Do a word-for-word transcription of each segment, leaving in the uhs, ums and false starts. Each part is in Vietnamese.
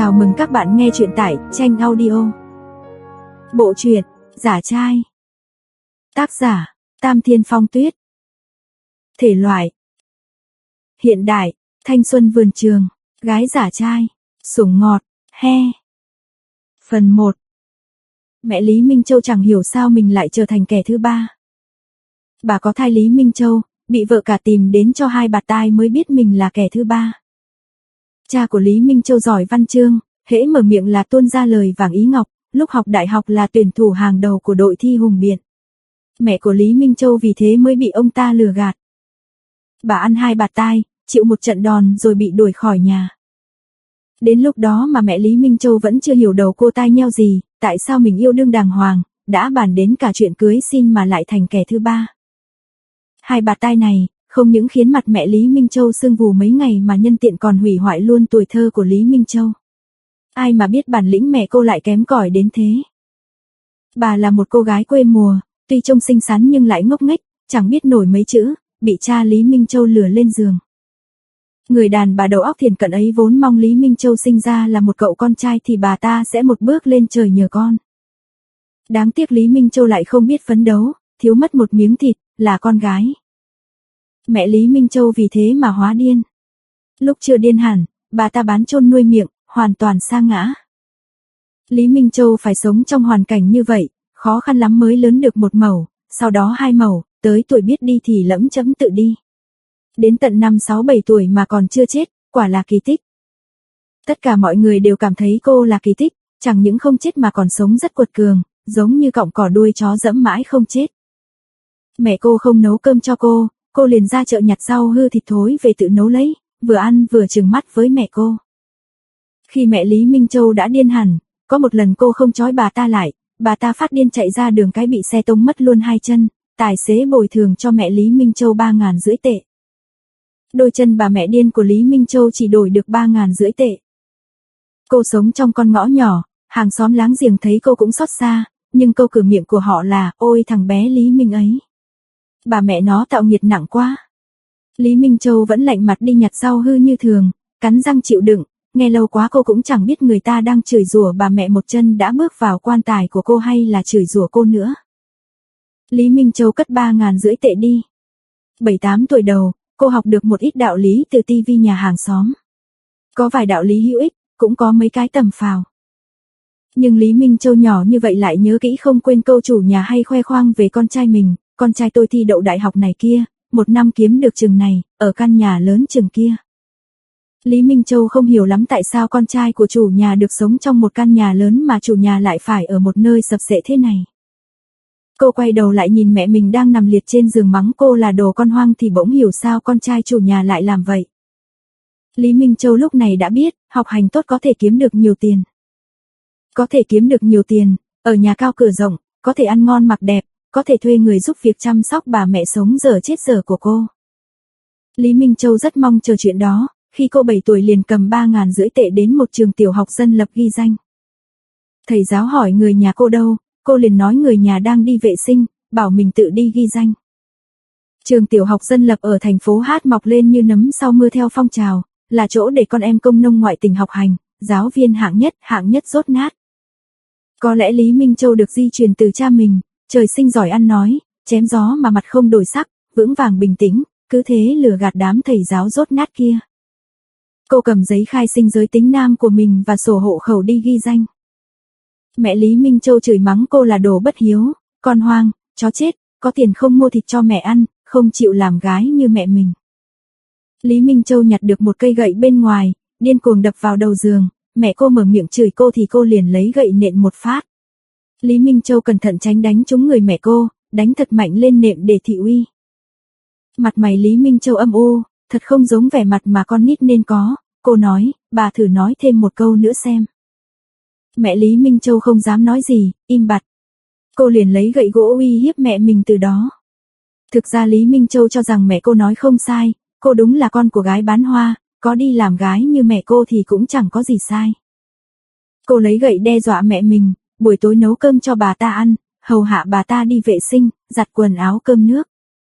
Chào mừng các bạn nghe truyện tại Tranh Audio. Bộ truyện Giả trai. Tác giả Tam Thiên Phong Tuyết. Thể loại hiện đại, thanh xuân vườn trường, gái giả trai, sủng ngọt, he. Phần một. Mẹ Lý Minh Châu chẳng hiểu sao mình lại trở thành kẻ thứ ba. Bà có thai Lý Minh Châu, bị vợ cả tìm đến cho hai bạt tai mới biết mình là kẻ thứ ba. Cha của Lý Minh Châu giỏi văn chương, hễ mở miệng là tuôn ra lời vàng ý ngọc, lúc học đại học là tuyển thủ hàng đầu của đội thi hùng biện. Mẹ của Lý Minh Châu vì thế mới bị ông ta lừa gạt. Bà ăn hai bạt tai, chịu một trận đòn rồi bị đuổi khỏi nhà. Đến lúc đó mà mẹ Lý Minh Châu vẫn chưa hiểu đầu cô tai nheo gì, tại sao mình yêu đương đàng hoàng, đã bàn đến cả chuyện cưới xin mà lại thành kẻ thứ ba. Hai bạt tai này, không những khiến mặt mẹ Lý Minh Châu sưng vù mấy ngày mà nhân tiện còn hủy hoại luôn tuổi thơ của Lý Minh Châu. Ai mà biết bản lĩnh mẹ cô lại kém cỏi đến thế. Bà là một cô gái quê mùa, tuy trông xinh xắn nhưng lại ngốc nghếch, chẳng biết nổi mấy chữ, bị cha Lý Minh Châu lừa lên giường. Người đàn bà đầu óc thiền cận ấy vốn mong Lý Minh Châu sinh ra là một cậu con trai thì bà ta sẽ một bước lên trời nhờ con. Đáng tiếc Lý Minh Châu lại không biết phấn đấu, thiếu mất một miếng thịt, là con gái. Mẹ Lý Minh Châu vì thế mà hóa điên. Lúc chưa điên hẳn, bà ta bán chôn nuôi miệng, hoàn toàn sa ngã. Lý Minh Châu phải sống trong hoàn cảnh như vậy, khó khăn lắm mới lớn được một mẩu, sau đó hai mẩu, tới tuổi biết đi thì lẫm chẫm tự đi. Đến tận năm sáu bảy tuổi mà còn chưa chết, quả là kỳ tích. Tất cả mọi người đều cảm thấy cô là kỳ tích, chẳng những không chết mà còn sống rất quật cường, giống như cọng cỏ đuôi chó dẫm mãi không chết. Mẹ cô không nấu cơm cho cô, cô liền ra chợ nhặt rau hư thịt thối về tự nấu lấy, vừa ăn vừa trừng mắt với mẹ cô. Khi mẹ Lý Minh Châu đã điên hẳn, có một lần cô không trói bà ta lại, bà ta phát điên chạy ra đường cái bị xe tông mất luôn hai chân, tài xế bồi thường cho mẹ Lý Minh Châu ba ngàn rưỡi tệ. Đôi chân bà mẹ điên của Lý Minh Châu chỉ đổi được ba ngàn rưỡi tệ. Cô sống trong con ngõ nhỏ, hàng xóm láng giềng thấy cô cũng xót xa, nhưng câu cửa miệng của họ là, ôi thằng bé Lý Minh ấy. Bà mẹ nó tạo nghiệt nặng quá. Lý Minh Châu vẫn lạnh mặt đi nhặt rau hư như thường, cắn răng chịu đựng, nghe lâu quá cô cũng chẳng biết người ta đang chửi rủa bà mẹ một chân đã bước vào quan tài của cô hay là chửi rủa cô nữa. Lý Minh Châu cất ba ngàn rưỡi tệ đi. Bảy tám tuổi đầu, cô học được một ít đạo lý từ tivi nhà hàng xóm. Có vài đạo lý hữu ích, cũng có mấy cái tầm phào. Nhưng Lý Minh Châu nhỏ như vậy lại nhớ kỹ không quên câu chủ nhà hay khoe khoang về con trai mình. Con trai tôi thi đậu đại học này kia, một năm kiếm được chừng này, ở căn nhà lớn chừng kia. Lý Minh Châu không hiểu lắm tại sao con trai của chủ nhà được sống trong một căn nhà lớn mà chủ nhà lại phải ở một nơi sập xệ thế này. Cô quay đầu lại nhìn mẹ mình đang nằm liệt trên giường mắng cô là đồ con hoang thì bỗng hiểu sao con trai chủ nhà lại làm vậy. Lý Minh Châu lúc này đã biết, học hành tốt có thể kiếm được nhiều tiền. Có thể kiếm được nhiều tiền, ở nhà cao cửa rộng, có thể ăn ngon mặc đẹp, có thể thuê người giúp việc chăm sóc bà mẹ sống giờ chết giờ của cô. Lý Minh Châu rất mong chờ chuyện đó, khi cô bảy tuổi liền cầm ba ngàn rưỡi tệ đến một trường tiểu học dân lập ghi danh. Thầy giáo hỏi người nhà cô đâu, cô liền nói người nhà đang đi vệ sinh, bảo mình tự đi ghi danh. Trường tiểu học dân lập ở thành phố Hát mọc lên như nấm sau mưa theo phong trào, là chỗ để con em công nông ngoại tỉnh học hành, giáo viên hạng nhất, hạng nhất dốt nát. Có lẽ Lý Minh Châu được di truyền từ cha mình. Trời sinh giỏi ăn nói, chém gió mà mặt không đổi sắc, vững vàng bình tĩnh, cứ thế lừa gạt đám thầy giáo dốt nát kia. Cô cầm giấy khai sinh giới tính nam của mình và sổ hộ khẩu đi ghi danh. Mẹ Lý Minh Châu chửi mắng cô là đồ bất hiếu, con hoang, chó chết, có tiền không mua thịt cho mẹ ăn, không chịu làm gái như mẹ mình. Lý Minh Châu nhặt được một cây gậy bên ngoài, điên cuồng đập vào đầu giường, mẹ cô mở miệng chửi cô thì cô liền lấy gậy nện một phát. Lý Minh Châu cẩn thận tránh đánh trúng người mẹ cô, đánh thật mạnh lên nệm để thị uy. Mặt mày Lý Minh Châu âm u, thật không giống vẻ mặt mà con nít nên có, cô nói, bà thử nói thêm một câu nữa xem. Mẹ Lý Minh Châu không dám nói gì, im bặt. Cô liền lấy gậy gỗ uy hiếp mẹ mình từ đó. Thực ra Lý Minh Châu cho rằng mẹ cô nói không sai, cô đúng là con của gái bán hoa, có đi làm gái như mẹ cô thì cũng chẳng có gì sai. Cô lấy gậy đe dọa mẹ mình. Buổi tối nấu cơm cho bà ta ăn, hầu hạ bà ta đi vệ sinh, giặt quần áo cơm nước.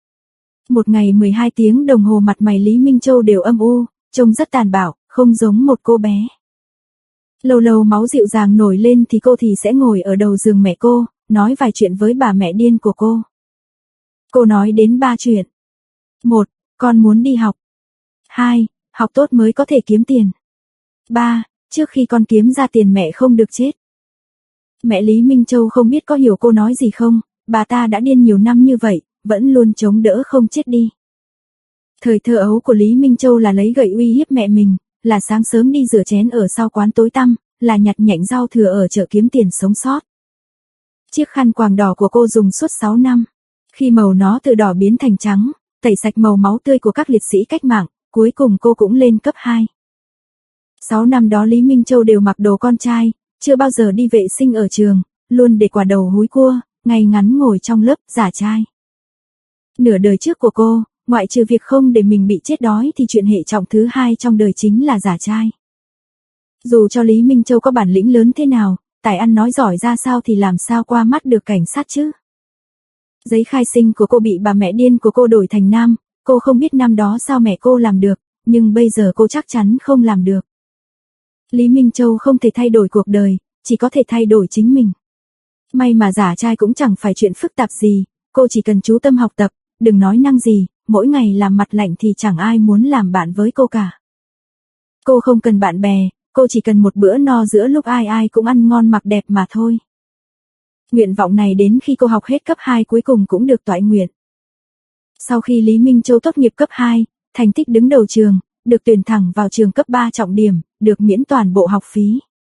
Một ngày mười hai tiếng đồng hồ mặt mày Lý Minh Châu đều âm u, trông rất tàn bạo, không giống một cô bé. Lâu lâu máu dịu dàng nổi lên thì cô thì sẽ ngồi ở đầu giường mẹ cô, nói vài chuyện với bà mẹ điên của cô. Cô nói đến ba chuyện. Một, con muốn đi học. Hai, học tốt mới có thể kiếm tiền. Ba, trước khi con kiếm ra tiền mẹ không được chết. Mẹ Lý Minh Châu không biết có hiểu cô nói gì không, bà ta đã điên nhiều năm như vậy, vẫn luôn chống đỡ không chết đi. Thời thơ ấu của Lý Minh Châu là lấy gậy uy hiếp mẹ mình, là sáng sớm đi rửa chén ở sau quán tối tăm, là nhặt nhạnh rau thừa ở chợ kiếm tiền sống sót. Chiếc khăn quàng đỏ của cô dùng suốt sáu năm. Khi màu nó từ đỏ biến thành trắng, tẩy sạch màu máu tươi của các liệt sĩ cách mạng, cuối cùng cô cũng lên cấp hai. sáu năm đó Lý Minh Châu đều mặc đồ con trai, chưa bao giờ đi vệ sinh ở trường, luôn để quả đầu húi cua, ngày ngắn ngồi trong lớp giả trai. Nửa đời trước của cô, ngoại trừ việc không để mình bị chết đói thì chuyện hệ trọng thứ hai trong đời chính là giả trai. Dù cho Lý Minh Châu có bản lĩnh lớn thế nào, tài ăn nói giỏi ra sao thì làm sao qua mắt được cảnh sát chứ. Giấy khai sinh của cô bị bà mẹ điên của cô đổi thành nam, cô không biết năm đó sao mẹ cô làm được, nhưng bây giờ cô chắc chắn không làm được. Lý Minh Châu không thể thay đổi cuộc đời, chỉ có thể thay đổi chính mình. May mà giả trai cũng chẳng phải chuyện phức tạp gì, cô chỉ cần chú tâm học tập, đừng nói năng gì, mỗi ngày làm mặt lạnh thì chẳng ai muốn làm bạn với cô cả. Cô không cần bạn bè, cô chỉ cần một bữa no giữa lúc ai ai cũng ăn ngon mặc đẹp mà thôi. Nguyện vọng này đến khi cô học hết cấp hai cuối cùng cũng được toại nguyện. Sau khi Lý Minh Châu tốt nghiệp cấp hai, thành tích đứng đầu trường, được tuyển thẳng vào trường cấp ba trọng điểm, được miễn toàn bộ học phí.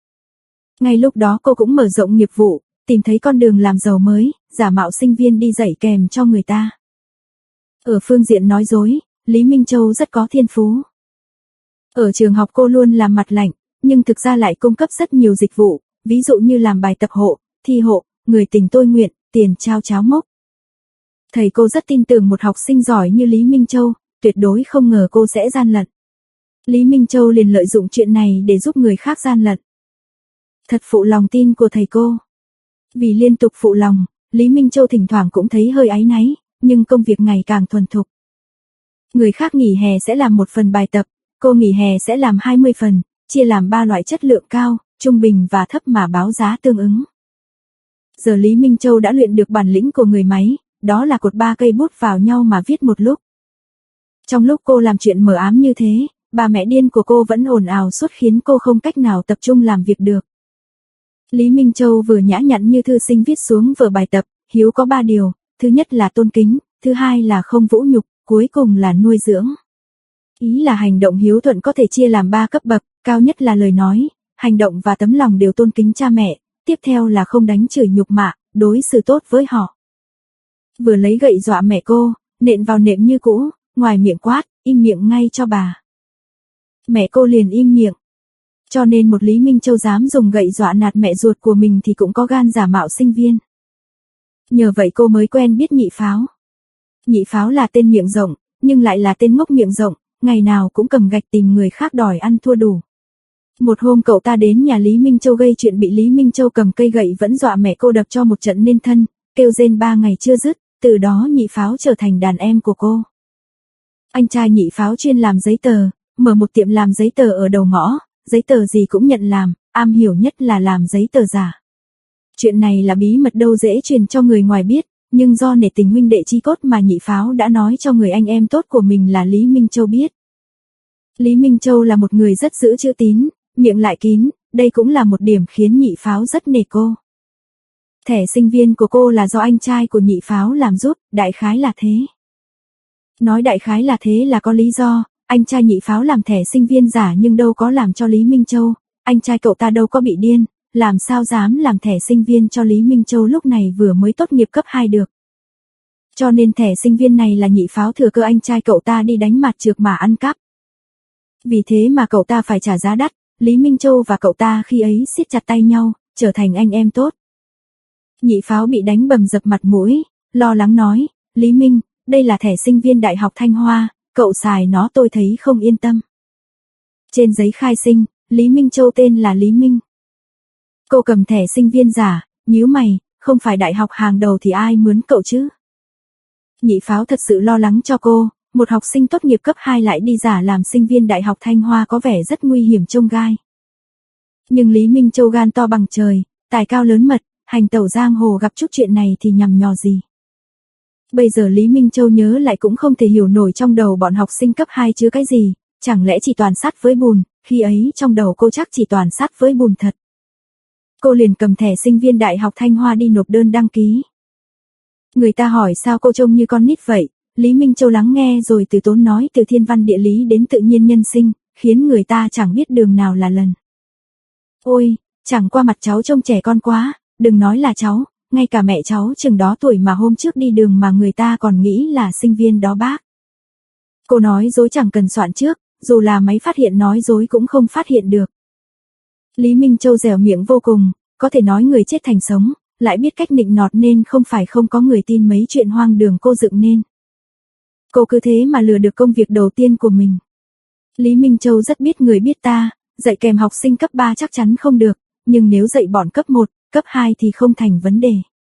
Ngay lúc đó cô cũng mở rộng nghiệp vụ, tìm thấy con đường làm giàu mới, giả mạo sinh viên đi dạy kèm cho người ta. Ở phương diện nói dối, Lý Minh Châu rất có thiên phú. Ở trường học cô luôn làm mặt lạnh, nhưng thực ra lại cung cấp rất nhiều dịch vụ, ví dụ như làm bài tập hộ, thi hộ, người tình tôi nguyện, tiền trao cháo mốc. Thầy cô rất tin tưởng một học sinh giỏi như Lý Minh Châu, tuyệt đối không ngờ cô sẽ gian lận. Lý Minh Châu liền lợi dụng chuyện này để giúp người khác gian lận. Thật phụ lòng tin của thầy cô. Vì liên tục phụ lòng, Lý Minh Châu thỉnh thoảng cũng thấy hơi áy náy, nhưng công việc ngày càng thuần thục. Người khác nghỉ hè sẽ làm một phần bài tập, cô nghỉ hè sẽ làm hai mươi phần, chia làm ba loại chất lượng cao, trung bình và thấp mà báo giá tương ứng. Giờ Lý Minh Châu đã luyện được bản lĩnh của người máy, đó là cột ba cây bút vào nhau mà viết một lúc. Trong lúc cô làm chuyện mờ ám như thế, bà mẹ điên của cô vẫn ồn ào suốt khiến cô không cách nào tập trung làm việc được. Lý Minh Châu vừa nhã nhặn như thư sinh viết xuống vở bài tập, hiếu có ba điều, thứ nhất là tôn kính, thứ hai là không vũ nhục, cuối cùng là nuôi dưỡng. Ý là hành động hiếu thuận có thể chia làm ba cấp bậc, cao nhất là lời nói, hành động và tấm lòng đều tôn kính cha mẹ, tiếp theo là không đánh chửi nhục mạ, đối xử tốt với họ. Vừa lấy gậy dọa mẹ cô, nện vào nệm như cũ, ngoài miệng quát, im miệng ngay cho bà. Mẹ cô liền im miệng. Cho nên một Lý Minh Châu dám dùng gậy dọa nạt mẹ ruột của mình thì cũng có gan giả mạo sinh viên. Nhờ vậy cô mới quen biết Nhị Pháo. Nhị Pháo là tên miệng rộng, nhưng lại là tên ngốc miệng rộng, ngày nào cũng cầm gạch tìm người khác đòi ăn thua đủ. Một hôm cậu ta đến nhà Lý Minh Châu gây chuyện bị Lý Minh Châu cầm cây gậy vẫn dọa mẹ cô đập cho một trận nên thân, kêu rên ba ngày chưa dứt, từ đó Nhị Pháo trở thành đàn em của cô. Anh trai Nhị Pháo chuyên làm giấy tờ, mở một tiệm làm giấy tờ ở đầu ngõ, giấy tờ gì cũng nhận làm, am hiểu nhất là làm giấy tờ giả. Chuyện này là bí mật đâu dễ truyền cho người ngoài biết, nhưng do nể tình huynh đệ chi cốt mà Nhị Pháo đã nói cho người anh em tốt của mình là Lý Minh Châu biết. Lý Minh Châu là một người rất giữ chữ tín, miệng lại kín, đây cũng là một điểm khiến Nhị Pháo rất nể cô. Thẻ sinh viên của cô là do anh trai của Nhị Pháo làm giúp, đại khái là thế. Nói đại khái là thế là có lý do, anh trai Nhị Pháo làm thẻ sinh viên giả nhưng đâu có làm cho Lý Minh Châu, anh trai cậu ta đâu có bị điên, làm sao dám làm thẻ sinh viên cho Lý Minh Châu lúc này vừa mới tốt nghiệp cấp hai được. Cho nên thẻ sinh viên này là Nhị Pháo thừa cơ anh trai cậu ta đi đánh mặt trược mà ăn cắp. Vì thế mà cậu ta phải trả giá đắt, Lý Minh Châu và cậu ta khi ấy siết chặt tay nhau, trở thành anh em tốt. Nhị Pháo bị đánh bầm dập mặt mũi, lo lắng nói, Lý Minh, đây là thẻ sinh viên Đại học Thanh Hoa, cậu xài nó tôi thấy không yên tâm. Trên giấy khai sinh, Lý Minh Châu tên là Lý Minh. Cô cầm thẻ sinh viên giả, nhíu mày, không phải đại học hàng đầu thì ai mướn cậu chứ? Nhị Pháo thật sự lo lắng cho cô, một học sinh tốt nghiệp cấp hai lại đi giả làm sinh viên Đại học Thanh Hoa có vẻ rất nguy hiểm chông gai. Nhưng Lý Minh Châu gan to bằng trời, tài cao lớn mật, hành tẩu giang hồ gặp chút chuyện này thì nhằm nhò gì. Bây giờ Lý Minh Châu nhớ lại cũng không thể hiểu nổi trong đầu bọn học sinh cấp hai chứa cái gì, chẳng lẽ chỉ toàn sắt với bùn, khi ấy trong đầu cô chắc chỉ toàn sắt với bùn thật. Cô liền cầm thẻ sinh viên Đại học Thanh Hoa đi nộp đơn đăng ký. Người ta hỏi sao cô trông như con nít vậy, Lý Minh Châu lắng nghe rồi từ tốn nói từ thiên văn địa lý đến tự nhiên nhân sinh, khiến người ta chẳng biết đường nào là lần. Ôi, chẳng qua mặt cháu trông trẻ con quá, đừng nói là cháu, ngay cả mẹ cháu chừng đó tuổi mà hôm trước đi đường mà người ta còn nghĩ là sinh viên đó bác. Cô nói dối chẳng cần soạn trước, dù là máy phát hiện nói dối cũng không phát hiện được. Lý Minh Châu dẻo miệng vô cùng, có thể nói người chết thành sống, lại biết cách nịnh nọt nên không phải không có người tin mấy chuyện hoang đường cô dựng nên. Cô cứ thế mà lừa được công việc đầu tiên của mình. Lý Minh Châu rất biết người biết ta, dạy kèm học sinh cấp ba chắc chắn không được, nhưng nếu dạy bọn cấp một, cấp hai thì không thành vấn đề.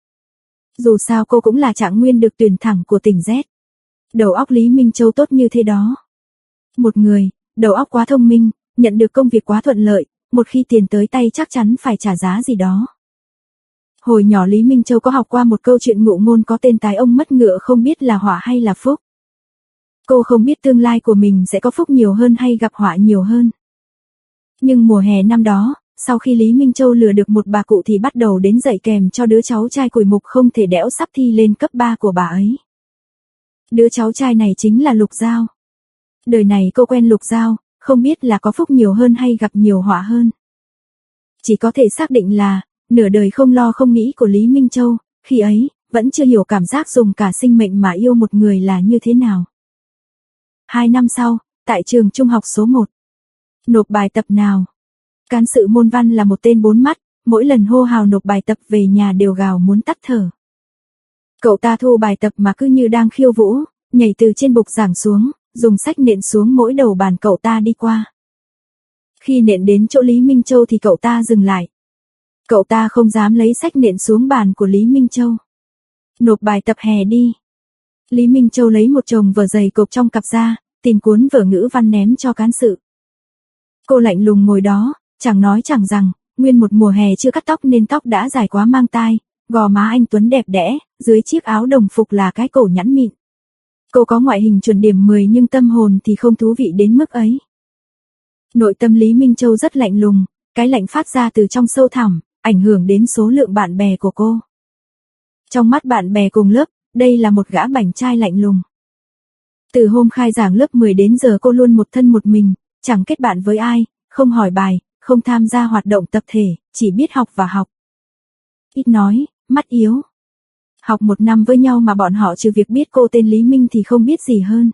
Dù sao cô cũng là trạng nguyên được tuyển thẳng của tỉnh Z. Đầu óc Lý Minh Châu tốt như thế đó. Một người, đầu óc quá thông minh, nhận được công việc quá thuận lợi, một khi tiền tới tay chắc chắn phải trả giá gì đó. Hồi nhỏ Lý Minh Châu có học qua một câu chuyện ngụ ngôn có tên tái ông mất ngựa không biết là họa hay là phúc. Cô không biết tương lai của mình sẽ có phúc nhiều hơn hay gặp họa nhiều hơn. Nhưng mùa hè năm đó, sau khi Lý Minh Châu lừa được một bà cụ thì bắt đầu đến dạy kèm cho đứa cháu trai cùi mục không thể đẽo sắp thi lên cấp ba của bà ấy. Đứa cháu trai này chính là Lục Giao. Đời này cô quen Lục Giao, không biết là có phúc nhiều hơn hay gặp nhiều họa hơn. Chỉ có thể xác định là, nửa đời không lo không nghĩ của Lý Minh Châu, khi ấy, vẫn chưa hiểu cảm giác dùng cả sinh mệnh mà yêu một người là như thế nào. Hai năm sau, tại trường trung học số một. Nộp bài tập nào? Cán sự môn văn là một tên bốn mắt, mỗi lần hô hào nộp bài tập về nhà đều gào muốn tắt thở. Cậu ta thu bài tập mà cứ như đang khiêu vũ, nhảy từ trên bục giảng xuống, dùng sách nện xuống mỗi đầu bàn cậu ta đi qua. Khi nện đến chỗ Lý Minh Châu thì cậu ta dừng lại. Cậu ta không dám lấy sách nện xuống bàn của Lý Minh Châu. Nộp bài tập hè đi. Lý Minh Châu lấy một chồng vở dày cộp trong cặp ra, tìm cuốn vở ngữ văn ném cho cán sự. Cô lạnh lùng ngồi đó, chẳng nói chẳng rằng, nguyên một mùa hè chưa cắt tóc nên tóc đã dài quá mang tai, gò má anh tuấn đẹp đẽ, dưới chiếc áo đồng phục là cái cổ nhẵn mịn. Cô có ngoại hình chuẩn điểm mười nhưng tâm hồn thì không thú vị đến mức ấy. Nội tâm Lý Minh Châu rất lạnh lùng, cái lạnh phát ra từ trong sâu thẳm, ảnh hưởng đến số lượng bạn bè của cô. Trong mắt bạn bè cùng lớp, đây là một gã bảnh trai lạnh lùng. Từ hôm khai giảng lớp mười đến giờ cô luôn một thân một mình, chẳng kết bạn với ai, không hỏi bài, không tham gia hoạt động tập thể, chỉ biết học và học. Ít nói, mắt yếu. Học một năm với nhau mà bọn họ trừ việc biết cô tên Lý Minh thì không biết gì hơn.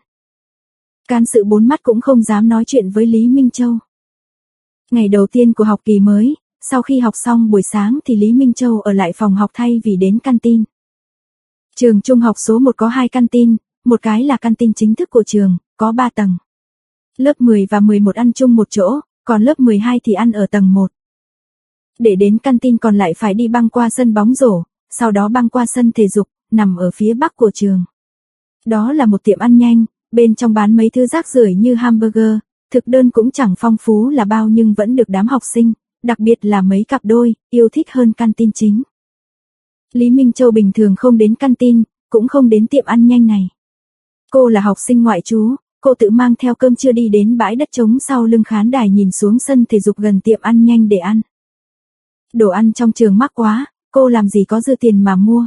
Can sự bốn mắt cũng không dám nói chuyện với Lý Minh Châu. Ngày đầu tiên của học kỳ mới, sau khi học xong buổi sáng thì Lý Minh Châu ở lại phòng học thay vì đến canteen. Trường trung học số một có hai canteen, một cái là canteen chính thức của trường, có ba tầng. Lớp mười và mười một ăn chung một chỗ, còn lớp mười hai thì ăn ở tầng một. Để đến canteen còn lại phải đi băng qua sân bóng rổ, sau đó băng qua sân thể dục, nằm ở phía bắc của trường. Đó là một tiệm ăn nhanh, bên trong bán mấy thứ rác rưởi như hamburger, thực đơn cũng chẳng phong phú là bao nhưng vẫn được đám học sinh, đặc biệt là mấy cặp đôi, yêu thích hơn canteen chính. Lý Minh Châu bình thường không đến canteen, cũng không đến tiệm ăn nhanh này. Cô là học sinh ngoại trú, cô tự mang theo cơm trưa đi đến bãi đất trống sau lưng khán đài nhìn xuống sân thể dục gần tiệm ăn nhanh để ăn. Đồ ăn trong trường mắc quá, cô làm gì có dư tiền mà mua.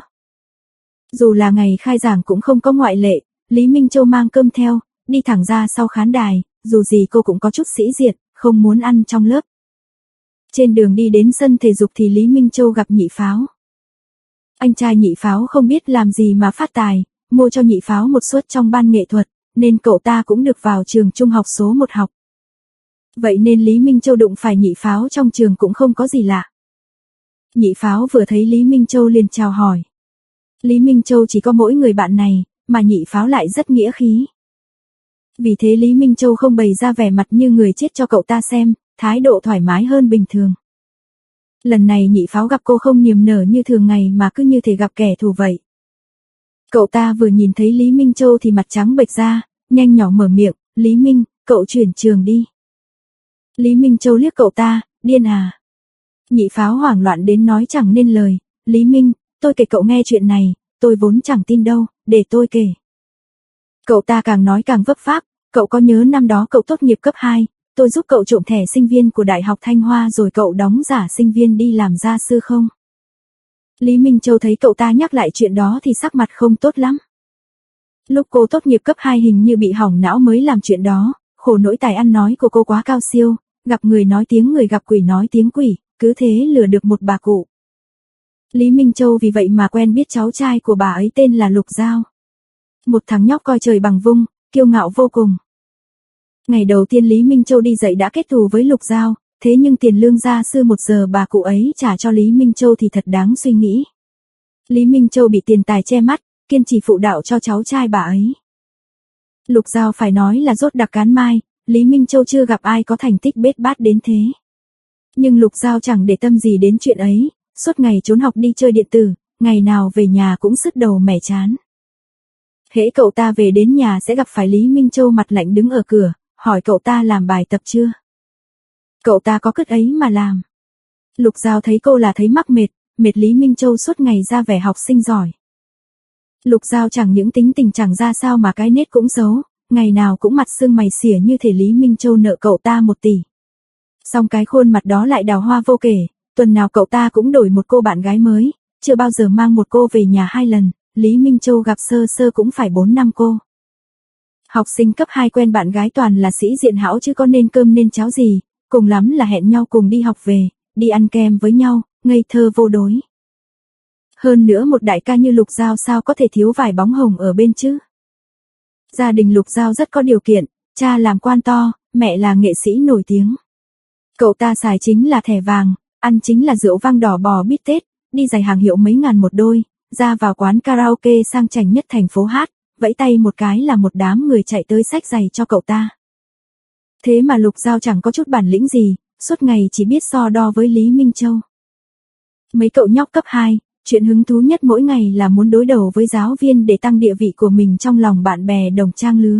Dù là ngày khai giảng cũng không có ngoại lệ, Lý Minh Châu mang cơm theo, đi thẳng ra sau khán đài, dù gì cô cũng có chút sĩ diện, không muốn ăn trong lớp. Trên đường đi đến sân thể dục thì Lý Minh Châu gặp Nhị Pháo. Anh trai Nhị Pháo không biết làm gì mà phát tài, mua cho Nhị Pháo một suất trong ban nghệ thuật, nên cậu ta cũng được vào trường trung học số một học. Vậy nên Lý Minh Châu đụng phải Nhị Pháo trong trường cũng không có gì lạ. Nhị Pháo vừa thấy Lý Minh Châu liền chào hỏi. Lý Minh Châu chỉ có mỗi người bạn này, mà Nhị Pháo lại rất nghĩa khí. Vì thế Lý Minh Châu không bày ra vẻ mặt như người chết cho cậu ta xem, thái độ thoải mái hơn bình thường. Lần này Nhị Pháo gặp cô không niềm nở như thường ngày mà cứ như thể gặp kẻ thù vậy. Cậu ta vừa nhìn thấy Lý Minh Châu thì mặt trắng bệch ra, nhanh nhỏ mở miệng, Lý Minh, cậu chuyển trường đi. Lý Minh Châu liếc cậu ta, điên à. Nhị Pháo hoảng loạn đến nói chẳng nên lời, Lý Minh, tôi kể cậu nghe chuyện này, tôi vốn chẳng tin đâu, để tôi kể. Cậu ta càng nói càng vấp phác, cậu có nhớ năm đó cậu tốt nghiệp cấp hai, tôi giúp cậu trộm thẻ sinh viên của Đại học Thanh Hoa rồi cậu đóng giả sinh viên đi làm gia sư không? Lý Minh Châu thấy cậu ta nhắc lại chuyện đó thì sắc mặt không tốt lắm. Lúc cô tốt nghiệp cấp hai hình như bị hỏng não mới làm chuyện đó, khổ nỗi tài ăn nói của cô quá cao siêu, gặp người nói tiếng người gặp quỷ nói tiếng quỷ, cứ thế lừa được một bà cụ. Lý Minh Châu vì vậy mà quen biết cháu trai của bà ấy tên là Lục Giao. Một thằng nhóc coi trời bằng vung, kiêu ngạo vô cùng. Ngày đầu tiên Lý Minh Châu đi dạy đã kết thù với Lục Giao, thế nhưng tiền lương gia sư một giờ bà cụ ấy trả cho Lý Minh Châu thì thật đáng suy nghĩ. Lý Minh Châu bị tiền tài che mắt, kiên trì phụ đạo cho cháu trai bà ấy. Lục Giao phải nói là rốt đặc cán mai, Lý Minh Châu chưa gặp ai có thành tích bết bát đến thế. Nhưng Lục Giao chẳng để tâm gì đến chuyện ấy, suốt ngày trốn học đi chơi điện tử, ngày nào về nhà cũng sứt đầu mẻ chán. Hễ cậu ta về đến nhà sẽ gặp phải Lý Minh Châu mặt lạnh đứng ở cửa, hỏi cậu ta làm bài tập chưa. Cậu ta có cất ấy mà làm. Lục Giao thấy cô là thấy mắc mệt, mệt Lý Minh Châu suốt ngày ra vẻ học sinh giỏi. Lục Giao chẳng những tính tình chẳng ra sao mà cái nết cũng xấu, ngày nào cũng mặt sưng mày xỉa như thể Lý Minh Châu nợ cậu ta một tỷ. Song cái khuôn mặt đó lại đào hoa vô kể, tuần nào cậu ta cũng đổi một cô bạn gái mới, chưa bao giờ mang một cô về nhà hai lần, Lý Minh Châu gặp sơ sơ cũng phải bốn năm cô. Học sinh cấp hai quen bạn gái toàn là sĩ diện hão chứ có nên cơm nên cháo gì, cùng lắm là hẹn nhau cùng đi học về, đi ăn kem với nhau, ngây thơ vô đối. Hơn nữa một đại ca như Lục Giao sao có thể thiếu vài bóng hồng ở bên chứ. Gia đình Lục Giao rất có điều kiện, cha làm quan to, mẹ là nghệ sĩ nổi tiếng. Cậu ta xài chính là thẻ vàng, ăn chính là rượu vang đỏ bò bít tết, đi giày hàng hiệu mấy ngàn một đôi, ra vào quán karaoke sang chảnh nhất thành phố hát, vẫy tay một cái là một đám người chạy tới xách giày cho cậu ta. Thế mà Lục Giao chẳng có chút bản lĩnh gì, suốt ngày chỉ biết so đo với Lý Minh Châu. Mấy cậu nhóc cấp hai, chuyện hứng thú nhất mỗi ngày là muốn đối đầu với giáo viên để tăng địa vị của mình trong lòng bạn bè đồng trang lứa.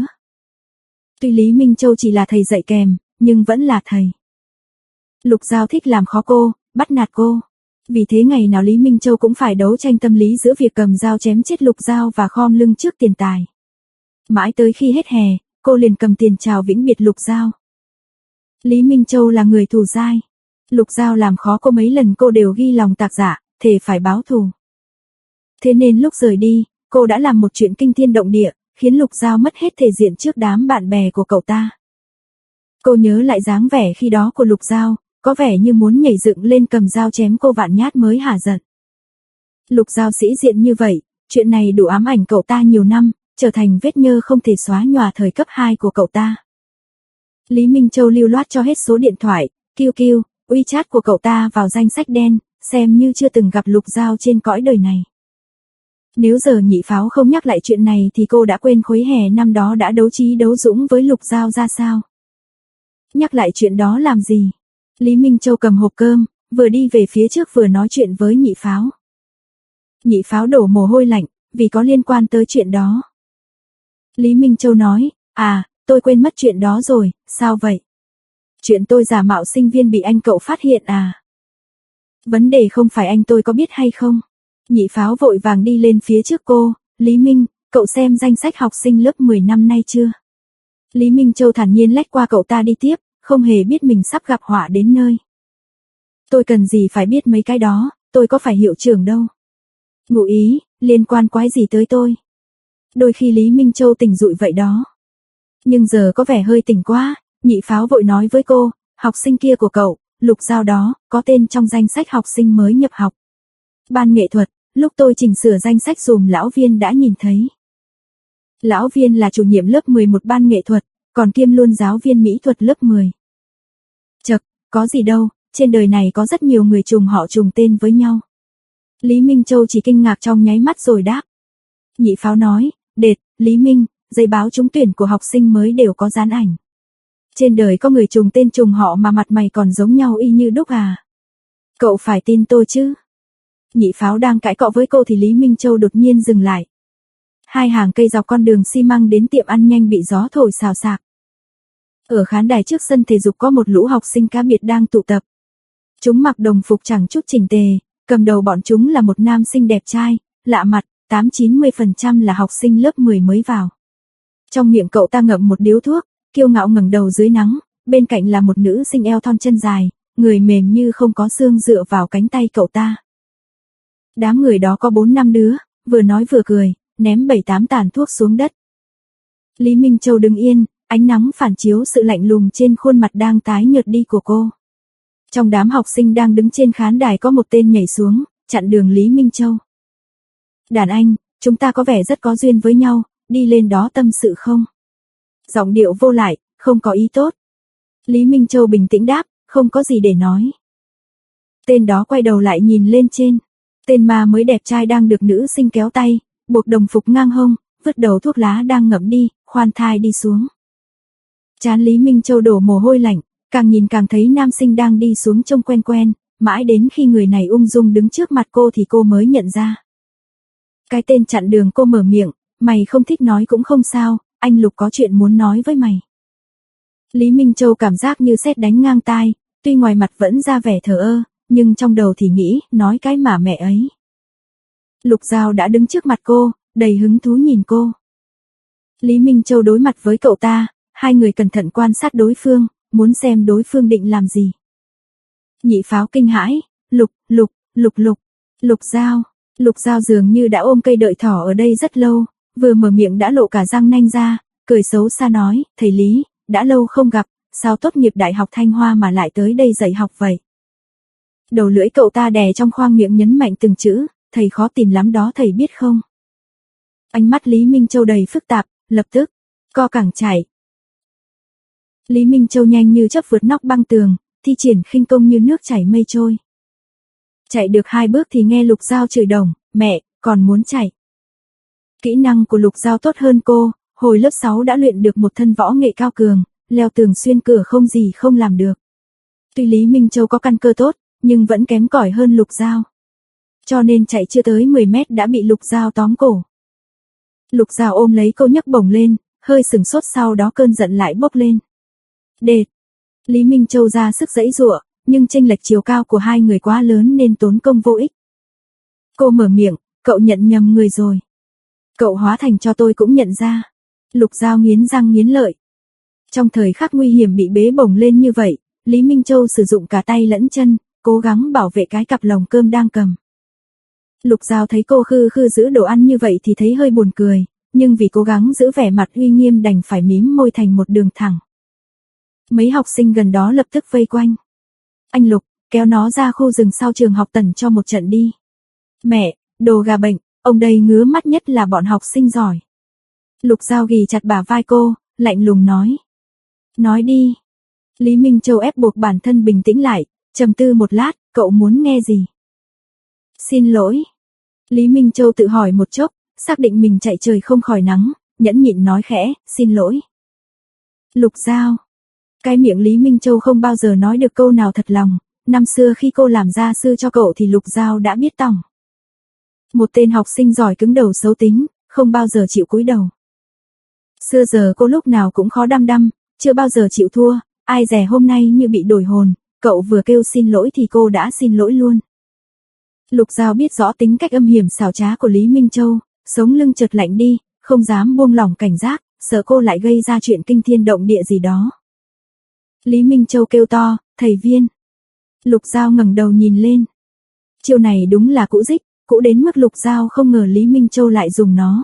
Tuy Lý Minh Châu chỉ là thầy dạy kèm, nhưng vẫn là thầy. Lục Giao thích làm khó cô, bắt nạt cô. Vì thế ngày nào Lý Minh Châu cũng phải đấu tranh tâm lý giữa việc cầm dao chém chết Lục Giao và khom lưng trước tiền tài. Mãi tới khi hết hè, cô liền cầm tiền chào vĩnh biệt Lục Giao. Lý Minh Châu là người thù dai. Lục Giao làm khó cô mấy lần cô đều ghi lòng tạc dạ, thề phải báo thù. Thế nên lúc rời đi, cô đã làm một chuyện kinh thiên động địa, khiến Lục Giao mất hết thể diện trước đám bạn bè của cậu ta. Cô nhớ lại dáng vẻ khi đó của Lục Giao, có vẻ như muốn nhảy dựng lên cầm dao chém cô vạn nhát mới hả giận. Lục Giao sĩ diện như vậy, chuyện này đủ ám ảnh cậu ta nhiều năm, trở thành vết nhơ không thể xóa nhòa thời cấp hai của cậu ta. Lý Minh Châu lưu loát cho hết số điện thoại, quy quy, WeChat của cậu ta vào danh sách đen, xem như chưa từng gặp Lục Giao trên cõi đời này. Nếu giờ Nhị Pháo không nhắc lại chuyện này thì cô đã quên khối hè năm đó đã đấu trí đấu dũng với Lục Giao ra sao. Nhắc lại chuyện đó làm gì? Lý Minh Châu cầm hộp cơm, vừa đi về phía trước vừa nói chuyện với Nhị Pháo. Nhị Pháo đổ mồ hôi lạnh, vì có liên quan tới chuyện đó. Lý Minh Châu nói, à, tôi quên mất chuyện đó rồi, sao vậy? Chuyện tôi giả mạo sinh viên bị anh cậu phát hiện à? Vấn đề không phải anh tôi có biết hay không? Nhị Pháo vội vàng đi lên phía trước cô, Lý Minh, cậu xem danh sách học sinh lớp mười năm nay chưa? Lý Minh Châu thản nhiên lách qua cậu ta đi tiếp, không hề biết mình sắp gặp họa đến nơi. Tôi cần gì phải biết mấy cái đó, tôi có phải hiệu trưởng đâu. Ngụ ý, liên quan quái gì tới tôi? Đôi khi Lý Minh Châu tỉnh dụi vậy đó. Nhưng giờ có vẻ hơi tỉnh quá, Nhị Pháo vội nói với cô, học sinh kia của cậu, Lục Giao đó, có tên trong danh sách học sinh mới nhập học. Ban nghệ thuật, lúc tôi chỉnh sửa danh sách dùm lão Viên đã nhìn thấy. Lão Viên là chủ nhiệm lớp mười một ban nghệ thuật, còn kiêm luôn giáo viên mỹ thuật lớp mười. Chậc, có gì đâu, trên đời này có rất nhiều người trùng họ trùng tên với nhau. Lý Minh Châu chỉ kinh ngạc trong nháy mắt rồi đáp. Nhị Pháo nói, đệt, Lý Minh, giấy báo trúng tuyển của học sinh mới đều có dán ảnh. Trên đời có người trùng tên trùng họ mà mặt mày còn giống nhau y như đúc à? Cậu phải tin tôi chứ? Nhị Pháo đang cãi cọ với cô thì Lý Minh Châu đột nhiên dừng lại. Hai hàng cây dọc con đường xi măng đến tiệm ăn nhanh bị gió thổi xào xạc. Ở khán đài trước sân thể dục có một lũ học sinh cá biệt đang tụ tập. Chúng mặc đồng phục chẳng chút chỉnh tề, cầm đầu bọn chúng là một nam sinh đẹp trai, lạ mặt, tám chín mươi phần trăm là học sinh lớp mười mới vào. Trong miệng cậu ta ngậm một điếu thuốc, kiêu ngạo ngẩng đầu dưới nắng, bên cạnh là một nữ sinh eo thon chân dài, người mềm như không có xương dựa vào cánh tay cậu ta. Đám người đó có bốn năm đứa, vừa nói vừa cười, ném bảy tám tàn thuốc xuống đất. Lý Minh Châu đứng yên, ánh nắng phản chiếu sự lạnh lùng trên khuôn mặt đang tái nhợt đi của cô. Trong đám học sinh đang đứng trên khán đài có một tên nhảy xuống, chặn đường Lý Minh Châu. Đàn anh, chúng ta có vẻ rất có duyên với nhau, đi lên đó tâm sự không? Giọng điệu vô lại, không có ý tốt. Lý Minh Châu bình tĩnh đáp, không có gì để nói. Tên đó quay đầu lại nhìn lên trên. Tên ma mới đẹp trai đang được nữ sinh kéo tay, buộc đồng phục ngang hông, vứt đầu thuốc lá đang ngậm đi, khoan thai đi xuống. Trán Lý Minh Châu đổ mồ hôi lạnh, càng nhìn càng thấy nam sinh đang đi xuống trông quen quen, mãi đến khi người này ung dung đứng trước mặt cô thì cô mới nhận ra. Cái tên chặn đường cô mở miệng, mày không thích nói cũng không sao, anh Lục có chuyện muốn nói với mày. Lý Minh Châu cảm giác như sét đánh ngang tai, tuy ngoài mặt vẫn ra vẻ thờ ơ, nhưng trong đầu thì nghĩ, nói cái mà mẹ ấy. Lục Giao đã đứng trước mặt cô, đầy hứng thú nhìn cô. Lý Minh Châu đối mặt với cậu ta, hai người cẩn thận quan sát đối phương, muốn xem đối phương định làm gì. Nhị Pháo kinh hãi, Lục, Lục, Lục Lục, Lục Giao, Lục Giao dường như đã ôm cây đợi thỏ ở đây rất lâu, vừa mở miệng đã lộ cả răng nanh ra, cười xấu xa nói, thầy Lý, đã lâu không gặp, sao tốt nghiệp Đại học Thanh Hoa mà lại tới đây dạy học vậy? Đầu lưỡi cậu ta đè trong khoang miệng nhấn mạnh từng chữ, thầy khó tìm lắm đó thầy biết không? Ánh mắt Lý Minh Châu đầy phức tạp, lập tức, co cẳng chạy. Lý Minh Châu nhanh như chớp vượt nóc băng tường, thi triển khinh công như nước chảy mây trôi. Chạy được hai bước thì nghe Lục Giao chửi đồng, mẹ, còn muốn chạy. Kỹ năng của Lục Giao tốt hơn cô, hồi lớp sáu đã luyện được một thân võ nghệ cao cường, leo tường xuyên cửa không gì không làm được. Tuy Lý Minh Châu có căn cơ tốt, nhưng vẫn kém cỏi hơn Lục Giao. Cho nên chạy chưa tới mười mét đã bị Lục Giao tóm cổ. Lục Giao ôm lấy cô nhấc bổng lên, hơi sừng sốt sau đó cơn giận lại bốc lên. Đệt! Lý Minh Châu ra sức giãy giụa, nhưng chênh lệch chiều cao của hai người quá lớn nên tốn công vô ích. Cô mở miệng, cậu nhận nhầm người rồi. Cậu hóa thành cho tôi cũng nhận ra. Lục Giao nghiến răng nghiến lợi. Trong thời khắc nguy hiểm bị bế bổng lên như vậy, Lý Minh Châu sử dụng cả tay lẫn chân, cố gắng bảo vệ cái cặp lồng cơm đang cầm. Lục Giao thấy cô khư khư giữ đồ ăn như vậy thì thấy hơi buồn cười, nhưng vì cố gắng giữ vẻ mặt uy nghiêm đành phải mím môi thành một đường thẳng. Mấy học sinh gần đó lập tức vây quanh. Anh Lục, kéo nó ra khu rừng sau trường học tần cho một trận đi. Mẹ, đồ gà bệnh, ông đây ngứa mắt nhất là bọn học sinh giỏi. Lục Giao ghì chặt bả vai cô, lạnh lùng nói. Nói đi. Lý Minh Châu ép buộc bản thân bình tĩnh lại, trầm tư một lát, cậu muốn nghe gì? Xin lỗi. Lý Minh Châu tự hỏi một chốc, xác định mình chạy trời không khỏi nắng, nhẫn nhịn nói khẽ, xin lỗi. Lục Giao. Cái miệng Lý Minh Châu không bao giờ nói được câu nào thật lòng, năm xưa khi cô làm gia sư cho cậu thì Lục Giao đã biết tòng. Một tên học sinh giỏi cứng đầu xấu tính, không bao giờ chịu cúi đầu. Xưa giờ cô lúc nào cũng khó đăm đăm, chưa bao giờ chịu thua, ai dè hôm nay như bị đổi hồn, cậu vừa kêu xin lỗi thì cô đã xin lỗi luôn. Lục Giao biết rõ tính cách âm hiểm xảo trá của Lý Minh Châu, sống lưng chợt lạnh đi, không dám buông lỏng cảnh giác, sợ cô lại gây ra chuyện kinh thiên động địa gì đó. Lý Minh Châu kêu to, thầy Viên. Lục Giao ngẩng đầu nhìn lên. Chiêu này đúng là cũ dích, cũ đến mức Lục Giao không ngờ Lý Minh Châu lại dùng nó.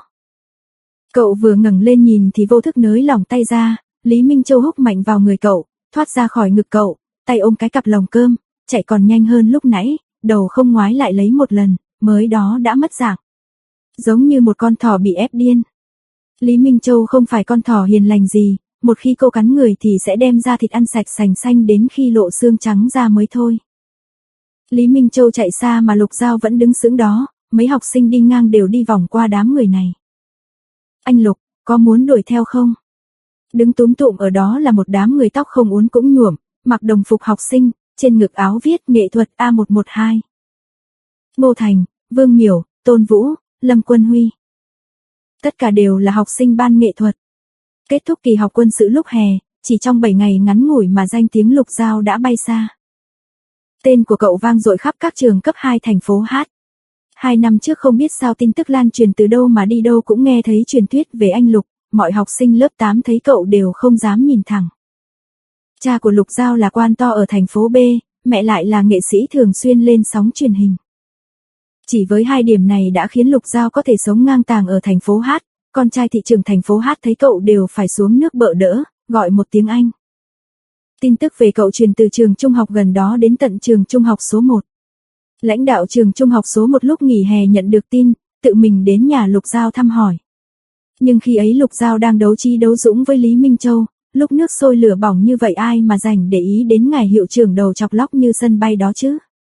Cậu vừa ngẩng lên nhìn thì vô thức nới lỏng tay ra, Lý Minh Châu húc mạnh vào người cậu, thoát ra khỏi ngực cậu, tay ôm cái cặp lồng cơm, chạy còn nhanh hơn lúc nãy, đầu không ngoái lại lấy một lần, mới đó đã mất dạng. Giống như một con thỏ bị ép điên. Lý Minh Châu không phải con thỏ hiền lành gì, một khi cô cắn người thì sẽ đem ra thịt ăn sạch sành xanh đến khi lộ xương trắng ra mới thôi. Lý Minh Châu chạy xa mà Lục Giao vẫn đứng sững đó, mấy học sinh đi ngang đều đi vòng qua đám người này. Anh Lục, có muốn đuổi theo không? Đứng túm tụm ở đó là một đám người tóc không uốn cũng nhuộm, mặc đồng phục học sinh, trên ngực áo viết nghệ thuật A một một hai. Ngô Thành, Vương Miểu, Tôn Vũ, Lâm Quân Huy. Tất cả đều là học sinh ban nghệ thuật. Kết thúc kỳ học quân sự lúc hè, chỉ trong bảy ngày ngắn ngủi mà danh tiếng Lục Giao đã bay xa. Tên của cậu vang dội khắp các trường cấp hai thành phố Hát. Hai năm trước không biết sao tin tức lan truyền từ đâu mà đi đâu cũng nghe thấy truyền thuyết về anh Lục, mọi học sinh lớp tám thấy cậu đều không dám nhìn thẳng. Cha của Lục Giao là quan to ở thành phố B, mẹ lại là nghệ sĩ thường xuyên lên sóng truyền hình. Chỉ với hai điểm này đã khiến Lục Giao có thể sống ngang tàng ở thành phố Hát, con trai thị trưởng thành phố Hát thấy cậu đều phải xuống nước bợ đỡ, gọi một tiếng anh. Tin tức về cậu truyền từ trường trung học gần đó đến tận trường trung học số một. Lãnh đạo trường trung học số một lúc nghỉ hè nhận được tin, tự mình đến nhà Lục Giao thăm hỏi. Nhưng khi ấy Lục Giao đang đấu trí đấu dũng với Lý Minh Châu, lúc nước sôi lửa bỏng như vậy ai mà dành để ý đến ngài hiệu trưởng đầu chọc lóc như sân bay đó chứ.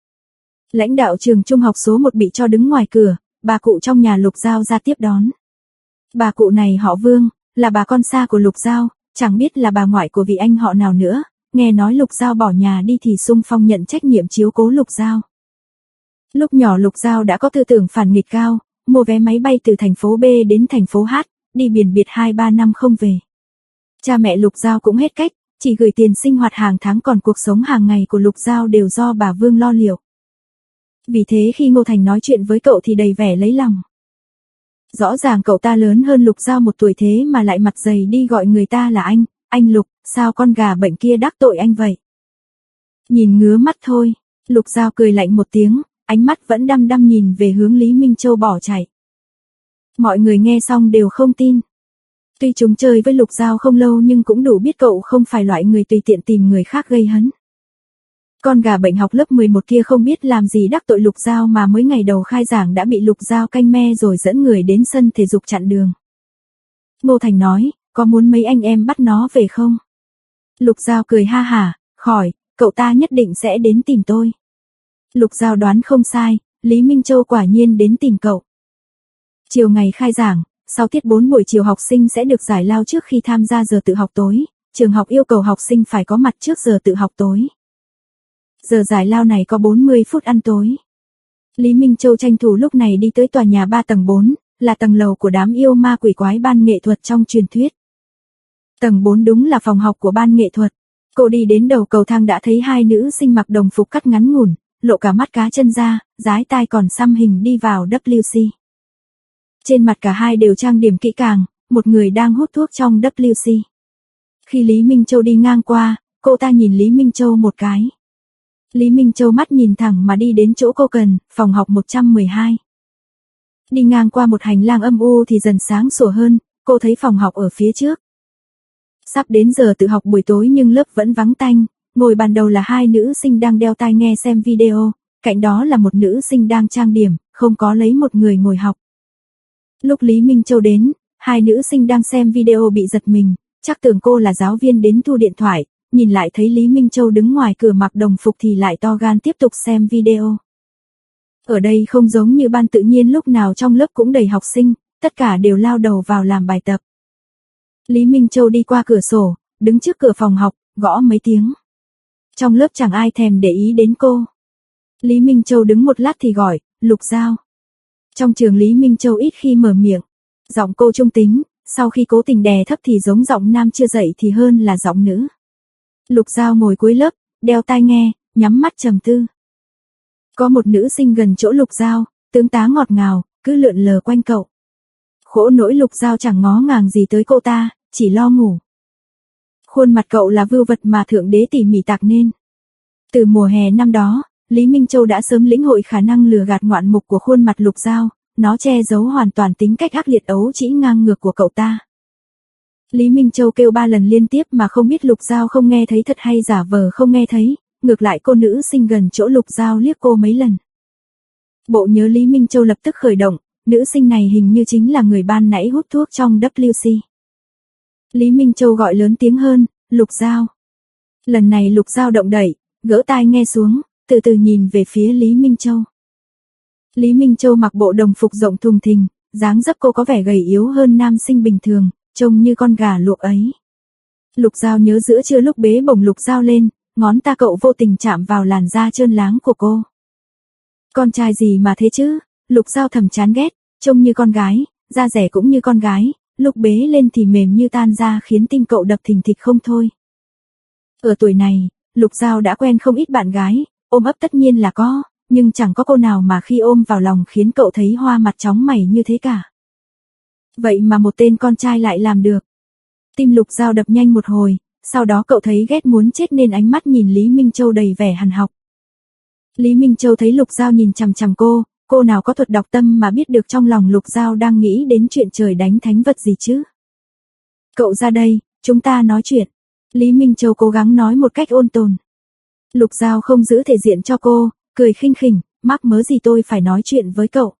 Lãnh đạo trường trung học số một bị cho đứng ngoài cửa, bà cụ trong nhà Lục Giao ra tiếp đón. Bà cụ này họ Vương, là bà con xa của Lục Giao, chẳng biết là bà ngoại của vị anh họ nào nữa, nghe nói Lục Giao bỏ nhà đi thì xung phong nhận trách nhiệm chiếu cố Lục Giao. Lúc nhỏ Lục Giao đã có tư tưởng phản nghịch cao, mua vé máy bay từ thành phố B đến thành phố Hát, đi biển biệt hai ba năm không về. Cha mẹ Lục Giao cũng hết cách, chỉ gửi tiền sinh hoạt hàng tháng còn cuộc sống hàng ngày của Lục Giao đều do bà Vương lo liệu. Vì thế khi Ngô Thành nói chuyện với cậu thì đầy vẻ lấy lòng. Rõ ràng cậu ta lớn hơn Lục Giao một tuổi thế mà lại mặt dày đi gọi người ta là anh, anh Lục, sao con gà bệnh kia đắc tội anh vậy? Nhìn ngứa mắt thôi, Lục Giao cười lạnh một tiếng, ánh mắt vẫn đăm đăm nhìn về hướng Lý Minh Châu bỏ chạy. Mọi người nghe xong đều không tin. Tuy chúng chơi với Lục Giao không lâu nhưng cũng đủ biết cậu không phải loại người tùy tiện tìm người khác gây hấn. Con gà bệnh học lớp mười một kia không biết làm gì đắc tội Lục Giao mà mới ngày đầu khai giảng đã bị Lục Giao canh me rồi dẫn người đến sân thể dục chặn đường. Ngô Thành nói, có muốn mấy anh em bắt nó về không? Lục Giao cười ha hả, khỏi, cậu ta nhất định sẽ đến tìm tôi. Lục Giao đoán không sai, Lý Minh Châu quả nhiên đến tìm cậu. Chiều ngày khai giảng, sau tiết bốn buổi chiều học sinh sẽ được giải lao trước khi tham gia giờ tự học tối, trường học yêu cầu học sinh phải có mặt trước giờ tự học tối. Giờ giải lao này có bốn mươi phút ăn tối. Lý Minh Châu tranh thủ lúc này đi tới tòa nhà ba tầng bốn, là tầng lầu của đám yêu ma quỷ quái ban nghệ thuật trong truyền thuyết. Tầng bốn đúng là phòng học của ban nghệ thuật. Cô đi đến đầu cầu thang đã thấy hai nữ sinh mặc đồng phục cắt ngắn ngủn, lộ cả mắt cá chân ra, dái tai còn xăm hình đi vào W C. Trên mặt cả hai đều trang điểm kỹ càng, một người đang hút thuốc trong W C. Khi Lý Minh Châu đi ngang qua, cô ta nhìn Lý Minh Châu một cái. Lý Minh Châu mắt nhìn thẳng mà đi đến chỗ cô cần, phòng học một trăm mười hai. Đi ngang qua một hành lang âm u thì dần sáng sủa hơn, cô thấy phòng học ở phía trước. Sắp đến giờ tự học buổi tối nhưng lớp vẫn vắng tanh, ngồi bàn đầu là hai nữ sinh đang đeo tai nghe xem video, cạnh đó là một nữ sinh đang trang điểm, không có lấy một người ngồi học. Lúc Lý Minh Châu đến, hai nữ sinh đang xem video bị giật mình, chắc tưởng cô là giáo viên đến thu điện thoại, nhìn lại thấy Lý Minh Châu đứng ngoài cửa mặc đồng phục thì lại to gan tiếp tục xem video. Ở đây không giống như ban tự nhiên lúc nào trong lớp cũng đầy học sinh, tất cả đều lao đầu vào làm bài tập. Lý Minh Châu đi qua cửa sổ, đứng trước cửa phòng học, gõ mấy tiếng. Trong lớp chẳng ai thèm để ý đến cô. Lý Minh Châu đứng một lát thì gọi, Lục Giao. Trong trường Lý Minh Châu ít khi mở miệng. Giọng cô trung tính, sau khi cố tình đè thấp thì giống giọng nam chưa dậy thì hơn là giọng nữ. Lục Giao ngồi cuối lớp, đeo tai nghe, nhắm mắt trầm tư. Có một nữ sinh gần chỗ Lục Giao, tướng tá ngọt ngào, cứ lượn lờ quanh cậu. Khổ nỗi Lục Giao chẳng ngó ngàng gì tới cô ta, chỉ lo ngủ. Khuôn mặt cậu là vưu vật mà Thượng Đế tỉ mỉ tạc nên. Từ mùa hè năm đó, Lý Minh Châu đã sớm lĩnh hội khả năng lừa gạt ngoạn mục của khuôn mặt Lục Giao, nó che giấu hoàn toàn tính cách ác liệt ấu trĩ ngang ngược của cậu ta. Lý Minh Châu kêu ba lần liên tiếp mà không biết Lục Giao không nghe thấy thật hay giả vờ không nghe thấy, ngược lại cô nữ sinh gần chỗ Lục Giao liếc cô mấy lần. Bộ nhớ Lý Minh Châu lập tức khởi động, nữ sinh này hình như chính là người ban nãy hút thuốc trong W C. Lý Minh Châu gọi lớn tiếng hơn, Lục Giao. Lần này Lục Giao động đậy, gỡ tai nghe xuống, từ từ nhìn về phía Lý Minh Châu. Lý Minh Châu mặc bộ đồng phục rộng thùng thình, dáng dấp cô có vẻ gầy yếu hơn nam sinh bình thường, trông như con gà luộc ấy. Lục Giao nhớ giữa trưa lúc bế bổng Lục Giao lên, ngón ta cậu vô tình chạm vào làn da trơn láng của cô. Con trai gì mà thế chứ, Lục Giao thầm chán ghét, trông như con gái, da rẻ cũng như con gái, lúc bế lên thì mềm như tan ra khiến tim cậu đập thình thịch không thôi. Ở tuổi này, Lục Giao đã quen không ít bạn gái, ôm ấp tất nhiên là có, nhưng chẳng có cô nào mà khi ôm vào lòng khiến cậu thấy hoa mặt chóng mày như thế cả. Vậy mà một tên con trai lại làm được. Tim Lục Giao đập nhanh một hồi, sau đó cậu thấy ghét muốn chết nên ánh mắt nhìn Lý Minh Châu đầy vẻ hằn học. Lý Minh Châu thấy Lục Giao nhìn chằm chằm cô, cô nào có thuật đọc tâm mà biết được trong lòng Lục Giao đang nghĩ đến chuyện trời đánh thánh vật gì chứ. Cậu ra đây, chúng ta nói chuyện. Lý Minh Châu cố gắng nói một cách ôn tồn. Lục Giao không giữ thể diện cho cô, cười khinh khỉnh, mắc mớ gì tôi phải nói chuyện với cậu.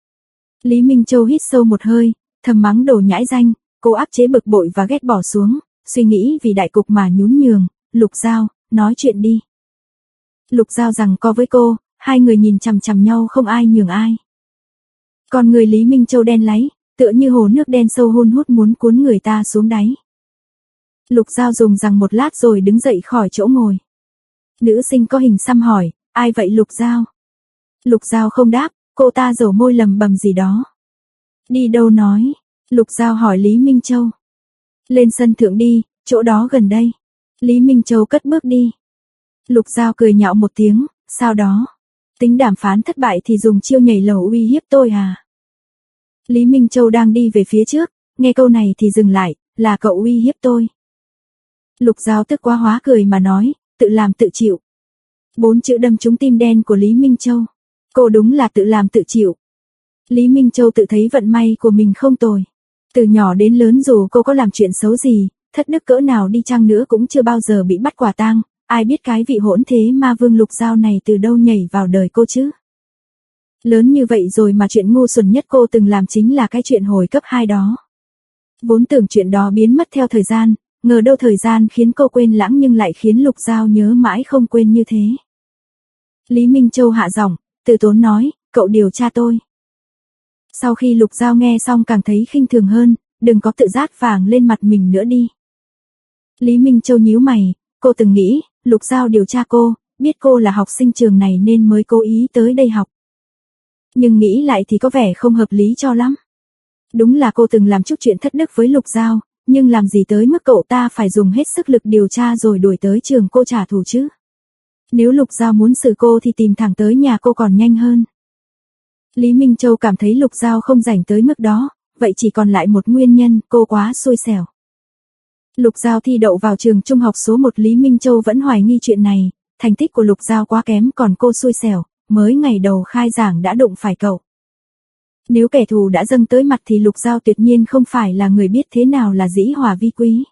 Lý Minh Châu hít sâu một hơi, thầm mắng đồ nhãi danh, cô áp chế bực bội và ghét bỏ xuống, suy nghĩ vì đại cục mà nhún nhường. Lục Giao, nói chuyện đi. Lục Giao rằng co với cô, hai người nhìn chằm chằm nhau không ai nhường ai. Còn người Lý Minh Châu đen láy, tựa như hồ nước đen sâu hun hút muốn cuốn người ta xuống đáy. Lục Giao dùng rằng một lát rồi đứng dậy khỏi chỗ ngồi. Nữ sinh có hình xăm hỏi, ai vậy Lục Giao? Lục Giao không đáp, cô ta dầu môi lầm bầm gì đó. Đi đâu nói? Lục Giao hỏi Lý Minh Châu. Lên sân thượng đi, chỗ đó gần đây. Lý Minh Châu cất bước đi. Lục Giao cười nhạo một tiếng, sau đó, tính đàm phán thất bại thì dùng chiêu nhảy lầu uy hiếp tôi à? Lý Minh Châu đang đi về phía trước, nghe câu này thì dừng lại, là cậu uy hiếp tôi. Lục Giao tức quá hóa cười mà nói, tự làm tự chịu. Bốn chữ đâm trúng tim đen của Lý Minh Châu. Cô đúng là tự làm tự chịu. Lý Minh Châu tự thấy vận may của mình không tồi. Từ nhỏ đến lớn dù cô có làm chuyện xấu gì, thất đức cỡ nào đi chăng nữa cũng chưa bao giờ bị bắt quả tang. Ai biết cái vị hỗn thế ma vương Lục Giao này từ đâu nhảy vào đời cô chứ? Lớn như vậy rồi mà chuyện ngu xuẩn nhất cô từng làm chính là cái chuyện hồi cấp hai đó. Vốn tưởng chuyện đó biến mất theo thời gian, ngờ đâu thời gian khiến cô quên lãng nhưng lại khiến Lục Giao nhớ mãi không quên như thế. Lý Minh Châu hạ giọng, từ tốn nói, cậu điều tra tôi. Sau khi Lục Giao nghe xong càng thấy khinh thường hơn, đừng có tự rát vàng lên mặt mình nữa đi. Lý Minh Châu nhíu mày, cô từng nghĩ, Lục Giao điều tra cô, biết cô là học sinh trường này nên mới cố ý tới đây học. Nhưng nghĩ lại thì có vẻ không hợp lý cho lắm. Đúng là cô từng làm chút chuyện thất đức với Lục Giao, nhưng làm gì tới mức cậu ta phải dùng hết sức lực điều tra rồi đuổi tới trường cô trả thù chứ. Nếu Lục Giao muốn xử cô thì tìm thẳng tới nhà cô còn nhanh hơn. Lý Minh Châu cảm thấy Lục Giao không rảnh tới mức đó, vậy chỉ còn lại một nguyên nhân, cô quá xui xẻo. Lục Giao thi đậu vào trường trung học số một, Lý Minh Châu vẫn hoài nghi chuyện này, thành tích của Lục Giao quá kém còn cô xui xẻo, mới ngày đầu khai giảng đã đụng phải cậu. Nếu kẻ thù đã dâng tới mặt thì Lục Giao tuyệt nhiên không phải là người biết thế nào là dĩ hòa vi quý.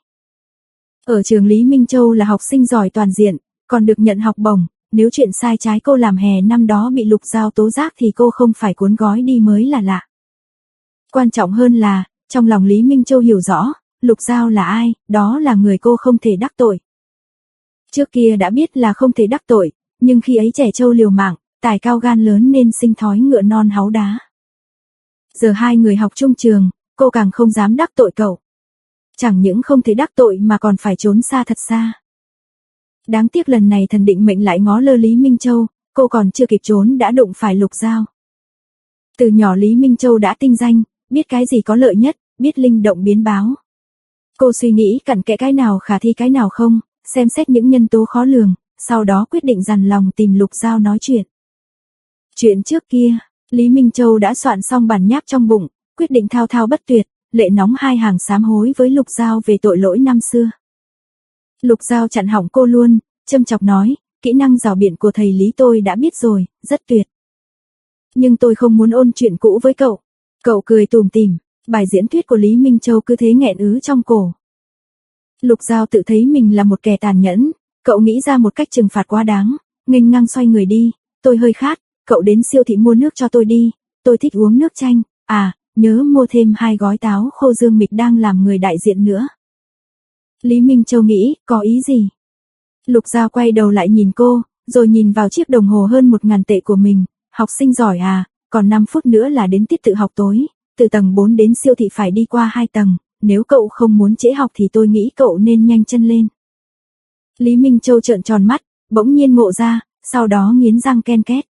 Ở trường Lý Minh Châu là học sinh giỏi toàn diện, còn được nhận học bổng, nếu chuyện sai trái cô làm hè năm đó bị Lục Giao tố giác thì cô không phải cuốn gói đi mới là lạ. Quan trọng hơn là, trong lòng Lý Minh Châu hiểu rõ, Lục Giao là ai, đó là người cô không thể đắc tội. Trước kia đã biết là không thể đắc tội, nhưng khi ấy trẻ trâu liều mạng, tài cao gan lớn nên sinh thói ngựa non háu đá. Giờ hai người học chung trường, cô càng không dám đắc tội cậu. Chẳng những không thể đắc tội mà còn phải trốn xa thật xa. Đáng tiếc lần này thần định mệnh lại ngó lơ Lý Minh Châu, cô còn chưa kịp trốn đã đụng phải Lục Giao. Từ nhỏ Lý Minh Châu đã tinh danh, biết cái gì có lợi nhất, biết linh động biến báo. Cô suy nghĩ cặn kẽ cái nào khả thi cái nào không, xem xét những nhân tố khó lường, sau đó quyết định dằn lòng tìm Lục Giao nói chuyện. Chuyện trước kia, Lý Minh Châu đã soạn xong bản nháp trong bụng, quyết định thao thao bất tuyệt, lệ nóng hai hàng sám hối với Lục Giao về tội lỗi năm xưa. Lục Giao chặn hỏng cô luôn, châm chọc nói, kỹ năng rào biện của thầy Lý tôi đã biết rồi, rất tuyệt. Nhưng tôi không muốn ôn chuyện cũ với cậu. Cậu cười tủm tỉm, bài diễn thuyết của Lý Minh Châu cứ thế nghẹn ứ trong cổ. Lục Giao tự thấy mình là một kẻ tàn nhẫn, cậu nghĩ ra một cách trừng phạt quá đáng, nghênh ngang xoay người đi, tôi hơi khát, cậu đến siêu thị mua nước cho tôi đi, tôi thích uống nước chanh, à, nhớ mua thêm hai gói táo khô Dương Mịch đang làm người đại diện nữa. Lý Minh Châu nghĩ, có ý gì? Lục Giao quay đầu lại nhìn cô, rồi nhìn vào chiếc đồng hồ hơn một ngàn tệ của mình, học sinh giỏi à, còn năm phút nữa là đến tiết tự học tối, từ tầng bốn đến siêu thị phải đi qua hai tầng, nếu cậu không muốn trễ học thì tôi nghĩ cậu nên nhanh chân lên. Lý Minh Châu trợn tròn mắt, bỗng nhiên ngộ ra, sau đó nghiến răng ken két.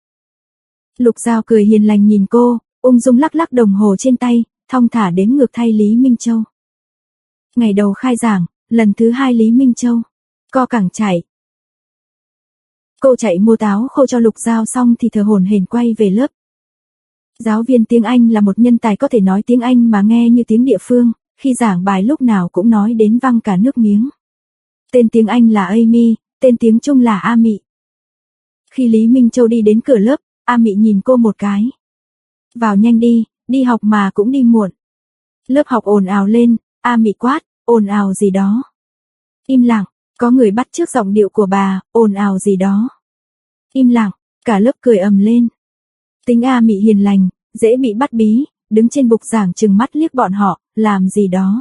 Lục Giao cười hiền lành nhìn cô, ung dung lắc lắc đồng hồ trên tay, thong thả đếm ngược thay Lý Minh Châu. Ngày đầu khai giảng, lần thứ hai Lý Minh Châu co cẳng chạy. Cô chạy mua táo khô cho Lục Giao xong thì thở hổn hển quay về lớp. Giáo viên tiếng Anh là một nhân tài có thể nói tiếng Anh mà nghe như tiếng địa phương, khi giảng bài lúc nào cũng nói đến văng cả nước miếng. Tên tiếng Anh là Amy, tên tiếng Trung là A Mị. Khi Lý Minh Châu đi đến cửa lớp, A Mị nhìn cô một cái. Vào nhanh đi, đi học mà cũng đi muộn. Lớp học ồn ào lên, A Mị quát, ồn ào gì đó. Im lặng, có người bắt chước giọng điệu của bà, ồn ào gì đó. Im lặng, cả lớp cười ầm lên. Tính A Mị hiền lành, dễ bị bắt bí, đứng trên bục giảng trừng mắt liếc bọn họ, làm gì đó.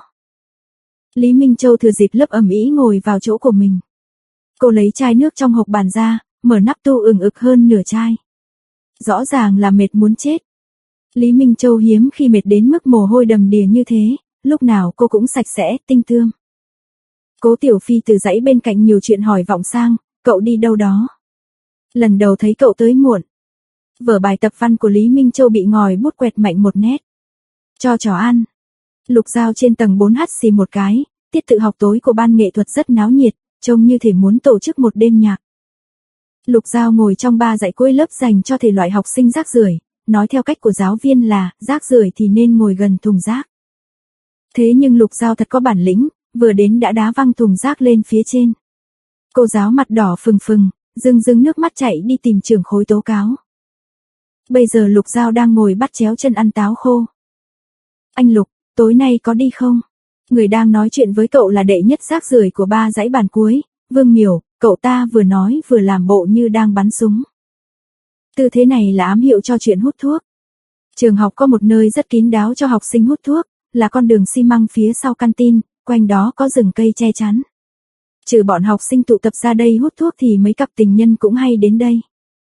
Lý Minh Châu thừa dịp lớp ầm ĩ ngồi vào chỗ của mình. Cô lấy chai nước trong hộp bàn ra, mở nắp tu ừng ực hơn nửa chai. Rõ ràng là mệt muốn chết. Lý Minh Châu hiếm khi mệt đến mức mồ hôi đầm đìa như thế, lúc nào cô cũng sạch sẽ, tinh tươm. Cố Tiểu Phi từ dãy bên cạnh nhiều chuyện hỏi vọng sang, cậu đi đâu đó? Lần đầu thấy cậu tới muộn. Vở bài tập văn của Lý Minh Châu bị ngòi bút quẹt mạnh một nét. Cho chó ăn. Lục Giao trên tầng bốn hắt xì một cái, tiết tự học tối của ban nghệ thuật rất náo nhiệt, trông như thể muốn tổ chức một đêm nhạc. Lục Giao ngồi trong ba dãy cuối lớp dành cho thể loại học sinh rác rưởi, nói theo cách của giáo viên là, rác rưởi thì nên ngồi gần thùng rác. Thế nhưng Lục Giao thật có bản lĩnh, vừa đến đã đá văng thùng rác lên phía trên. Cô giáo mặt đỏ phừng phừng, rưng rưng nước mắt chảy đi tìm trưởng khối tố cáo. Bây giờ Lục Giao đang ngồi bắt chéo chân ăn táo khô. Anh Lục, tối nay có đi không? Người đang nói chuyện với cậu là đệ nhất rác rưởi của ba dãy bàn cuối, Vương Miểu, cậu ta vừa nói vừa làm bộ như đang bắn súng. Tư thế này là ám hiệu cho chuyện hút thuốc. Trường học có một nơi rất kín đáo cho học sinh hút thuốc, là con đường xi măng phía sau canteen, quanh đó có rừng cây che chắn. Trừ bọn học sinh tụ tập ra đây hút thuốc thì mấy cặp tình nhân cũng hay đến đây.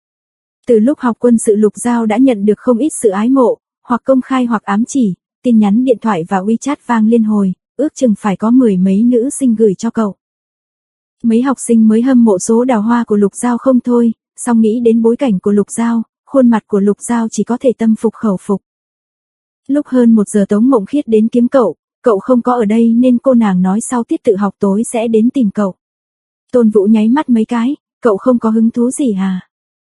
Từ lúc học quân sự Lục Giao đã nhận được không ít sự ái mộ, hoặc công khai hoặc ám chỉ, tin nhắn điện thoại và WeChat vang liên hồi, ước chừng phải có mười mấy nữ sinh gửi cho cậu. Mấy học sinh mới hâm mộ số đào hoa của Lục Giao không thôi, song nghĩ đến bối cảnh của Lục Giao, khuôn mặt của Lục Giao chỉ có thể tâm phục khẩu phục. Lúc hơn một giờ Tống Mộng Khiết đến kiếm cậu, cậu không có ở đây nên cô nàng nói sau tiết tự học tối sẽ đến tìm cậu. Tôn Vũ nháy mắt mấy cái, cậu không có hứng thú gì à?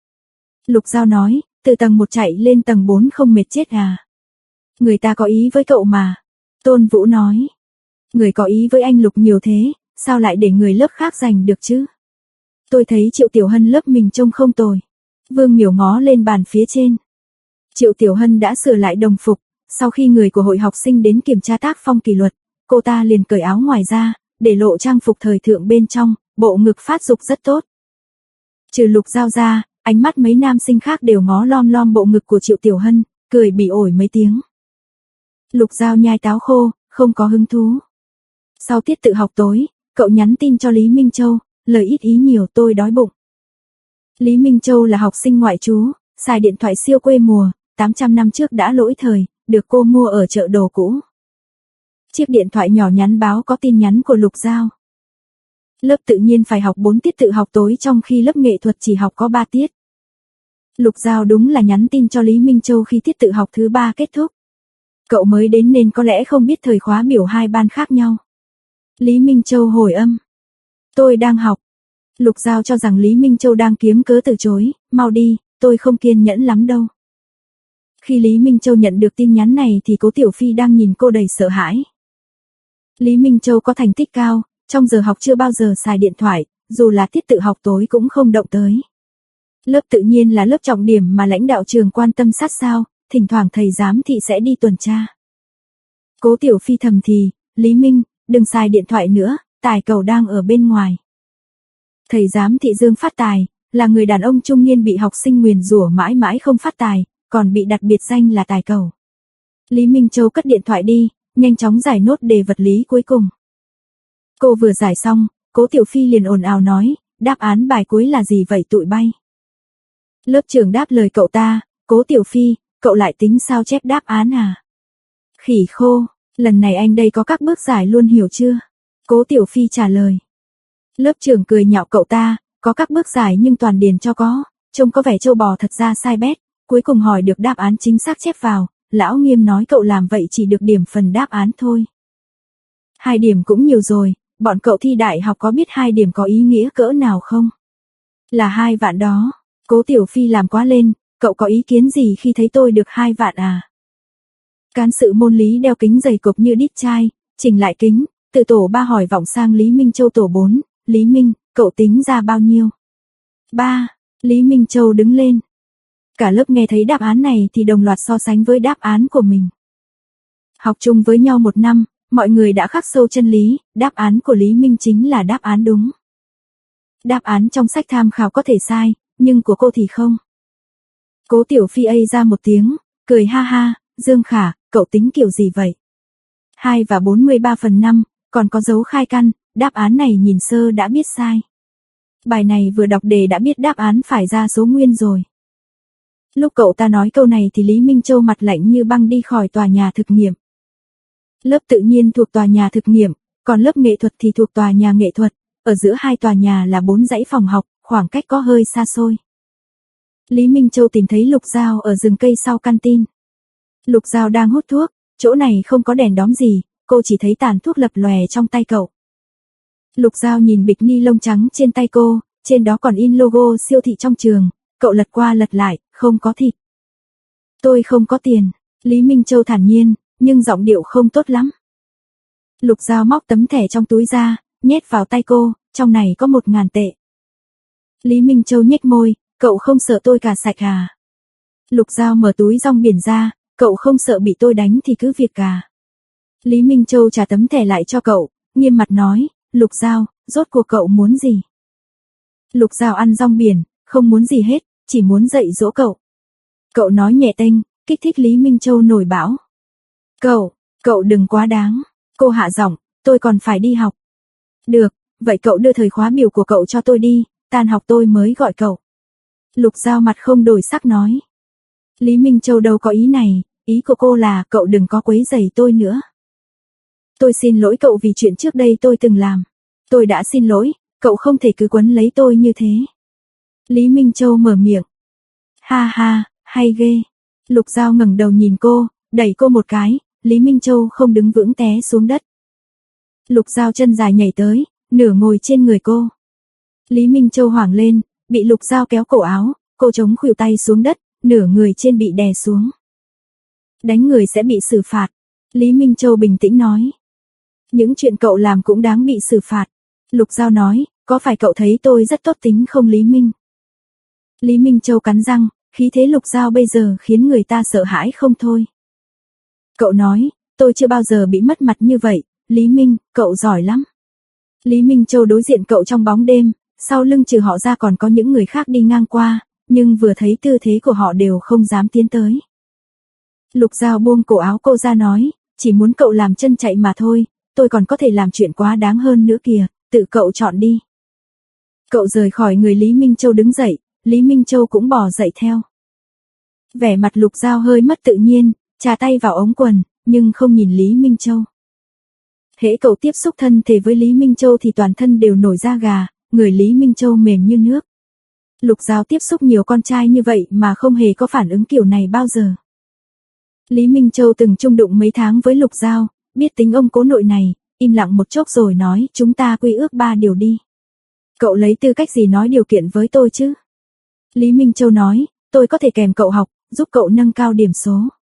Lục Giao nói, từ tầng một chạy lên tầng bốn không mệt chết à? Người ta có ý với cậu mà. Tôn Vũ nói, người có ý với anh Lục nhiều thế, sao lại để người lớp khác giành được chứ? Tôi thấy Triệu Tiểu Hân lớp mình trông không tồi. Vương Miểu ngó lên bàn phía trên. Triệu Tiểu Hân đã sửa lại đồng phục, sau khi người của hội học sinh đến kiểm tra tác phong kỷ luật, cô ta liền cởi áo ngoài ra, để lộ trang phục thời thượng bên trong, bộ ngực phát dục rất tốt. Trừ Lục Giao ra, ánh mắt mấy nam sinh khác đều ngó lom lom bộ ngực của Triệu Tiểu Hân, cười bỉ ổi mấy tiếng. Lục Giao nhai táo khô, không có hứng thú. Sau tiết tự học tối, cậu nhắn tin cho Lý Minh Châu, lời ít ý nhiều tôi đói bụng. Lý Minh Châu là học sinh ngoại trú, xài điện thoại siêu quê mùa, tám trăm năm trước đã lỗi thời, được cô mua ở chợ đồ cũ. Chiếc điện thoại nhỏ nhắn báo có tin nhắn của Lục Giao. Lớp tự nhiên phải học bốn tiết tự học tối trong khi lớp nghệ thuật chỉ học có ba tiết. Lục Giao đúng là nhắn tin cho Lý Minh Châu khi tiết tự học thứ ba kết thúc. Cậu mới đến nên có lẽ không biết thời khóa biểu hai ban khác nhau. Lý Minh Châu hồi âm. Tôi đang học. Lục Giao cho rằng Lý Minh Châu đang kiếm cớ từ chối, mau đi, tôi không kiên nhẫn lắm đâu. Khi Lý Minh Châu nhận được tin nhắn này thì Cố Tiểu Phi đang nhìn cô đầy sợ hãi. Lý Minh Châu có thành tích cao, trong giờ học chưa bao giờ xài điện thoại, dù là tiết tự học tối cũng không động tới. Lớp tự nhiên là lớp trọng điểm mà lãnh đạo trường quan tâm sát sao, thỉnh thoảng thầy giám thị sẽ đi tuần tra. Cố Tiểu Phi thầm thì, Lý Minh, đừng xài điện thoại nữa, Tài cậu đang ở bên ngoài. Thầy giám thị Dương Phát Tài, là người đàn ông trung niên bị học sinh nguyền rủa mãi mãi không phát tài, còn bị đặt biệt danh là Tài Cầu. Lý Minh Châu cất điện thoại đi, nhanh chóng giải nốt đề vật lý cuối cùng. Cô vừa giải xong, Cố Tiểu Phi liền ồn ào nói, đáp án bài cuối là gì vậy tụi bay? Lớp trưởng đáp lời cậu ta, Cố Tiểu Phi, cậu lại tính sao chép đáp án à? Khỉ khô, lần này anh đây có các bước giải luôn hiểu chưa? Cố Tiểu Phi trả lời. Lớp trưởng cười nhạo cậu ta, có các bước giải nhưng toàn điền cho có, trông có vẻ trâu bò thật ra sai bét, cuối cùng hỏi được đáp án chính xác chép vào, lão Nghiêm nói cậu làm vậy chỉ được điểm phần đáp án thôi. Hai điểm cũng nhiều rồi, bọn cậu thi đại học có biết hai điểm có ý nghĩa cỡ nào không? Là hai vạn đó. Cố Tiểu Phi làm quá lên, cậu có ý kiến gì khi thấy tôi được hai vạn à? Cán sự môn Lý đeo kính dày cộp như đít chai, chỉnh lại kính, từ tổ ba hỏi vọng sang Lý Minh Châu tổ bốn, Lý Minh, cậu tính ra bao nhiêu? Ba, Lý Minh Châu đứng lên. Cả lớp nghe thấy đáp án này thì đồng loạt so sánh với đáp án của mình. Học chung với nhau một năm, mọi người đã khắc sâu chân lý, đáp án của Lý Minh chính là đáp án đúng. Đáp án trong sách tham khảo có thể sai, nhưng của cô thì không. Cố Tiểu Phi ây ra một tiếng, cười ha ha, Dương Khả, cậu tính kiểu gì vậy? hai và bốn mươi ba phần năm, còn có dấu khai căn, đáp án này nhìn sơ đã biết sai. Bài này vừa đọc đề đã biết đáp án phải ra số nguyên rồi. Lúc cậu ta nói câu này thì Lý Minh Châu mặt lạnh như băng đi khỏi tòa nhà thực nghiệm. Lớp tự nhiên thuộc tòa nhà thực nghiệm, còn lớp nghệ thuật thì thuộc tòa nhà nghệ thuật, ở giữa hai tòa nhà là bốn dãy phòng học, khoảng cách có hơi xa xôi. Lý Minh Châu tìm thấy Lục Giao ở rừng cây sau canteen. Lục Giao đang hút thuốc, chỗ này không có đèn đóm gì, cô chỉ thấy tàn thuốc lập lòe trong tay cậu. Lục Giao nhìn bịch ni lông trắng trên tay cô, trên đó còn in logo siêu thị trong trường, cậu lật qua lật lại, không có thịt. Tôi không có tiền, Lý Minh Châu thản nhiên, nhưng giọng điệu không tốt lắm. Lục Giao móc tấm thẻ trong túi ra, nhét vào tay cô, trong này có một ngàn tệ. Lý Minh Châu nhếch môi, cậu không sợ tôi cà sạch à? Lục Giao mở túi rong biển ra, cậu không sợ bị tôi đánh thì cứ việc cà. Lý Minh Châu trả tấm thẻ lại cho cậu, nghiêm mặt nói, Lục Giao, rốt cuộc cậu muốn gì? Lục Giao ăn rong biển, không muốn gì hết, chỉ muốn dạy dỗ cậu. Cậu nói nhẹ tênh, kích thích Lý Minh Châu nổi bão. Cậu, cậu đừng quá đáng. Cô hạ giọng, tôi còn phải đi học. Được, vậy cậu đưa thời khóa biểu của cậu cho tôi đi, tan học tôi mới gọi cậu. Lục Giao mặt không đổi sắc nói. Lý Minh Châu đâu có ý này, ý của cô là cậu đừng có quấy rầy tôi nữa. Tôi xin lỗi cậu vì chuyện trước đây tôi từng làm. Tôi đã xin lỗi, cậu không thể cứ quấn lấy tôi như thế. Lý Minh Châu mở miệng. Ha ha, hay ghê. Lục Giao ngẩng đầu nhìn cô, đẩy cô một cái, Lý Minh Châu không đứng vững té xuống đất. Lục Giao chân dài nhảy tới, nửa ngồi trên người cô. Lý Minh Châu hoảng lên, bị Lục Giao kéo cổ áo, cô chống khuỷu tay xuống đất, nửa người trên bị đè xuống. Đánh người sẽ bị xử phạt. Lý Minh Châu bình tĩnh nói. Những chuyện cậu làm cũng đáng bị xử phạt. Lục Giao nói, có phải cậu thấy tôi rất tốt tính không Lý Minh? Lý Minh Châu cắn răng, khí thế Lục Giao bây giờ khiến người ta sợ hãi không thôi. Cậu nói, tôi chưa bao giờ bị mất mặt như vậy, Lý Minh, cậu giỏi lắm. Lý Minh Châu đối diện cậu trong bóng đêm, sau lưng trừ họ ra còn có những người khác đi ngang qua, nhưng vừa thấy tư thế của họ đều không dám tiến tới. Lục Giao buông cổ áo cô ra nói, chỉ muốn cậu làm chân chạy mà thôi, tôi còn có thể làm chuyện quá đáng hơn nữa kìa, tự cậu chọn đi. Cậu rời khỏi người Lý Minh Châu đứng dậy, Lý Minh Châu cũng bò dậy theo. Vẻ mặt Lục Giao hơi mất tự nhiên, chà tay vào ống quần, nhưng không nhìn Lý Minh Châu. Hễ cậu tiếp xúc thân thể với Lý Minh Châu thì toàn thân đều nổi da gà, người Lý Minh Châu mềm như nước. Lục Giao tiếp xúc nhiều con trai như vậy mà không hề có phản ứng kiểu này bao giờ. Lý Minh Châu từng chung đụng mấy tháng với Lục Giao, biết tính ông cố nội này, im lặng một chốc rồi nói chúng ta quy ước ba điều đi. Cậu lấy tư cách gì nói điều kiện với tôi chứ? Lý Minh Châu nói, tôi có thể kèm cậu học, giúp cậu nâng cao điểm số.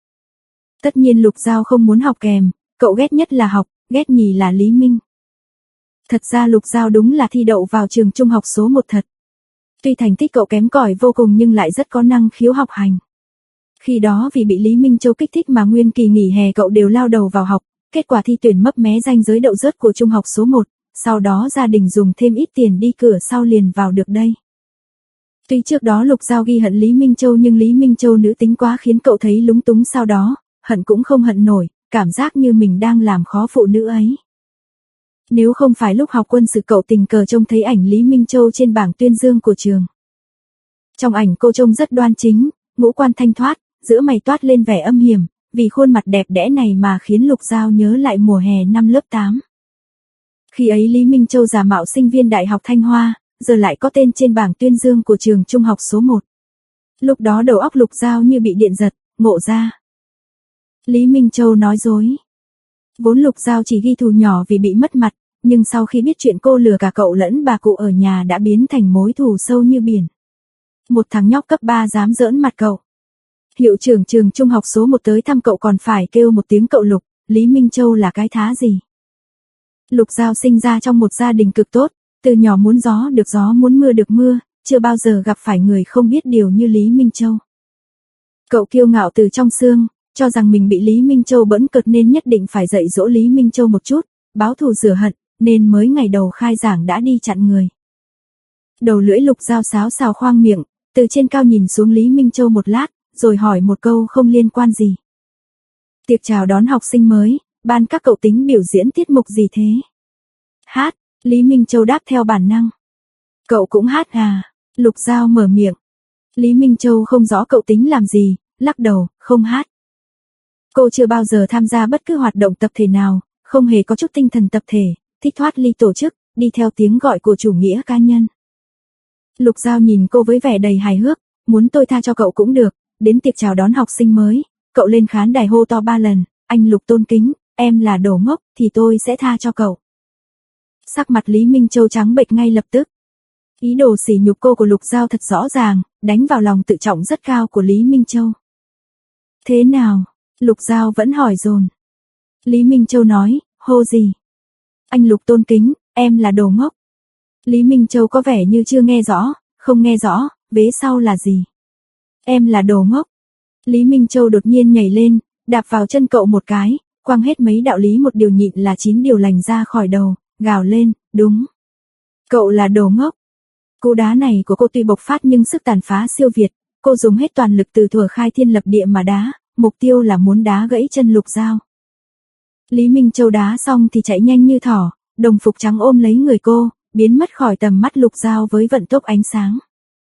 Tất nhiên Lục Giao không muốn học kèm, cậu ghét nhất là học, ghét nhì là Lý Minh. Thật ra Lục Giao đúng là thi đậu vào trường trung học số một thật. Tuy thành tích cậu kém cỏi vô cùng nhưng lại rất có năng khiếu học hành. Khi đó vì bị Lý Minh Châu kích thích mà nguyên kỳ nghỉ hè cậu đều lao đầu vào học, kết quả thi tuyển mấp mé ranh giới đậu rớt của trung học số một, sau đó gia đình dùng thêm ít tiền đi cửa sau liền vào được đây. Tuy trước đó Lục Giao ghi hận Lý Minh Châu nhưng Lý Minh Châu nữ tính quá khiến cậu thấy lúng túng sau đó, hận cũng không hận nổi, cảm giác như mình đang làm khó phụ nữ ấy. Nếu không phải lúc học quân sự cậu tình cờ trông thấy ảnh Lý Minh Châu trên bảng tuyên dương của trường. Trong ảnh cô trông rất đoan chính, ngũ quan thanh thoát, giữa mày toát lên vẻ âm hiểm, vì khuôn mặt đẹp đẽ này mà khiến Lục Giao nhớ lại mùa hè năm lớp tám. Khi ấy Lý Minh Châu giả mạo sinh viên Đại học Thanh Hoa, giờ lại có tên trên bảng tuyên dương của trường trung học số một. Lúc đó đầu óc Lục Giao như bị điện giật, ngộ ra. Lý Minh Châu nói dối. Vốn Lục Giao chỉ ghi thù nhỏ vì bị mất mặt, nhưng sau khi biết chuyện cô lừa cả cậu lẫn bà cụ ở nhà đã biến thành mối thù sâu như biển. Một thằng nhóc cấp ba dám giỡn mặt cậu. Hiệu trưởng trường trung học số một tới thăm cậu còn phải kêu một tiếng cậu Lục, Lý Minh Châu là cái thá gì. Lục Giao sinh ra trong một gia đình cực tốt, từ nhỏ muốn gió được gió muốn mưa được mưa, chưa bao giờ gặp phải người không biết điều như Lý Minh Châu. Cậu kiêu ngạo từ trong xương, cho rằng mình bị Lý Minh Châu bỡn cợt nên nhất định phải dạy dỗ Lý Minh Châu một chút, báo thù rửa hận, nên mới ngày đầu khai giảng đã đi chặn người. Đầu lưỡi Lục Giao sáo sào khoang miệng, từ trên cao nhìn xuống Lý Minh Châu một lát, rồi hỏi một câu không liên quan gì. Tiệc chào đón học sinh mới, ban các cậu tính biểu diễn tiết mục gì thế? Hát, Lý Minh Châu đáp theo bản năng. Cậu cũng hát à? Lục Giao mở miệng. Lý Minh Châu không rõ cậu tính làm gì, lắc đầu, không hát. Cô chưa bao giờ tham gia bất cứ hoạt động tập thể nào, không hề có chút tinh thần tập thể, thích thoát ly tổ chức, đi theo tiếng gọi của chủ nghĩa cá nhân. Lục Giao nhìn cô với vẻ đầy hài hước, muốn tôi tha cho cậu cũng được, đến tiệc chào đón học sinh mới, cậu lên khán đài hô to ba lần, anh Lục tôn kính, em là đồ ngốc, thì tôi sẽ tha cho cậu. Sắc mặt Lý Minh Châu trắng bệch ngay lập tức. Ý đồ sỉ nhục cô của Lục Giao thật rõ ràng, đánh vào lòng tự trọng rất cao của Lý Minh Châu. Thế nào? Lục Giao vẫn hỏi dồn. Lý Minh Châu nói, hô gì? Anh Lục tôn kính, em là đồ ngốc. Lý Minh Châu có vẻ như chưa nghe rõ, không nghe rõ, vế sau là gì? Em là đồ ngốc. Lý Minh Châu đột nhiên nhảy lên, đạp vào chân cậu một cái, quăng hết mấy đạo lý một điều nhịn là chín điều lành ra khỏi đầu, gào lên, đúng. Cậu là đồ ngốc. Cú đá này của cô tuy bộc phát nhưng sức tàn phá siêu việt, cô dùng hết toàn lực từ thuở khai thiên lập địa mà đá, mục tiêu là muốn đá gãy chân Lục Giao. Lý Minh Châu đá xong thì chạy nhanh như thỏ, đồng phục trắng ôm lấy người cô, biến mất khỏi tầm mắt Lục Giao với vận tốc ánh sáng.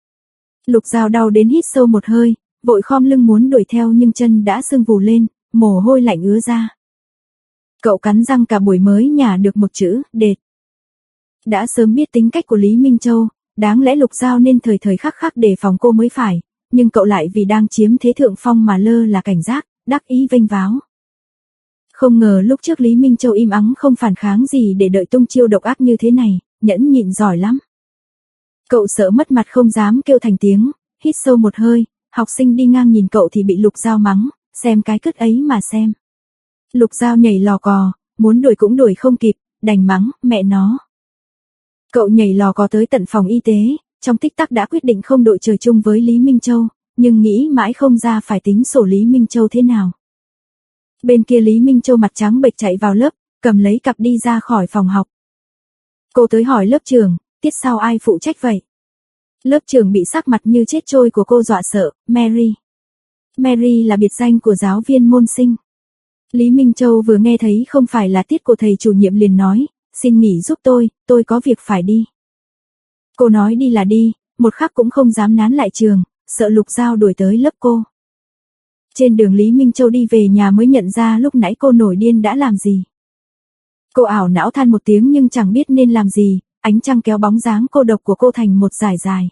Lục Giao đau đến hít sâu một hơi, vội khom lưng muốn đuổi theo nhưng chân đã sưng vù lên, mồ hôi lạnh ứa ra. Cậu cắn răng cả buổi mới nhả được một chữ, đệt. Đã sớm biết tính cách của Lý Minh Châu, đáng lẽ Lục Giao nên thời thời khắc khắc đề phòng cô mới phải, nhưng cậu lại vì đang chiếm thế thượng phong mà lơ là cảnh giác, đắc ý vênh váo. Không ngờ lúc trước Lý Minh Châu im ắng không phản kháng gì để đợi tung chiêu độc ác như thế này, nhẫn nhịn giỏi lắm. Cậu sợ mất mặt không dám kêu thành tiếng, hít sâu một hơi, học sinh đi ngang nhìn cậu thì bị Lục Giao mắng, xem cái cứt ấy mà xem. Lục Giao nhảy lò cò, muốn đuổi cũng đuổi không kịp, đành mắng, mẹ nó. Cậu nhảy lò cò tới tận phòng y tế, trong tích tắc đã quyết định không đội trời chung với Lý Minh Châu, nhưng nghĩ mãi không ra phải tính sổ Lý Minh Châu thế nào. Bên kia Lý Minh Châu mặt trắng bệch chạy vào lớp, cầm lấy cặp đi ra khỏi phòng học. Cô tới hỏi lớp trưởng, tiết sau ai phụ trách vậy? Lớp trưởng bị sắc mặt như chết trôi của cô dọa sợ, Mary. Mary là biệt danh của giáo viên môn sinh. Lý Minh Châu vừa nghe thấy không phải là tiết của thầy chủ nhiệm liền nói, xin nghỉ giúp tôi, tôi có việc phải đi. Cô nói đi là đi, một khắc cũng không dám nán lại trường, sợ Lục Giao đuổi tới lớp cô. Trên đường Lý Minh Châu đi về nhà mới nhận ra lúc nãy cô nổi điên đã làm gì. Cô ảo não than một tiếng nhưng chẳng biết nên làm gì, ánh trăng kéo bóng dáng cô độc của cô thành một dải dài.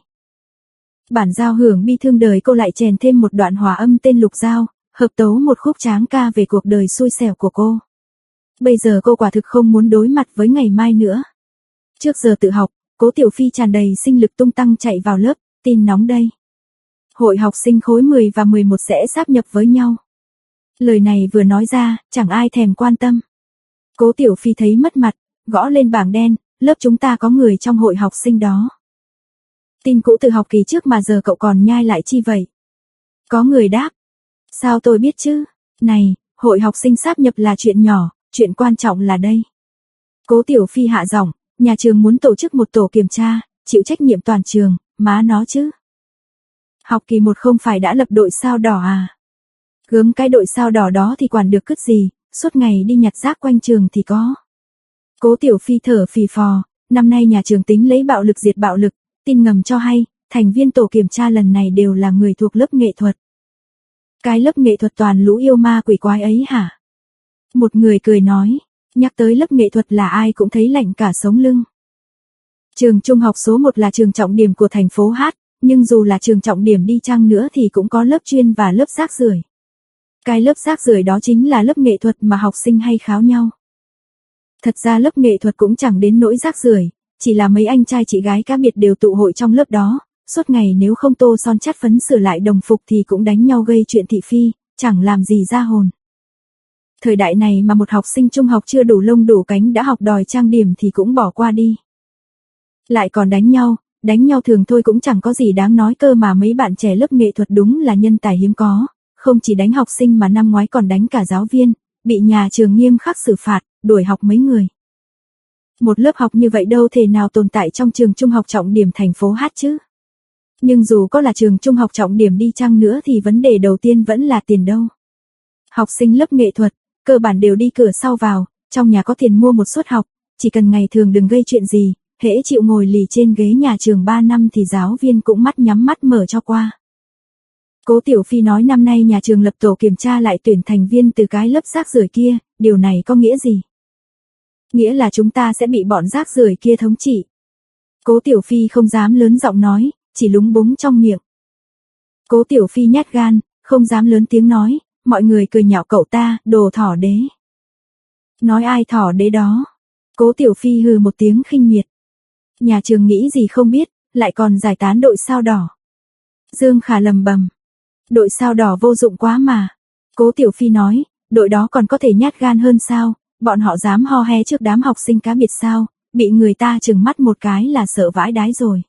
Bản giao hưởng bi thương đời cô lại chèn thêm một đoạn hòa âm tên Lục Giao, hợp tấu một khúc tráng ca về cuộc đời xui xẻo của cô. Bây giờ cô quả thực không muốn đối mặt với ngày mai nữa. Trước giờ tự học, Cố Tiểu Phi tràn đầy sinh lực tung tăng chạy vào lớp, tin nóng đây. Hội học sinh khối mười và mười một sẽ sáp nhập với nhau. Lời này vừa nói ra, chẳng ai thèm quan tâm. Cố Tiểu Phi thấy mất mặt, gõ lên bảng đen, lớp chúng ta có người trong hội học sinh đó. Tin cũ từ học kỳ trước mà giờ cậu còn nhai lại chi vậy? Có người đáp. Sao tôi biết chứ? Này, hội học sinh sáp nhập là chuyện nhỏ, chuyện quan trọng là đây. Cố Tiểu Phi hạ giọng, nhà trường muốn tổ chức một tổ kiểm tra, chịu trách nhiệm toàn trường, má nó chứ. Học kỳ một không phải đã lập đội sao đỏ à? Gớm cái đội sao đỏ đó thì quản được cứt gì, suốt ngày đi nhặt rác quanh trường thì có. Cố Tiểu Phi thở phì phò, năm nay nhà trường tính lấy bạo lực diệt bạo lực, tin ngầm cho hay, thành viên tổ kiểm tra lần này đều là người thuộc lớp nghệ thuật. Cái lớp nghệ thuật toàn lũ yêu ma quỷ quái ấy hả? Một người cười nói, nhắc tới lớp nghệ thuật là ai cũng thấy lạnh cả sống lưng. Trường trung học số một là trường trọng điểm của thành phố Hát, nhưng dù là trường trọng điểm đi chăng nữa thì cũng có lớp chuyên và lớp rác rưởi. Cái lớp rác rưởi đó chính là lớp nghệ thuật mà học sinh hay kháo nhau. Thật ra lớp nghệ thuật cũng chẳng đến nỗi rác rưởi, chỉ là mấy anh trai chị gái cá biệt đều tụ hội trong lớp đó, suốt ngày nếu không tô son chát phấn sửa lại đồng phục thì cũng đánh nhau gây chuyện thị phi, chẳng làm gì ra hồn. Thời đại này mà một học sinh trung học chưa đủ lông đủ cánh đã học đòi trang điểm thì cũng bỏ qua đi. Lại còn đánh nhau, đánh nhau thường thôi cũng chẳng có gì đáng nói cơ mà mấy bạn trẻ lớp nghệ thuật đúng là nhân tài hiếm có, không chỉ đánh học sinh mà năm ngoái còn đánh cả giáo viên, bị nhà trường nghiêm khắc xử phạt, đuổi học mấy người. Một lớp học như vậy đâu thể nào tồn tại trong trường trung học trọng điểm thành phố Hát chứ. Nhưng dù có là trường trung học trọng điểm đi chăng nữa thì vấn đề đầu tiên vẫn là tiền đâu. Học sinh lớp nghệ thuật, cơ bản đều đi cửa sau vào, trong nhà có tiền mua một suất học, chỉ cần ngày thường đừng gây chuyện gì, hễ chịu ngồi lì trên ghế nhà trường ba năm thì giáo viên cũng mắt nhắm mắt mở cho qua. Cố Tiểu Phi nói năm nay nhà trường lập tổ kiểm tra lại tuyển thành viên từ cái lớp rác rưởi kia, điều này có nghĩa gì? Nghĩa là chúng ta sẽ bị bọn rác rưởi kia thống trị. Cố Tiểu Phi không dám lớn giọng nói, chỉ lúng búng trong miệng. Cố Tiểu Phi nhát gan, không dám lớn tiếng nói, mọi người cười nhạo cậu ta, đồ thỏ đế. Nói ai thỏ đế đó? Cố Tiểu Phi hừ một tiếng khinh miệt. Nhà trường nghĩ gì không biết, lại còn giải tán đội sao đỏ. Dương Khả lầm bầm. Đội sao đỏ vô dụng quá mà. Cố Tiểu Phi nói, đội đó còn có thể nhát gan hơn sao, bọn họ dám ho he trước đám học sinh cá biệt sao, bị người ta trừng mắt một cái là sợ vãi đái rồi.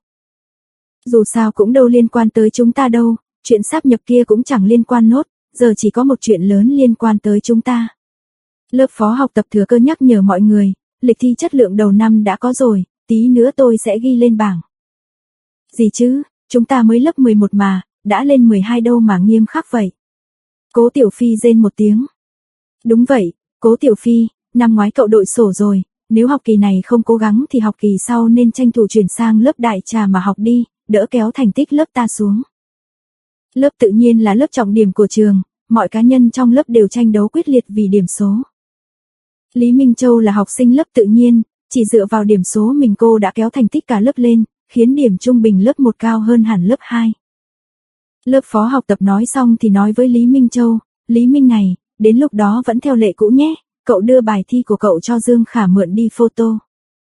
Dù sao cũng đâu liên quan tới chúng ta đâu, chuyện sáp nhập kia cũng chẳng liên quan nốt, giờ chỉ có một chuyện lớn liên quan tới chúng ta. Lớp phó học tập thừa cơ nhắc nhở mọi người, lịch thi chất lượng đầu năm đã có rồi, tí nữa tôi sẽ ghi lên bảng. Gì chứ, chúng ta mới lớp mười một mà, đã lên mười hai đâu mà nghiêm khắc vậy. Cố Tiểu Phi rên một tiếng. Đúng vậy, Cố Tiểu Phi, năm ngoái cậu đội sổ rồi, nếu học kỳ này không cố gắng thì học kỳ sau nên tranh thủ chuyển sang lớp đại trà mà học đi, đỡ kéo thành tích lớp ta xuống. Lớp tự nhiên là lớp trọng điểm của trường, mọi cá nhân trong lớp đều tranh đấu quyết liệt vì điểm số. Lý Minh Châu là học sinh lớp tự nhiên, chỉ dựa vào điểm số mình cô đã kéo thành tích cả lớp lên, khiến điểm trung bình lớp một cao hơn hẳn lớp hai. Lớp phó học tập nói xong thì nói với Lý Minh Châu, Lý Minh này, đến lúc đó vẫn theo lệ cũ nhé, cậu đưa bài thi của cậu cho Dương Khả mượn đi photo.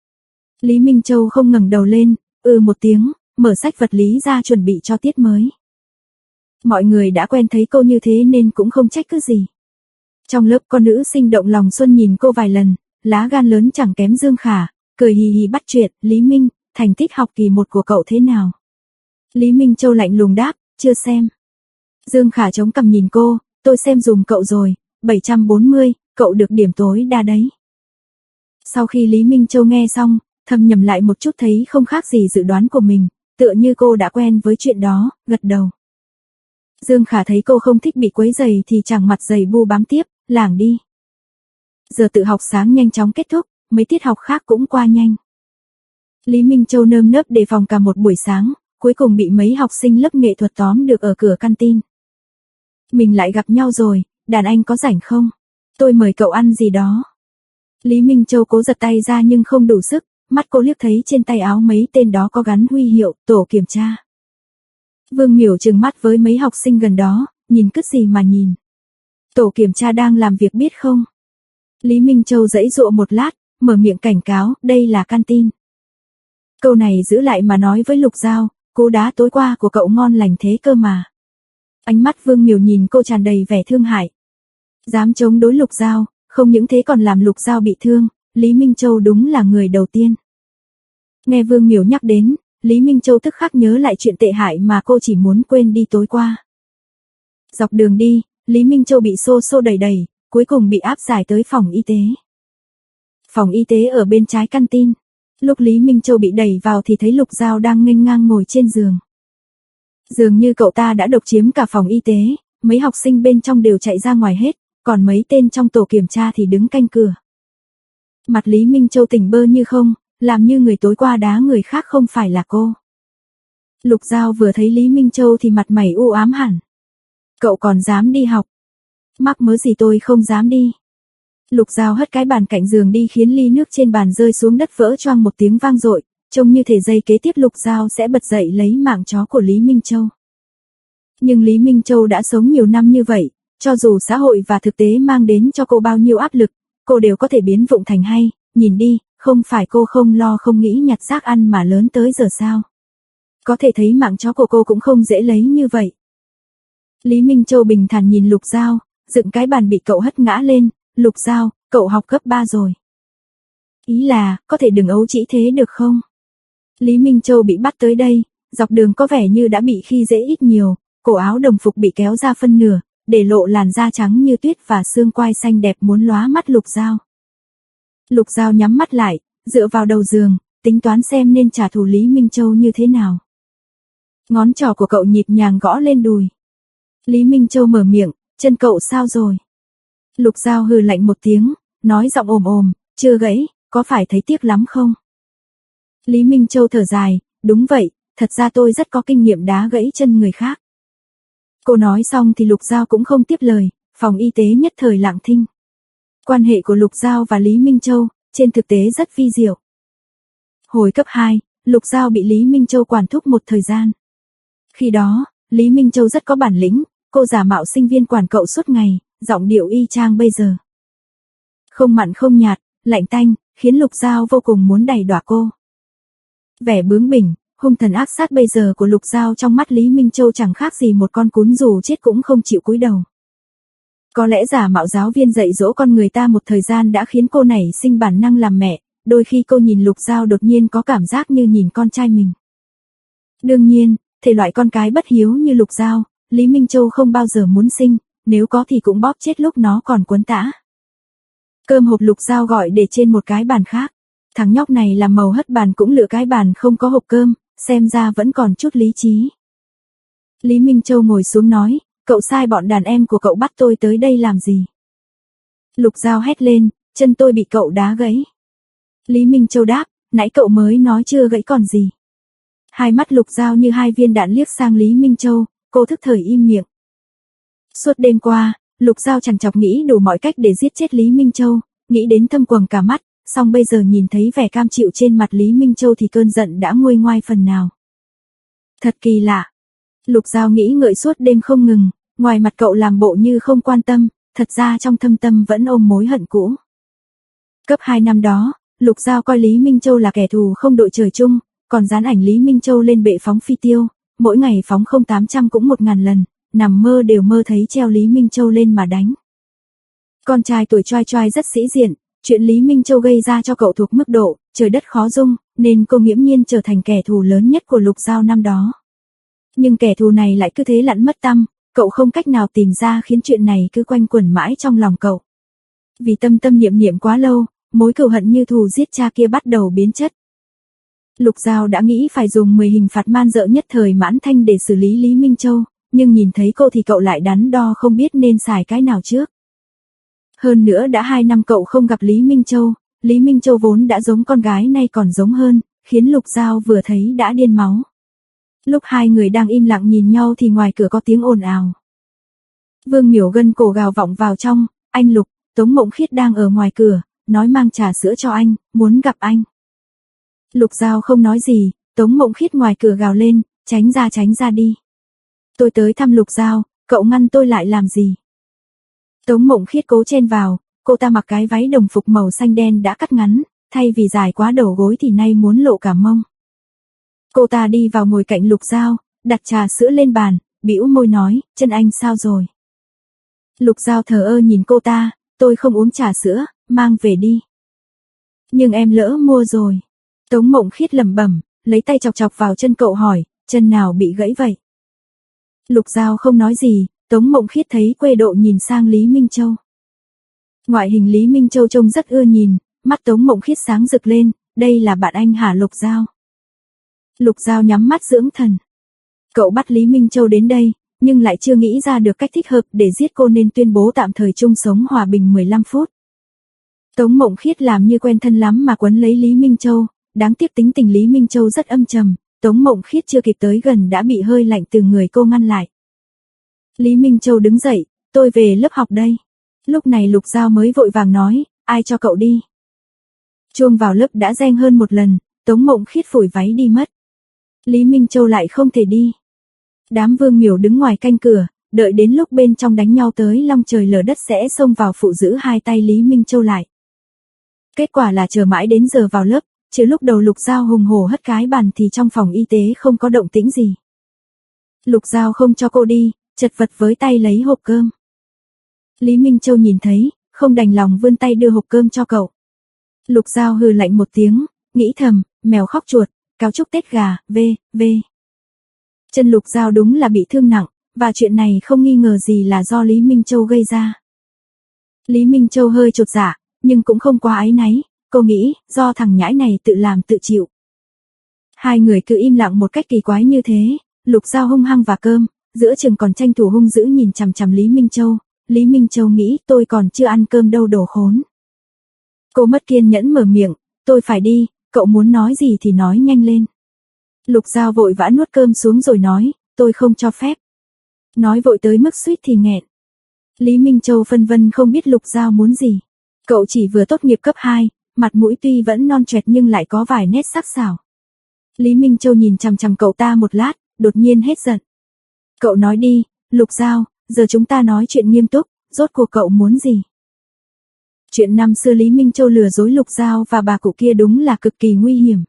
Lý Minh Châu không ngẩng đầu lên, ừ một tiếng, mở sách vật lý ra chuẩn bị cho tiết mới. Mọi người đã quen thấy cô như thế nên cũng không trách cứ gì. Trong lớp con nữ sinh động lòng xuân nhìn cô vài lần, lá gan lớn chẳng kém Dương Khả, cười hì hì bắt chuyện, Lý Minh, thành tích học kỳ một của cậu thế nào? Lý Minh Châu lạnh lùng đáp, chưa xem. Dương Khả chống cằm nhìn cô, tôi xem dùm cậu rồi, bảy trăm bốn mươi, cậu được điểm tối đa đấy. Sau khi Lý Minh Châu nghe xong, thầm nhầm lại một chút thấy không khác gì dự đoán của mình, tựa như cô đã quen với chuyện đó, gật đầu. Dương Khả thấy cô không thích bị quấy rầy thì chẳng mặt dày bu bám tiếp, lảng đi. Giờ tự học sáng nhanh chóng kết thúc, mấy tiết học khác cũng qua nhanh. Lý Minh Châu nơm nớp đề phòng cả một buổi sáng, cuối cùng bị mấy học sinh lớp nghệ thuật tóm được ở cửa canteen. Mình lại gặp nhau rồi, đàn anh có rảnh không? Tôi mời cậu ăn gì đó. Lý Minh Châu cố giật tay ra nhưng không đủ sức, mắt cô liếc thấy trên tay áo mấy tên đó có gắn huy hiệu, tổ kiểm tra. Vương Miểu trừng mắt với mấy học sinh gần đó, nhìn cứt gì mà nhìn. Tổ kiểm tra đang làm việc biết không? Lý Minh Châu giãy giụa một lát, mở miệng cảnh cáo, đây là canteen. Câu này giữ lại mà nói với Lục Giao, cú đá tối qua của cậu ngon lành thế cơ mà. Ánh mắt Vương Miểu nhìn cô tràn đầy vẻ thương hại. Dám chống đối Lục Giao, không những thế còn làm Lục Giao bị thương, Lý Minh Châu đúng là người đầu tiên. Nghe Vương Miểu nhắc đến, Lý Minh Châu tức khắc nhớ lại chuyện tệ hại mà cô chỉ muốn quên đi tối qua. Dọc đường đi, Lý Minh Châu bị xô xô đẩy đẩy, cuối cùng bị áp giải tới phòng y tế. Phòng y tế ở bên trái canteen. Lúc Lý Minh Châu bị đẩy vào thì thấy Lục Giao đang nghênh ngang ngồi trên giường. Dường như cậu ta đã độc chiếm cả phòng y tế, mấy học sinh bên trong đều chạy ra ngoài hết, còn mấy tên trong tổ kiểm tra thì đứng canh cửa. Mặt Lý Minh Châu tỉnh bơ như không, làm như người tối qua đá người khác không phải là cô. Lục Giao vừa thấy Lý Minh Châu thì mặt mày u ám hẳn. Cậu còn dám đi học? Mắc mớ gì tôi không dám đi. Lục Giao hất cái bàn cạnh giường đi khiến ly nước trên bàn rơi xuống đất vỡ choang một tiếng vang dội, trông như thể giây kế tiếp Lục Giao sẽ bật dậy lấy mạng chó của Lý Minh Châu. Nhưng Lý Minh Châu đã sống nhiều năm như vậy, cho dù xã hội và thực tế mang đến cho cô bao nhiêu áp lực, cô đều có thể biến vụng thành hay, nhìn đi, không phải cô không lo không nghĩ nhặt rác ăn mà lớn tới giờ sao. Có thể thấy mạng chó của cô cũng không dễ lấy như vậy. Lý Minh Châu bình thản nhìn Lục Giao, dựng cái bàn bị cậu hất ngã lên, Lục Giao, cậu học cấp ba rồi. Ý là, có thể đừng ấu trĩ thế được không? Lý Minh Châu bị bắt tới đây, dọc đường có vẻ như đã bị khi dễ ít nhiều, cổ áo đồng phục bị kéo ra phân nửa, để lộ làn da trắng như tuyết và xương quai xanh đẹp muốn lóa mắt Lục Giao. Lục Giao nhắm mắt lại, dựa vào đầu giường, tính toán xem nên trả thù Lý Minh Châu như thế nào. Ngón trỏ của cậu nhịp nhàng gõ lên đùi. Lý Minh Châu mở miệng, chân cậu sao rồi? Lục Giao hừ lạnh một tiếng, nói giọng ồm ồm, chưa gãy, có phải thấy tiếc lắm không? Lý Minh Châu thở dài, đúng vậy, thật ra tôi rất có kinh nghiệm đá gãy chân người khác. Cô nói xong thì Lục Giao cũng không tiếp lời, phòng y tế nhất thời lặng thinh. Quan hệ của Lục Giao và Lý Minh Châu, trên thực tế rất vi diệu. Hồi cấp hai, Lục Giao bị Lý Minh Châu quản thúc một thời gian. Khi đó, Lý Minh Châu rất có bản lĩnh, cô giả mạo sinh viên quản cậu suốt ngày, giọng điệu y chang bây giờ. Không mặn không nhạt, lạnh tanh, khiến Lục Giao vô cùng muốn đày đọa cô. Vẻ bướng bỉnh, hung thần ác sát bây giờ của Lục Giao trong mắt Lý Minh Châu chẳng khác gì một con cún dù chết cũng không chịu cúi đầu. Có lẽ giả mạo giáo viên dạy dỗ con người ta một thời gian đã khiến cô nảy sinh bản năng làm mẹ, đôi khi cô nhìn Lục Giao đột nhiên có cảm giác như nhìn con trai mình. Đương nhiên, thể loại con cái bất hiếu như Lục Giao, Lý Minh Châu không bao giờ muốn sinh, nếu có thì cũng bóp chết lúc nó còn quấn tã. Cơm hộp Lục Giao gọi để trên một cái bàn khác. Thằng nhóc này làm màu hất bàn cũng lựa cái bàn không có hộp cơm, xem ra vẫn còn chút lý trí. Lý Minh Châu ngồi xuống nói, cậu sai bọn đàn em của cậu bắt tôi tới đây làm gì? Lục Giao hét lên, chân tôi bị cậu đá gãy. Lý Minh Châu đáp, nãy cậu mới nói chưa gãy còn gì. Hai mắt Lục Giao như hai viên đạn liếc sang Lý Minh Châu, cô thức thời im miệng. Suốt đêm qua, Lục Giao chằn chọc nghĩ đủ mọi cách để giết chết Lý Minh Châu, nghĩ đến thâm quầng cả mắt, song bây giờ nhìn thấy vẻ cam chịu trên mặt Lý Minh Châu thì cơn giận đã nguôi ngoai phần nào. Thật kỳ lạ. Lục Giao nghĩ ngợi suốt đêm không ngừng, ngoài mặt cậu làm bộ như không quan tâm, thật ra trong thâm tâm vẫn ôm mối hận cũ. Cấp hai năm đó, Lục Giao coi Lý Minh Châu là kẻ thù không đội trời chung, còn dán ảnh Lý Minh Châu lên bệ phóng phi tiêu, mỗi ngày phóng không tám trăm cũng một ngàn lần, nằm mơ đều mơ thấy treo Lý Minh Châu lên mà đánh. Con trai tuổi choai choai rất sĩ diện, chuyện Lý Minh Châu gây ra cho cậu thuộc mức độ trời đất khó dung, nên cô nghiễm nhiên trở thành kẻ thù lớn nhất của Lục Giao năm đó. Nhưng kẻ thù này lại cứ thế lặn mất tăm, cậu không cách nào tìm ra khiến chuyện này cứ quanh quẩn mãi trong lòng cậu. Vì tâm tâm niệm niệm quá lâu, mối cừu hận như thù giết cha kia bắt đầu biến chất. Lục Giao đã nghĩ phải dùng mười hình phạt man dợ nhất thời mãn thanh để xử lý Lý Minh Châu, nhưng nhìn thấy cô thì cậu lại đắn đo không biết nên xài cái nào trước. Hơn nữa đã hai năm cậu không gặp Lý Minh Châu, Lý Minh Châu vốn đã giống con gái nay còn giống hơn, khiến Lục Giao vừa thấy đã điên máu. Lúc hai người đang im lặng nhìn nhau thì ngoài cửa có tiếng ồn ào. Vương Miểu gân cổ gào vọng vào trong, anh Lục, Tống Mộng Khiết đang ở ngoài cửa, nói mang trà sữa cho anh, muốn gặp anh. Lục Giao không nói gì, Tống Mộng Khiết ngoài cửa gào lên, tránh ra tránh ra đi. Tôi tới thăm Lục Giao, cậu ngăn tôi lại làm gì? Tống Mộng Khiết cố chen vào, cô ta mặc cái váy đồng phục màu xanh đen đã cắt ngắn, thay vì dài quá đầu gối thì nay muốn lộ cả mông. Cô ta đi vào ngồi cạnh Lục Giao, đặt trà sữa lên bàn, bĩu môi nói, chân anh sao rồi? Lục Giao thờ ơ nhìn cô ta, tôi không uống trà sữa, mang về đi. Nhưng em lỡ mua rồi. Tống Mộng Khiết lẩm bẩm, lấy tay chọc chọc vào chân cậu hỏi, chân nào bị gãy vậy? Lục Giao không nói gì, Tống Mộng Khiết thấy quê độ nhìn sang Lý Minh Châu. Ngoại hình Lý Minh Châu trông rất ưa nhìn, mắt Tống Mộng Khiết sáng rực lên, đây là bạn anh hả Lục Giao? Lục Giao nhắm mắt dưỡng thần. Cậu bắt Lý Minh Châu đến đây, nhưng lại chưa nghĩ ra được cách thích hợp để giết cô nên tuyên bố tạm thời chung sống hòa bình mười lăm phút. Tống Mộng Khiết làm như quen thân lắm mà quấn lấy Lý Minh Châu, đáng tiếc tính tình Lý Minh Châu rất âm trầm, Tống Mộng Khiết chưa kịp tới gần đã bị hơi lạnh từ người cô ngăn lại. Lý Minh Châu đứng dậy, tôi về lớp học đây. Lúc này Lục Giao mới vội vàng nói, ai cho cậu đi? Chuông vào lớp đã reng hơn một lần, Tống Mộng Khiết phủi váy đi mất. Lý Minh Châu lại không thể đi. Đám Vương Miểu đứng ngoài canh cửa, đợi đến lúc bên trong đánh nhau tới long trời lở đất sẽ xông vào phụ giữ hai tay Lý Minh Châu lại. Kết quả là chờ mãi đến giờ vào lớp, chứ lúc đầu Lục Giao hùng hổ hất cái bàn thì trong phòng y tế không có động tĩnh gì. Lục Giao không cho cô đi, chật vật với tay lấy hộp cơm. Lý Minh Châu nhìn thấy, không đành lòng vươn tay đưa hộp cơm cho cậu. Lục Giao hừ lạnh một tiếng, nghĩ thầm, mèo khóc chuột, cáo chúc Tết gà, vê, vê. Chân Lục Giao đúng là bị thương nặng, và chuyện này không nghi ngờ gì là do Lý Minh Châu gây ra. Lý Minh Châu hơi chột dạ, nhưng cũng không quá áy náy, cô nghĩ, do thằng nhãi này tự làm tự chịu. Hai người cứ im lặng một cách kỳ quái như thế, Lục Giao hung hăng và cơm, giữa chừng còn tranh thủ hung dữ nhìn chằm chằm Lý Minh Châu. Lý Minh Châu nghĩ tôi còn chưa ăn cơm đâu đồ khốn. Cô mất kiên nhẫn mở miệng, tôi phải đi, cậu muốn nói gì thì nói nhanh lên. Lục Giao vội vã nuốt cơm xuống rồi nói, tôi không cho phép. Nói vội tới mức suýt thì nghẹn. Lý Minh Châu phân vân không biết Lục Giao muốn gì. Cậu chỉ vừa tốt nghiệp cấp hai, mặt mũi tuy vẫn non choẹt nhưng lại có vài nét sắc sảo. Lý Minh Châu nhìn chằm chằm cậu ta một lát, đột nhiên hết giận. Cậu nói đi, Lục Giao, giờ chúng ta nói chuyện nghiêm túc, rốt cuộc cậu muốn gì? Chuyện năm xưa Lý Minh Châu lừa dối Lục Giao và bà cụ kia đúng là cực kỳ nguy hiểm.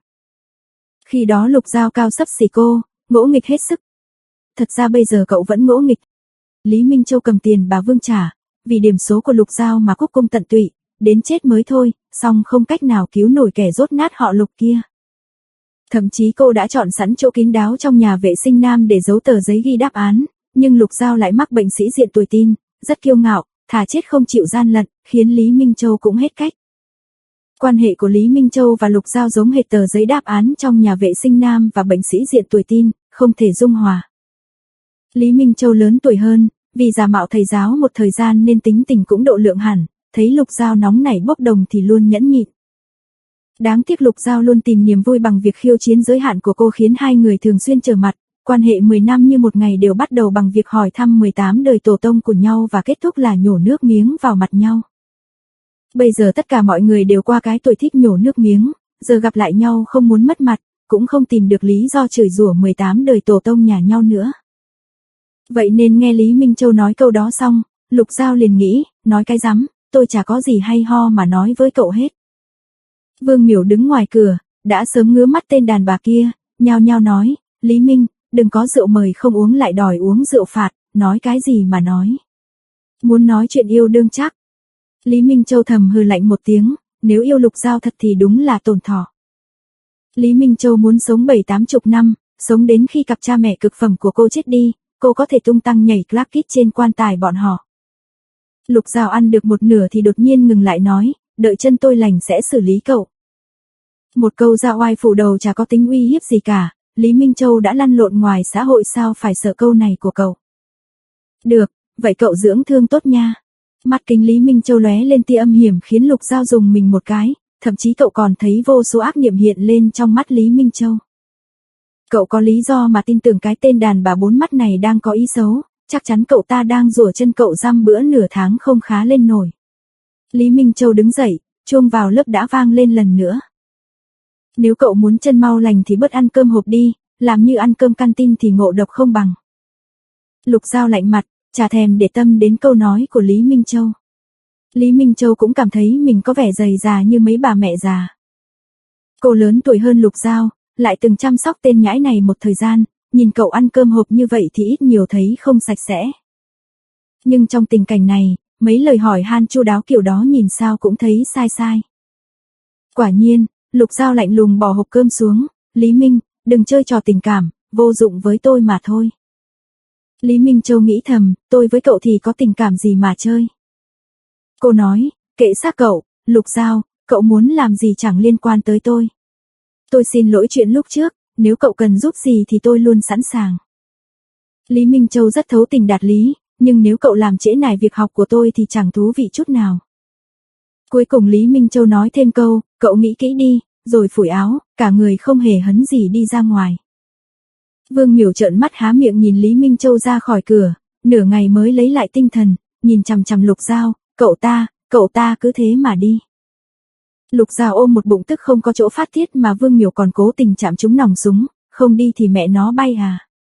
Khi đó Lục Giao cao xấp xỉ cô, ngỗ nghịch hết sức. Thật ra bây giờ cậu vẫn ngỗ nghịch. Lý Minh Châu cầm tiền bà Vương trả, vì điểm số của Lục Giao mà cúc cung tận tụy, đến chết mới thôi, song không cách nào cứu nổi kẻ rốt nát họ Lục kia. Thậm chí cô đã chọn sẵn chỗ kín đáo trong nhà vệ sinh nam để giấu tờ giấy ghi đáp án, nhưng Lục Giao lại mắc bệnh sĩ diện tuổi teen, rất kiêu ngạo, thà chết không chịu gian lận, khiến Lý Minh Châu cũng hết cách. Quan hệ của Lý Minh Châu và Lục Giao giống hệt tờ giấy đáp án trong nhà vệ sinh nam và bệnh sĩ diện tuổi teen, không thể dung hòa. Lý Minh Châu lớn tuổi hơn, vì giả mạo thầy giáo một thời gian nên tính tình cũng độ lượng hẳn, thấy Lục Giao nóng nảy bốc đồng thì luôn nhẫn nhịn. Đáng tiếc Lục Giao luôn tìm niềm vui bằng việc khiêu chiến giới hạn của cô khiến hai người thường xuyên trở mặt, quan hệ mười năm như một ngày đều bắt đầu bằng việc hỏi thăm mười tám đời tổ tông của nhau và kết thúc là nhổ nước miếng vào mặt nhau. Bây giờ tất cả mọi người đều qua cái tuổi thích nhổ nước miếng, giờ gặp lại nhau không muốn mất mặt, cũng không tìm được lý do chửi rủa mười tám đời tổ tông nhà nhau nữa. Vậy nên nghe Lý Minh Châu nói câu đó xong, Lục Giao liền nghĩ, nói cái rắm, tôi chả có gì hay ho mà nói với cậu hết. Vương Miểu đứng ngoài cửa, đã sớm ngứa mắt tên đàn bà kia, nhao nhao nói, Lý Minh, đừng có rượu mời không uống lại đòi uống rượu phạt, nói cái gì mà nói. Muốn nói chuyện yêu đương chắc. Lý Minh Châu thầm hừ lạnh một tiếng, nếu yêu Lục Giao thật thì đúng là tổn thọ. Lý Minh Châu muốn sống bảy tám chục năm, sống đến khi cặp cha mẹ cực phẩm của cô chết đi, cô có thể tung tăng nhảy Clark Kid trên quan tài bọn họ. Lục Giao ăn được một nửa thì đột nhiên ngừng lại nói, đợi chân tôi lành sẽ xử lý cậu. Một câu ra oai phủ đầu chả có tính uy hiếp gì cả, Lý Minh Châu đã lăn lộn ngoài xã hội sao phải sợ câu này của cậu. Được, vậy cậu dưỡng thương tốt nha. Mắt kính Lý Minh Châu lóe lên tia âm hiểm khiến Lục Giao dùng mình một cái, thậm chí cậu còn thấy vô số ác niệm hiện lên trong mắt Lý Minh Châu. Cậu có lý do mà tin tưởng cái tên đàn bà bốn mắt này đang có ý xấu, chắc chắn cậu ta đang rủa chân cậu dăm bữa nửa tháng không khá lên nổi. Lý Minh Châu đứng dậy, chuông vào lớp đã vang lên lần nữa. Nếu cậu muốn chân mau lành thì bớt ăn cơm hộp đi, làm như ăn cơm canteen thì ngộ độc không bằng. Lục Giao lạnh mặt, chả thèm để tâm đến câu nói của Lý Minh Châu. Lý Minh Châu cũng cảm thấy mình có vẻ dày già như mấy bà mẹ già. Cô lớn tuổi hơn Lục Giao, lại từng chăm sóc tên nhãi này một thời gian, nhìn cậu ăn cơm hộp như vậy thì ít nhiều thấy không sạch sẽ. Nhưng trong tình cảnh này, mấy lời hỏi han chu đáo kiểu đó nhìn sao cũng thấy sai sai. Quả nhiên, Lục Giao lạnh lùng bỏ hộp cơm xuống, Lý Minh, đừng chơi trò tình cảm, vô dụng với tôi mà thôi. Lý Minh Châu nghĩ thầm, tôi với cậu thì có tình cảm gì mà chơi. Cô nói, kệ xác cậu, Lục Giao, cậu muốn làm gì chẳng liên quan tới tôi. Tôi xin lỗi chuyện lúc trước, nếu cậu cần giúp gì thì tôi luôn sẵn sàng. Lý Minh Châu rất thấu tình đạt lý, nhưng nếu cậu làm trễ nải việc học của tôi thì chẳng thú vị chút nào. Cuối cùng Lý Minh Châu nói thêm câu, cậu nghĩ kỹ đi, rồi phủi áo, cả người không hề hấn gì đi ra ngoài. Vương Miểu trợn mắt há miệng nhìn Lý Minh Châu ra khỏi cửa, nửa ngày mới lấy lại tinh thần, nhìn chằm chằm Lục Giao, cậu ta, cậu ta cứ thế mà đi. Lục Giao ôm một bụng tức không có chỗ phát tiết mà Vương Miểu còn cố tình chạm trúng nòng súng, không đi thì mẹ nó bay à.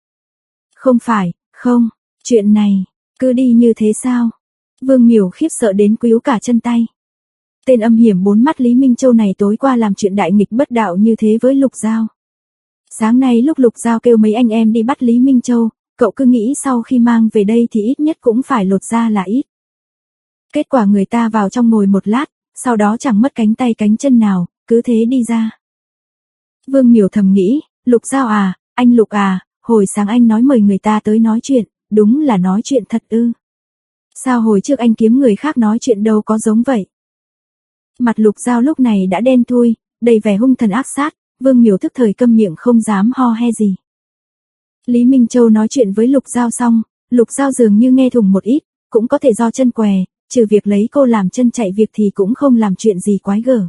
Không phải, không, chuyện này, cứ đi như thế sao? Vương Miểu khiếp sợ đến quíu cả chân tay. Tên âm hiểm bốn mắt Lý Minh Châu này tối qua làm chuyện đại nghịch bất đạo như thế với Lục Giao. Sáng nay lúc Lục Giao kêu mấy anh em đi bắt Lý Minh Châu, cậu cứ nghĩ sau khi mang về đây thì ít nhất cũng phải lột ra là ít. Kết quả người ta vào trong ngồi một lát, sau đó chẳng mất cánh tay cánh chân nào, cứ thế đi ra. Vương Miểu thầm nghĩ, Lục Giao à, anh Lục à, hồi sáng anh nói mời người ta tới nói chuyện, đúng là nói chuyện thật ư. Sao hồi trước anh kiếm người khác nói chuyện đâu có giống vậy. Mặt Lục Giao lúc này đã đen thui, đầy vẻ hung thần ác sát, Vương Miểu thức thời câm miệng không dám ho he gì. Lý Minh Châu nói chuyện với Lục Giao xong, Lục Giao dường như nghe thùng một ít, cũng có thể do chân què, trừ việc lấy cô làm chân chạy việc thì cũng không làm chuyện gì quái gở.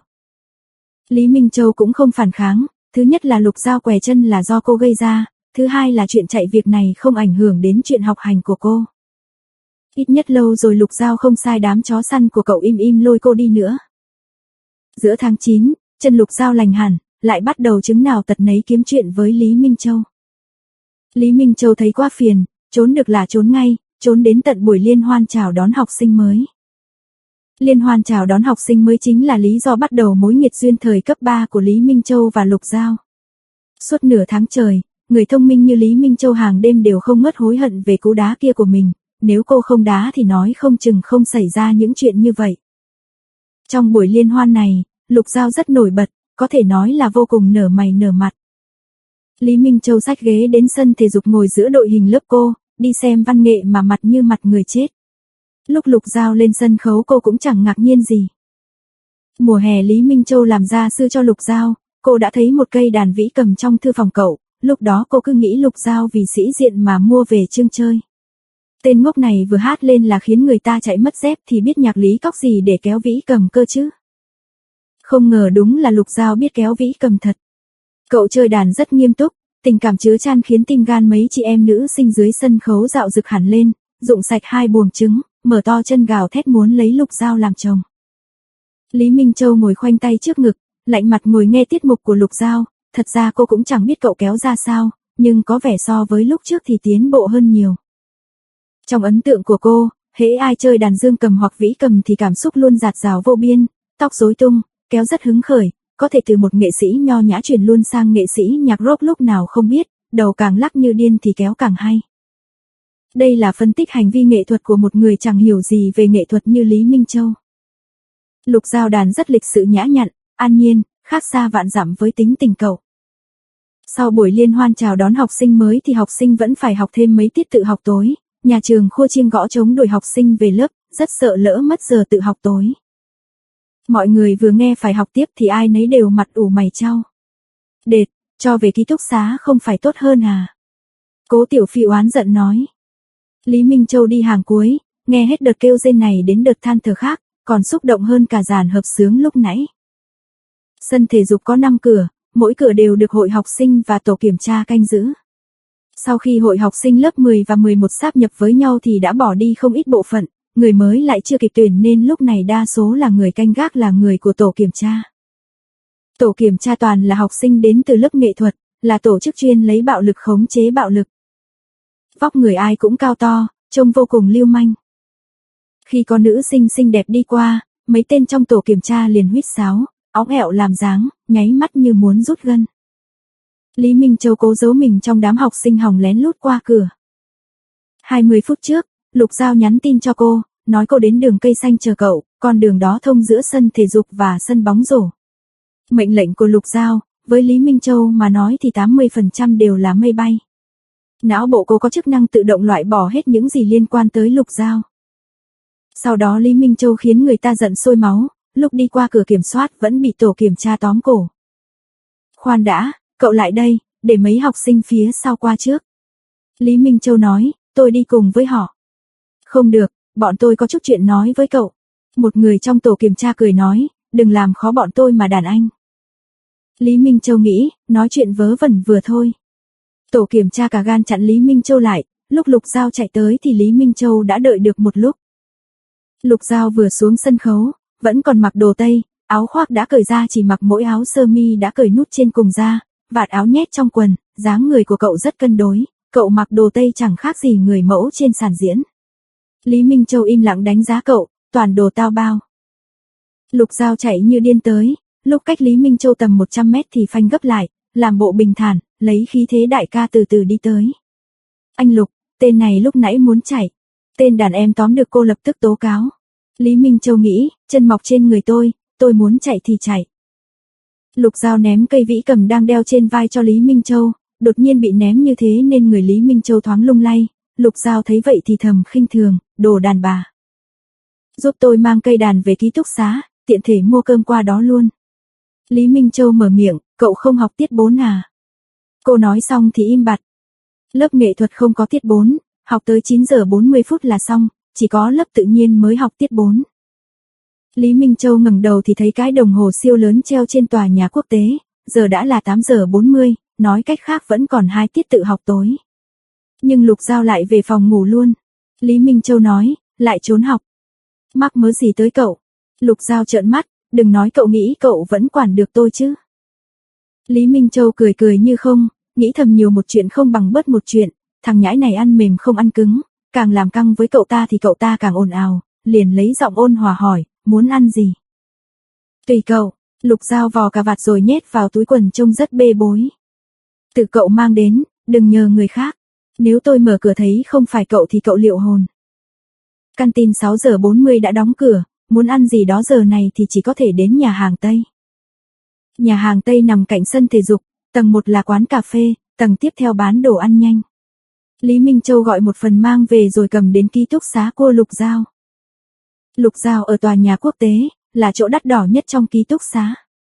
Lý Minh Châu cũng không phản kháng, thứ nhất là Lục Giao què chân là do cô gây ra, thứ hai là chuyện chạy việc này không ảnh hưởng đến chuyện học hành của cô. Ít nhất lâu rồi Lục Giao không sai đám chó săn của cậu im im lôi cô đi nữa. Giữa tháng chín, chân Lục Giao lành hẳn, lại bắt đầu chứng nào tật nấy kiếm chuyện với Lý Minh Châu. Lý Minh Châu thấy quá phiền, trốn được là trốn ngay, trốn đến tận buổi liên hoan chào đón học sinh mới. Liên hoan chào đón học sinh mới chính là lý do bắt đầu mối nghiệt duyên thời cấp ba của Lý Minh Châu và Lục Giao. Suốt nửa tháng trời, người thông minh như Lý Minh Châu hàng đêm đều không ngớt hối hận về cú đá kia của mình, nếu cô không đá thì nói không chừng không xảy ra những chuyện như vậy. Trong buổi liên hoan này, Lục Giao rất nổi bật, có thể nói là vô cùng nở mày nở mặt. Lý Minh Châu xách ghế đến sân thể dục ngồi giữa đội hình lớp cô, đi xem văn nghệ mà mặt như mặt người chết. Lúc Lục Giao lên sân khấu cô cũng chẳng ngạc nhiên gì. Mùa hè Lý Minh Châu làm gia sư cho Lục Giao, cô đã thấy một cây đàn vĩ cầm trong thư phòng cậu, lúc đó cô cứ nghĩ Lục Giao vì sĩ diện mà mua về trưng chơi. Tên ngốc này vừa hát lên là khiến người ta chạy mất dép thì biết nhạc lý cóc gì để kéo vĩ cầm cơ chứ. Không ngờ đúng là Lục Giao biết kéo vĩ cầm thật. Cậu chơi đàn rất nghiêm túc, tình cảm chứa chan khiến tim gan mấy chị em nữ sinh dưới sân khấu dạo rực hẳn lên, rụng sạch hai buồng trứng, mở to chân gào thét muốn lấy Lục Giao làm chồng. Lý Minh Châu ngồi khoanh tay trước ngực, lạnh mặt ngồi nghe tiết mục của Lục Giao, thật ra cô cũng chẳng biết cậu kéo ra sao, nhưng có vẻ so với lúc trước thì tiến bộ hơn nhiều. Trong ấn tượng của cô, hễ ai chơi đàn dương cầm hoặc vĩ cầm thì cảm xúc luôn dạt dào vô biên, tóc rối tung, kéo rất hứng khởi, có thể từ một nghệ sĩ nho nhã chuyển luôn sang nghệ sĩ nhạc rock lúc nào không biết, đầu càng lắc như điên thì kéo càng hay. Đây là phân tích hành vi nghệ thuật của một người chẳng hiểu gì về nghệ thuật như Lý Minh Châu. Lục Giao đàn rất lịch sự nhã nhặn, an nhiên, khác xa vạn dặm với tính tình cậu. Sau buổi liên hoan chào đón học sinh mới thì học sinh vẫn phải học thêm mấy tiết tự học tối, nhà trường khua chiêng gõ trống đuổi học sinh về lớp, rất sợ lỡ mất giờ tự học tối. Mọi người vừa nghe phải học tiếp thì ai nấy đều mặt ủ mày chau. Đệt, cho về ký túc xá không phải tốt hơn à? Cố Tiểu Phi oán giận nói. Lý Minh Châu đi hàng cuối, nghe hết đợt kêu rên này đến đợt than thở khác, còn xúc động hơn cả dàn hợp xướng lúc nãy. Sân thể dục có năm cửa, mỗi cửa đều được hội học sinh và tổ kiểm tra canh giữ. Sau khi hội học sinh lớp mười và mười một sáp nhập với nhau thì đã bỏ đi không ít bộ phận, người mới lại chưa kịp tuyển nên lúc này đa số là người canh gác là người của tổ kiểm tra. Tổ kiểm tra toàn là học sinh đến từ lớp nghệ thuật, là tổ chức chuyên lấy bạo lực khống chế bạo lực. Vóc người ai cũng cao to, trông vô cùng lưu manh. Khi có nữ sinh xinh đẹp đi qua, mấy tên trong tổ kiểm tra liền huýt sáo, óng ẹo làm dáng, nháy mắt như muốn rút gân. Lý Minh Châu cố giấu mình trong đám học sinh hòng lén lút qua cửa. hai mươi phút trước, Lục Giao nhắn tin cho cô, nói cô đến đường cây xanh chờ cậu, con đường đó thông giữa sân thể dục và sân bóng rổ. Mệnh lệnh của Lục Giao, với Lý Minh Châu mà nói thì tám mươi phần trăm đều là mây bay. Não bộ cô có chức năng tự động loại bỏ hết những gì liên quan tới Lục Giao. Sau đó Lý Minh Châu khiến người ta giận sôi máu, lúc đi qua cửa kiểm soát vẫn bị tổ kiểm tra tóm cổ. Khoan đã, cậu lại đây, để mấy học sinh phía sau qua trước. Lý Minh Châu nói, tôi đi cùng với họ. Không được, bọn tôi có chút chuyện nói với cậu. Một người trong tổ kiểm tra cười nói, đừng làm khó bọn tôi mà đàn anh. Lý Minh Châu nghĩ, nói chuyện vớ vẩn vừa thôi. Tổ kiểm tra cả gan chặn Lý Minh Châu lại, lúc Lục Giao chạy tới thì Lý Minh Châu đã đợi được một lúc. Lục Giao vừa xuống sân khấu, vẫn còn mặc đồ tây, áo khoác đã cởi ra chỉ mặc mỗi áo sơ mi đã cởi nút trên cùng ra, vạt áo nhét trong quần, dáng người của cậu rất cân đối, cậu mặc đồ tây chẳng khác gì người mẫu trên sàn diễn. Lý Minh Châu im lặng đánh giá cậu, toàn đồ tao bao. Lục Giao chạy như điên tới, lúc cách Lý Minh Châu tầm một trăm mét thì phanh gấp lại, làm bộ bình thản, lấy khí thế đại ca từ từ đi tới. Anh Lục, tên này lúc nãy muốn chạy. Tên đàn em tóm được cô lập tức tố cáo. Lý Minh Châu nghĩ, chân mọc trên người tôi, tôi muốn chạy thì chạy. Lục Giao ném cây vĩ cầm đang đeo trên vai cho Lý Minh Châu, đột nhiên bị ném như thế nên người Lý Minh Châu thoáng lung lay, Lục Giao thấy vậy thì thầm khinh thường, đồ đàn bà. Giúp tôi mang cây đàn về ký túc xá, tiện thể mua cơm qua đó luôn. Lý Minh Châu mở miệng, cậu không học tiết bốn à? Cô nói xong thì im bặt. Lớp nghệ thuật không có tiết bốn, học tới chín giờ bốn mươi phút là xong, chỉ có lớp tự nhiên mới học tiết bốn. Lý Minh Châu ngẩng đầu thì thấy cái đồng hồ siêu lớn treo trên tòa nhà quốc tế, giờ đã là tám giờ bốn mươi, nói cách khác vẫn còn hai tiết tự học tối. Nhưng Lục Giao lại về phòng ngủ luôn. Lý Minh Châu nói, lại trốn học. Mắc mớ gì tới cậu? Lục Giao trợn mắt, đừng nói cậu nghĩ cậu vẫn quản được tôi chứ. Lý Minh Châu cười cười như không, nghĩ thầm nhiều một chuyện không bằng bớt một chuyện, thằng nhãi này ăn mềm không ăn cứng, càng làm căng với cậu ta thì cậu ta càng ồn ào, liền lấy giọng ôn hòa hỏi, muốn ăn gì? Tùy cậu. Lục Giao vò cà vạt rồi nhét vào túi quần trông rất bê bối. Tự cậu mang đến, đừng nhờ người khác. Nếu tôi mở cửa thấy không phải cậu thì cậu liệu hồn. Căn tin sáu giờ bốn mươi đã đóng cửa, muốn ăn gì đó giờ này thì chỉ có thể đến nhà hàng Tây. Nhà hàng Tây nằm cạnh sân thể dục, tầng một là quán cà phê, tầng tiếp theo bán đồ ăn nhanh. Lý Minh Châu gọi một phần mang về rồi cầm đến ký túc xá của Lục Giao. Lục Giao ở tòa nhà quốc tế, là chỗ đắt đỏ nhất trong ký túc xá.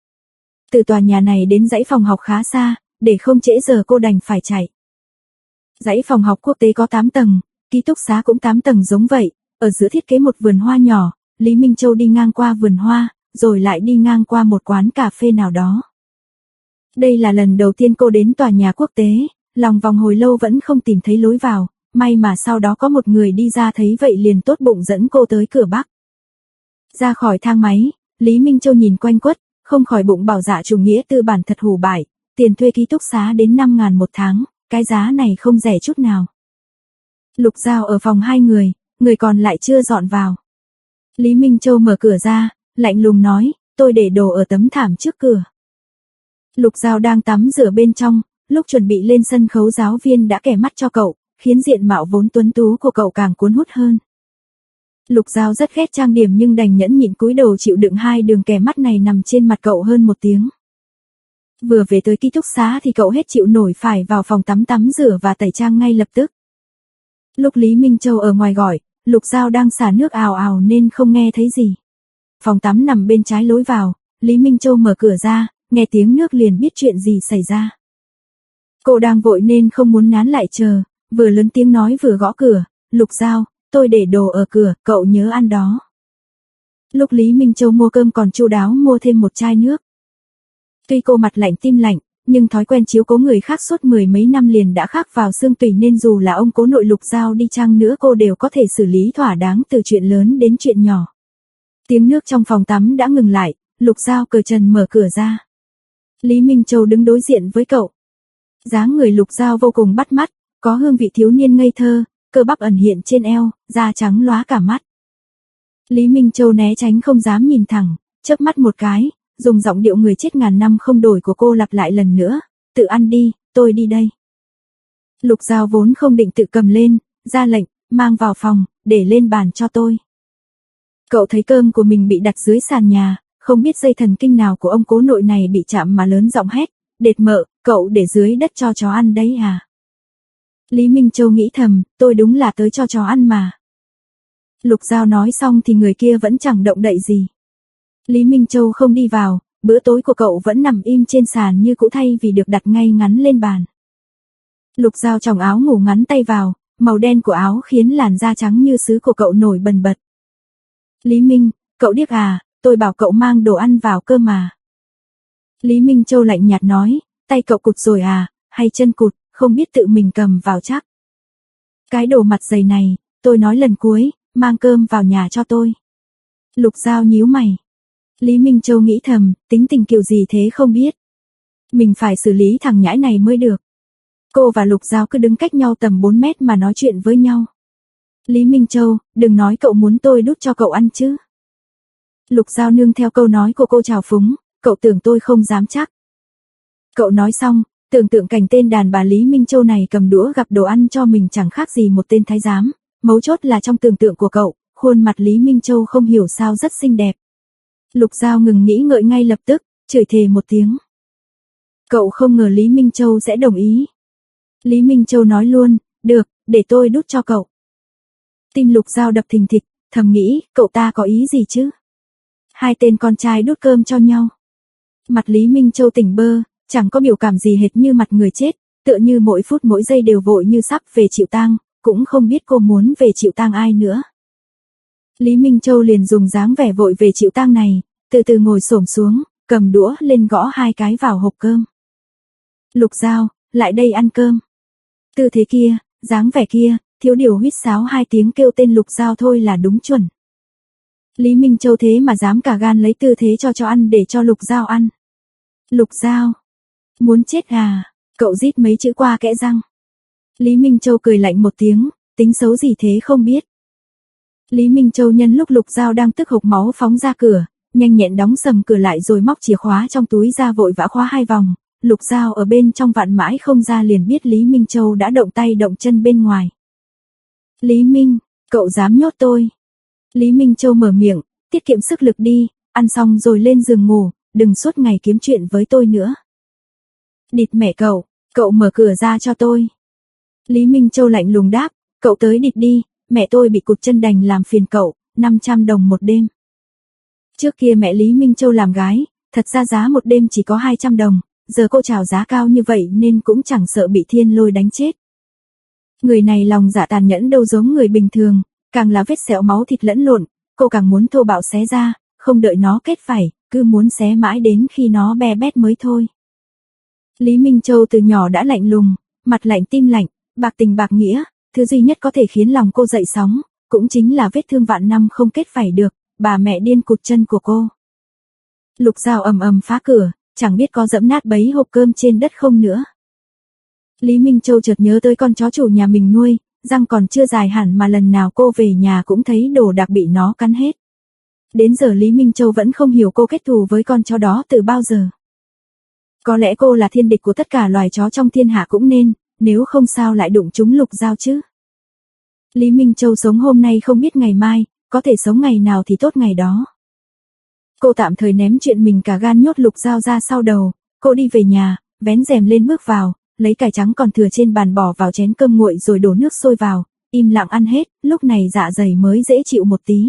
Từ tòa nhà này đến dãy phòng học khá xa, để không trễ giờ cô đành phải chạy. Dãy phòng học quốc tế có tám tầng, ký túc xá cũng tám tầng giống vậy, ở giữa thiết kế một vườn hoa nhỏ, Lý Minh Châu đi ngang qua vườn hoa, rồi lại đi ngang qua một quán cà phê nào đó. Đây là lần đầu tiên cô đến tòa nhà quốc tế, lòng vòng hồi lâu vẫn không tìm thấy lối vào, may mà sau đó có một người đi ra thấy vậy liền tốt bụng dẫn cô tới cửa Bắc. Ra khỏi thang máy, Lý Minh Châu nhìn quanh quất, không khỏi bụng bảo dạ chủ nghĩa tư bản thật hủ bại, tiền thuê ký túc xá đến năm ngàn một tháng, cái giá này không rẻ chút nào. Lục Giao ở phòng hai người, người còn lại chưa dọn vào. Lý Minh Châu mở cửa ra, lạnh lùng nói, tôi để đồ ở tấm thảm trước cửa. Lục Giao đang tắm rửa bên trong, lúc chuẩn bị lên sân khấu giáo viên đã kẻ mắt cho cậu, khiến diện mạo vốn tuấn tú của cậu càng cuốn hút hơn. Lục Giao rất ghét trang điểm nhưng đành nhẫn nhịn cúi đầu chịu đựng hai đường kẻ mắt này nằm trên mặt cậu hơn một tiếng. Vừa về tới ký túc xá thì cậu hết chịu nổi phải vào phòng tắm tắm rửa và tẩy trang ngay lập tức. Lúc Lý Minh Châu ở ngoài gọi, Lục Giao đang xả nước ào ào nên không nghe thấy gì. Phòng tắm nằm bên trái lối vào, Lý Minh Châu mở cửa ra, nghe tiếng nước liền biết chuyện gì xảy ra. Cô đang vội nên không muốn nán lại chờ, vừa lớn tiếng nói vừa gõ cửa, Lục Giao, tôi để đồ ở cửa, cậu nhớ ăn đó. Lúc Lý Minh Châu mua cơm còn chu đáo mua thêm một chai nước. Tuy cô mặt lạnh tim lạnh, nhưng thói quen chiếu cố người khác suốt mười mấy năm liền đã khắc vào xương tủy nên dù là ông cố nội Lục Giao đi chăng nữa cô đều có thể xử lý thỏa đáng từ chuyện lớn đến chuyện nhỏ. Tiếng nước trong phòng tắm đã ngừng lại, Lục Giao cởi trần mở cửa ra. Lý Minh Châu đứng đối diện với cậu. Dáng người Lục Giao vô cùng bắt mắt, có hương vị thiếu niên ngây thơ, cơ bắp ẩn hiện trên eo, da trắng lóa cả mắt. Lý Minh Châu né tránh không dám nhìn thẳng, chớp mắt một cái, dùng giọng điệu người chết ngàn năm không đổi của cô lặp lại lần nữa, tự ăn đi, tôi đi đây. Lục Giao vốn không định tự cầm lên, ra lệnh, mang vào phòng, để lên bàn cho tôi. Cậu thấy cơm của mình bị đặt dưới sàn nhà, không biết dây thần kinh nào của ông cố nội này bị chạm mà lớn giọng hét, đệt mợ, cậu để dưới đất cho chó ăn đấy à? Lý Minh Châu nghĩ thầm, tôi đúng là tới cho chó ăn mà. Lục Giao nói xong thì người kia vẫn chẳng động đậy gì. Lý Minh Châu không đi vào, bữa tối của cậu vẫn nằm im trên sàn như cũ thay vì được đặt ngay ngắn lên bàn. Lục Giao tròng áo ngủ ngắn tay vào, màu đen của áo khiến làn da trắng như sứ của cậu nổi bần bật. Lý Minh, cậu điếc à, tôi bảo cậu mang đồ ăn vào cơ mà. Lý Minh Châu lạnh nhạt nói, tay cậu cụt rồi à, hay chân cụt, không biết tự mình cầm vào chắc. Cái đồ mặt dày này, tôi nói lần cuối, mang cơm vào nhà cho tôi. Lục Giao nhíu mày. Lý Minh Châu nghĩ thầm, tính tình kiểu gì thế không biết. Mình phải xử lý thằng nhãi này mới được. Cô và Lục Giao cứ đứng cách nhau tầm bốn mét mà nói chuyện với nhau. Lý Minh Châu, đừng nói cậu muốn tôi đút cho cậu ăn chứ. Lục Giao nương theo câu nói của cô trào phúng, cậu tưởng tôi không dám chắc. Cậu nói xong, tưởng tượng cảnh tên đàn bà Lý Minh Châu này cầm đũa gặp đồ ăn cho mình chẳng khác gì một tên thái giám, mấu chốt là trong tưởng tượng của cậu, khuôn mặt Lý Minh Châu không hiểu sao rất xinh đẹp. Lục Giao ngừng nghĩ ngợi ngay lập tức, chửi thề một tiếng. Cậu không ngờ Lý Minh Châu sẽ đồng ý. Lý Minh Châu nói luôn, được, để tôi đút cho cậu. Tim Lục Giao đập thình thịch, thầm nghĩ, cậu ta có ý gì chứ? Hai tên con trai đút cơm cho nhau. Mặt Lý Minh Châu tỉnh bơ, chẳng có biểu cảm gì hệt như mặt người chết, tựa như mỗi phút mỗi giây đều vội như sắp về chịu tang, cũng không biết cô muốn về chịu tang ai nữa. Lý Minh Châu liền dùng dáng vẻ vội về chịu tang này, từ từ ngồi xổm xuống, cầm đũa lên gõ hai cái vào hộp cơm. Lục Giao, lại đây ăn cơm. Tư thế kia, dáng vẻ kia, thiếu điều huýt sáo hai tiếng kêu tên Lục Giao thôi là đúng chuẩn. Lý Minh Châu thế mà dám cả gan lấy tư thế cho cho ăn để cho Lục Giao ăn. Lục Giao, muốn chết à, cậu rít mấy chữ qua kẽ răng. Lý Minh Châu cười lạnh một tiếng, tính xấu gì thế không biết. Lý Minh Châu nhân lúc Lục Giao đang tức hộc máu phóng ra cửa, nhanh nhẹn đóng sầm cửa lại rồi móc chìa khóa trong túi ra vội vã khóa hai vòng. Lục Giao ở bên trong vặn mãi không ra liền biết Lý Minh Châu đã động tay động chân bên ngoài. Lý Minh, cậu dám nhốt tôi. Lý Minh Châu mở miệng, tiết kiệm sức lực đi, ăn xong rồi lên giường ngủ, đừng suốt ngày kiếm chuyện với tôi nữa. Địt mẹ cậu, cậu mở cửa ra cho tôi. Lý Minh Châu lạnh lùng đáp, cậu tới địt đi, mẹ tôi bị cụt chân đành làm phiền cậu, năm trăm đồng một đêm. Trước kia mẹ Lý Minh Châu làm gái, thật ra giá một đêm chỉ có hai trăm đồng, giờ cô chào giá cao như vậy nên cũng chẳng sợ bị thiên lôi đánh chết. Người này lòng dạ tàn nhẫn đâu giống người bình thường, càng là vết sẹo máu thịt lẫn lộn, cô càng muốn thô bạo xé ra, không đợi nó kết vảy, cứ muốn xé mãi đến khi nó be bét mới thôi. Lý Minh Châu từ nhỏ đã lạnh lùng, mặt lạnh tim lạnh, bạc tình bạc nghĩa, thứ duy nhất có thể khiến lòng cô dậy sóng, cũng chính là vết thương vạn năm không kết vảy được, bà mẹ điên cụt chân của cô. Lục Giao ầm ầm phá cửa, chẳng biết có dẫm nát bấy hộp cơm trên đất không nữa. Lý Minh Châu chợt nhớ tới con chó chủ nhà mình nuôi, răng còn chưa dài hẳn mà lần nào cô về nhà cũng thấy đồ đạc bị nó cắn hết. Đến giờ Lý Minh Châu vẫn không hiểu cô kết thù với con chó đó từ bao giờ. Có lẽ cô là thiên địch của tất cả loài chó trong thiên hạ cũng nên, nếu không sao lại đụng trúng Lục Giao chứ. Lý Minh Châu sống hôm nay không biết ngày mai, có thể sống ngày nào thì tốt ngày đó. Cô tạm thời ném chuyện mình cả gan nhốt Lục Giao ra sau đầu, cô đi về nhà, vén rèm lên bước vào, lấy cải trắng còn thừa trên bàn bỏ vào chén cơm nguội rồi đổ nước sôi vào, im lặng ăn hết, lúc này dạ dày mới dễ chịu một tí.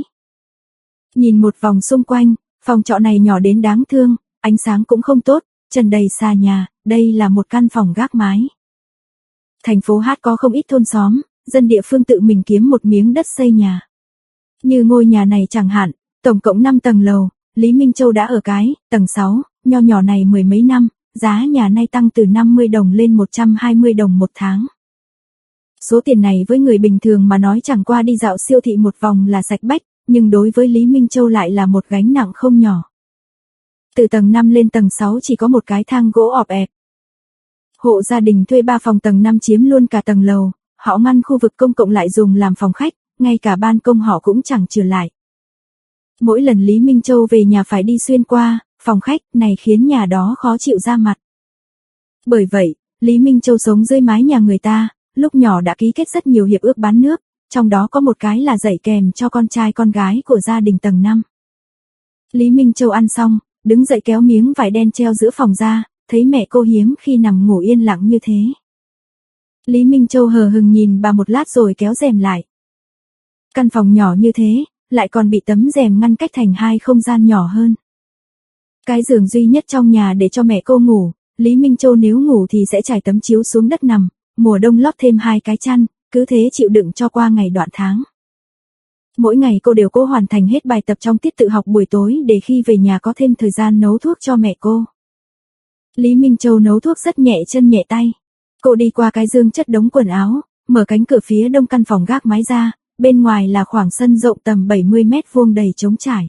Nhìn một vòng xung quanh, phòng trọ này nhỏ đến đáng thương, ánh sáng cũng không tốt, trần đầy xa nhà, đây là một căn phòng gác mái. Thành phố Hát có không ít thôn xóm, dân địa phương tự mình kiếm một miếng đất xây nhà. Như ngôi nhà này chẳng hạn, tổng cộng năm tầng lầu, Lý Minh Châu đã ở cái, tầng sáu, nho nhỏ này mười mấy năm, giá nhà nay tăng từ năm mươi đồng lên một trăm hai mươi đồng một tháng. Số tiền này với người bình thường mà nói chẳng qua đi dạo siêu thị một vòng là sạch bách, nhưng đối với Lý Minh Châu lại là một gánh nặng không nhỏ. Từ tầng năm lên tầng sáu chỉ có một cái thang gỗ ọp ẹp. Hộ gia đình thuê ba phòng tầng năm chiếm luôn cả tầng lầu, họ ngăn khu vực công cộng lại dùng làm phòng khách, ngay cả ban công họ cũng chẳng chừa lại. Mỗi lần Lý Minh Châu về nhà phải đi xuyên qua phòng khách này khiến nhà đó khó chịu ra mặt. Bởi vậy, Lý Minh Châu sống dưới mái nhà người ta, lúc nhỏ đã ký kết rất nhiều hiệp ước bán nước, trong đó có một cái là dạy kèm cho con trai con gái của gia đình tầng năm. Lý Minh Châu ăn xong, đứng dậy kéo miếng vải đen treo giữa phòng ra, thấy mẹ cô hiếm khi nằm ngủ yên lặng như thế. Lý Minh Châu hờ hững nhìn bà một lát rồi kéo rèm lại. Căn phòng nhỏ như thế, lại còn bị tấm rèm ngăn cách thành hai không gian nhỏ hơn. Cái giường duy nhất trong nhà để cho mẹ cô ngủ, Lý Minh Châu nếu ngủ thì sẽ trải tấm chiếu xuống đất nằm, mùa đông lót thêm hai cái chăn, cứ thế chịu đựng cho qua ngày đoạn tháng. Mỗi ngày cô đều cố hoàn thành hết bài tập trong tiết tự học buổi tối để khi về nhà có thêm thời gian nấu thuốc cho mẹ cô. Lý Minh Châu nấu thuốc rất nhẹ chân nhẹ tay. Cô đi qua cái giường chất đống quần áo, mở cánh cửa phía đông căn phòng gác mái ra, bên ngoài là khoảng sân rộng tầm bảy mươi mét vuông đầy trống trải.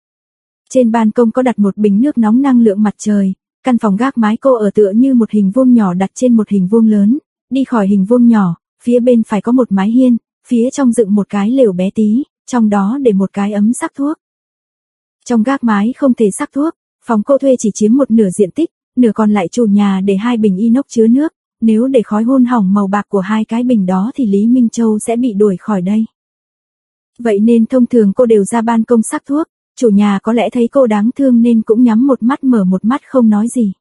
Trên ban công có đặt một bình nước nóng năng lượng mặt trời, căn phòng gác mái cô ở tựa như một hình vuông nhỏ đặt trên một hình vuông lớn, đi khỏi hình vuông nhỏ, phía bên phải có một mái hiên, phía trong dựng một cái lều bé tí, trong đó để một cái ấm sắc thuốc. Trong gác mái không thể sắc thuốc, phòng cô thuê chỉ chiếm một nửa diện tích, nửa còn lại chủ nhà để hai bình inox chứa nước, nếu để khói hun hỏng màu bạc của hai cái bình đó thì Lý Minh Châu sẽ bị đuổi khỏi đây. Vậy nên thông thường cô đều ra ban công sắc thuốc, chủ nhà có lẽ thấy cô đáng thương nên cũng nhắm một mắt mở một mắt không nói gì.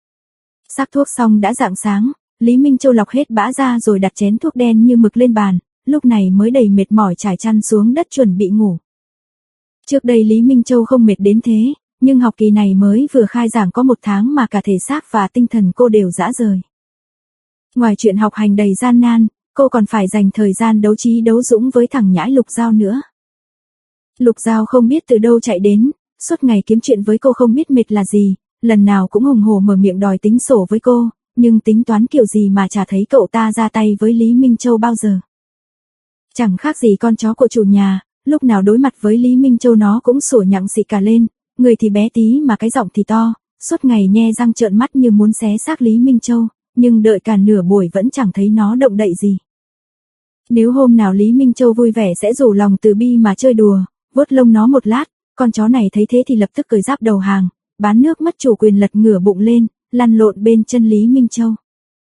Sắc thuốc xong đã rạng sáng, Lý Minh Châu lọc hết bã ra rồi đặt chén thuốc đen như mực lên bàn, lúc này mới đầy mệt mỏi trải chăn xuống đất chuẩn bị ngủ. Trước đây Lý Minh Châu không mệt đến thế, nhưng học kỳ này mới vừa khai giảng có một tháng mà cả thể xác và tinh thần cô đều rã rời. Ngoài chuyện học hành đầy gian nan, cô còn phải dành thời gian đấu trí đấu dũng với thằng nhãi Lục Giao nữa. Lục Giao không biết từ đâu chạy đến, suốt ngày kiếm chuyện với cô không biết mệt là gì, lần nào cũng hùng hổ mở miệng đòi tính sổ với cô, nhưng tính toán kiểu gì mà chả thấy cậu ta ra tay với Lý Minh Châu bao giờ. Chẳng khác gì con chó của chủ nhà, lúc nào đối mặt với Lý Minh Châu nó cũng sủa nhặng xị cả lên, người thì bé tí mà cái giọng thì to, suốt ngày nhe răng trợn mắt như muốn xé xác Lý Minh Châu, nhưng đợi cả nửa buổi vẫn chẳng thấy nó động đậy gì. Nếu hôm nào Lý Minh Châu vui vẻ sẽ rủ lòng từ bi mà chơi đùa, vuốt lông nó một lát, con chó này thấy thế thì lập tức cởi giáp đầu hàng, bán nước mất chủ quyền lật ngửa bụng lên, lăn lộn bên chân Lý Minh Châu.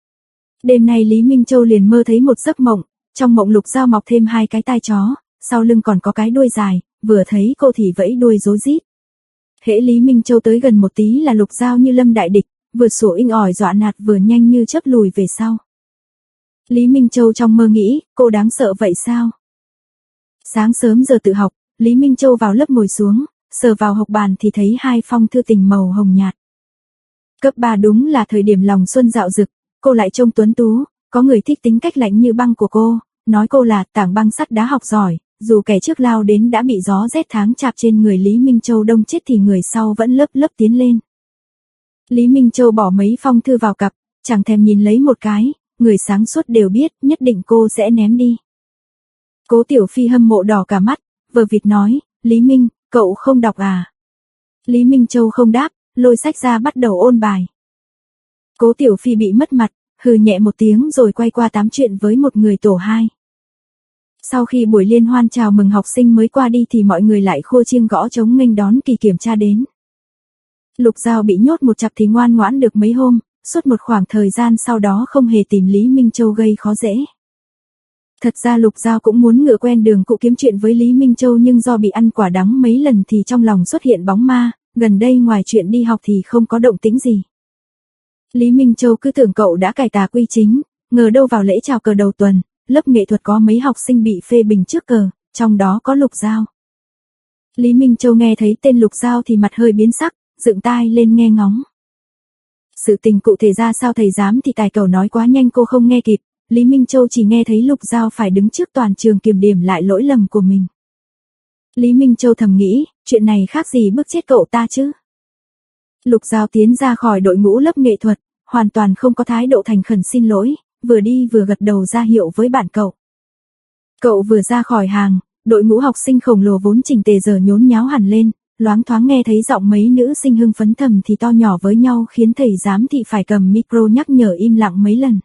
Đêm nay Lý Minh Châu liền mơ thấy một giấc mộng, trong mộng Lục Giao mọc thêm hai cái tai chó, sau lưng còn có cái đuôi dài, vừa thấy cô thì vẫy đuôi rối rít. Hễ Lý Minh Châu tới gần một tí là Lục Giao như lâm đại địch, vừa sủa inh ỏi dọa nạt vừa nhanh như chớp lùi về sau. Lý Minh Châu trong mơ nghĩ, cô đáng sợ vậy sao? Sáng sớm giờ tự học, Lý Minh Châu vào lớp ngồi xuống, sờ vào học bàn thì thấy hai phong thư tình màu hồng nhạt. Cấp ba đúng là thời điểm lòng xuân dạo dực, cô lại trông tuấn tú, có người thích tính cách lạnh như băng của cô, nói cô là tảng băng sắt đá học giỏi, dù kẻ trước lao đến đã bị gió rét tháng chạp trên người Lý Minh Châu đông chết thì người sau vẫn lớp lớp tiến lên. Lý Minh Châu bỏ mấy phong thư vào cặp, chẳng thèm nhìn lấy một cái, người sáng suốt đều biết nhất định cô sẽ ném đi. Cố Tiểu Phi hâm mộ đỏ cả mắt, vờ vịt nói, Lý Minh, cậu không đọc à? Lý Minh Châu không đáp, lôi sách ra bắt đầu ôn bài. Cố Tiểu Phi bị mất mặt, hừ nhẹ một tiếng rồi quay qua tám chuyện với một người tổ hai. Sau khi buổi liên hoan chào mừng học sinh mới qua đi thì mọi người lại khua chiêng gõ trống nghênh đón kỳ kiểm tra đến. Lục Giao bị nhốt một chặp thì ngoan ngoãn được mấy hôm, suốt một khoảng thời gian sau đó không hề tìm Lý Minh Châu gây khó dễ. Thật ra Lục Giao cũng muốn ngựa quen đường cũ kiếm chuyện với Lý Minh Châu nhưng do bị ăn quả đắng mấy lần thì trong lòng xuất hiện bóng ma, gần đây ngoài chuyện đi học thì không có động tĩnh gì. Lý Minh Châu cứ tưởng cậu đã cải tà quy chính, ngờ đâu vào lễ chào cờ đầu tuần, lớp nghệ thuật có mấy học sinh bị phê bình trước cờ, trong đó có Lục Giao. Lý Minh Châu nghe thấy tên Lục Giao thì mặt hơi biến sắc, dựng tai lên nghe ngóng. Sự tình cụ thể ra sao thầy giám thì tài cẩu nói quá nhanh cô không nghe kịp, Lý Minh Châu chỉ nghe thấy Lục Giao phải đứng trước toàn trường kiểm điểm lại lỗi lầm của mình. Lý Minh Châu thầm nghĩ, chuyện này khác gì bức chết cậu ta chứ. Lục Giao tiến ra khỏi đội ngũ lớp nghệ thuật, hoàn toàn không có thái độ thành khẩn xin lỗi, vừa đi vừa gật đầu ra hiệu với bạn cậu. Cậu vừa ra khỏi hàng, đội ngũ học sinh khổng lồ vốn chỉnh tề giờ nhốn nháo hẳn lên, loáng thoáng nghe thấy giọng mấy nữ sinh hưng phấn thầm thì to nhỏ với nhau khiến thầy giám thị phải cầm micro nhắc nhở im lặng mấy lần.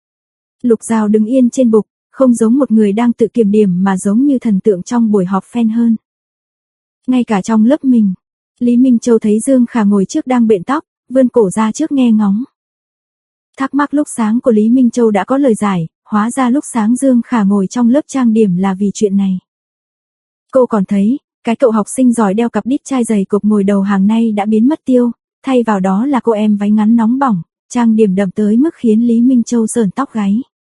Lục Giao đứng yên trên bục, không giống một người đang tự kiểm điểm mà giống như thần tượng trong buổi họp fan hơn. Ngay cả trong lớp mình, Lý Minh Châu thấy Dương Khả ngồi trước đang bện tóc, vươn cổ ra trước nghe ngóng. Thắc mắc lúc sáng của Lý Minh Châu đã có lời giải, hóa ra lúc sáng Dương Khả ngồi trong lớp trang điểm là vì chuyện này. Cô còn thấy, cái cậu học sinh giỏi đeo cặp đít chai giày cộp ngồi đầu hàng nay đã biến mất tiêu, thay vào đó là cô em váy ngắn nóng bỏng, trang điểm đậm tới mức khiến Lý Minh Châu sởn tóc gáy.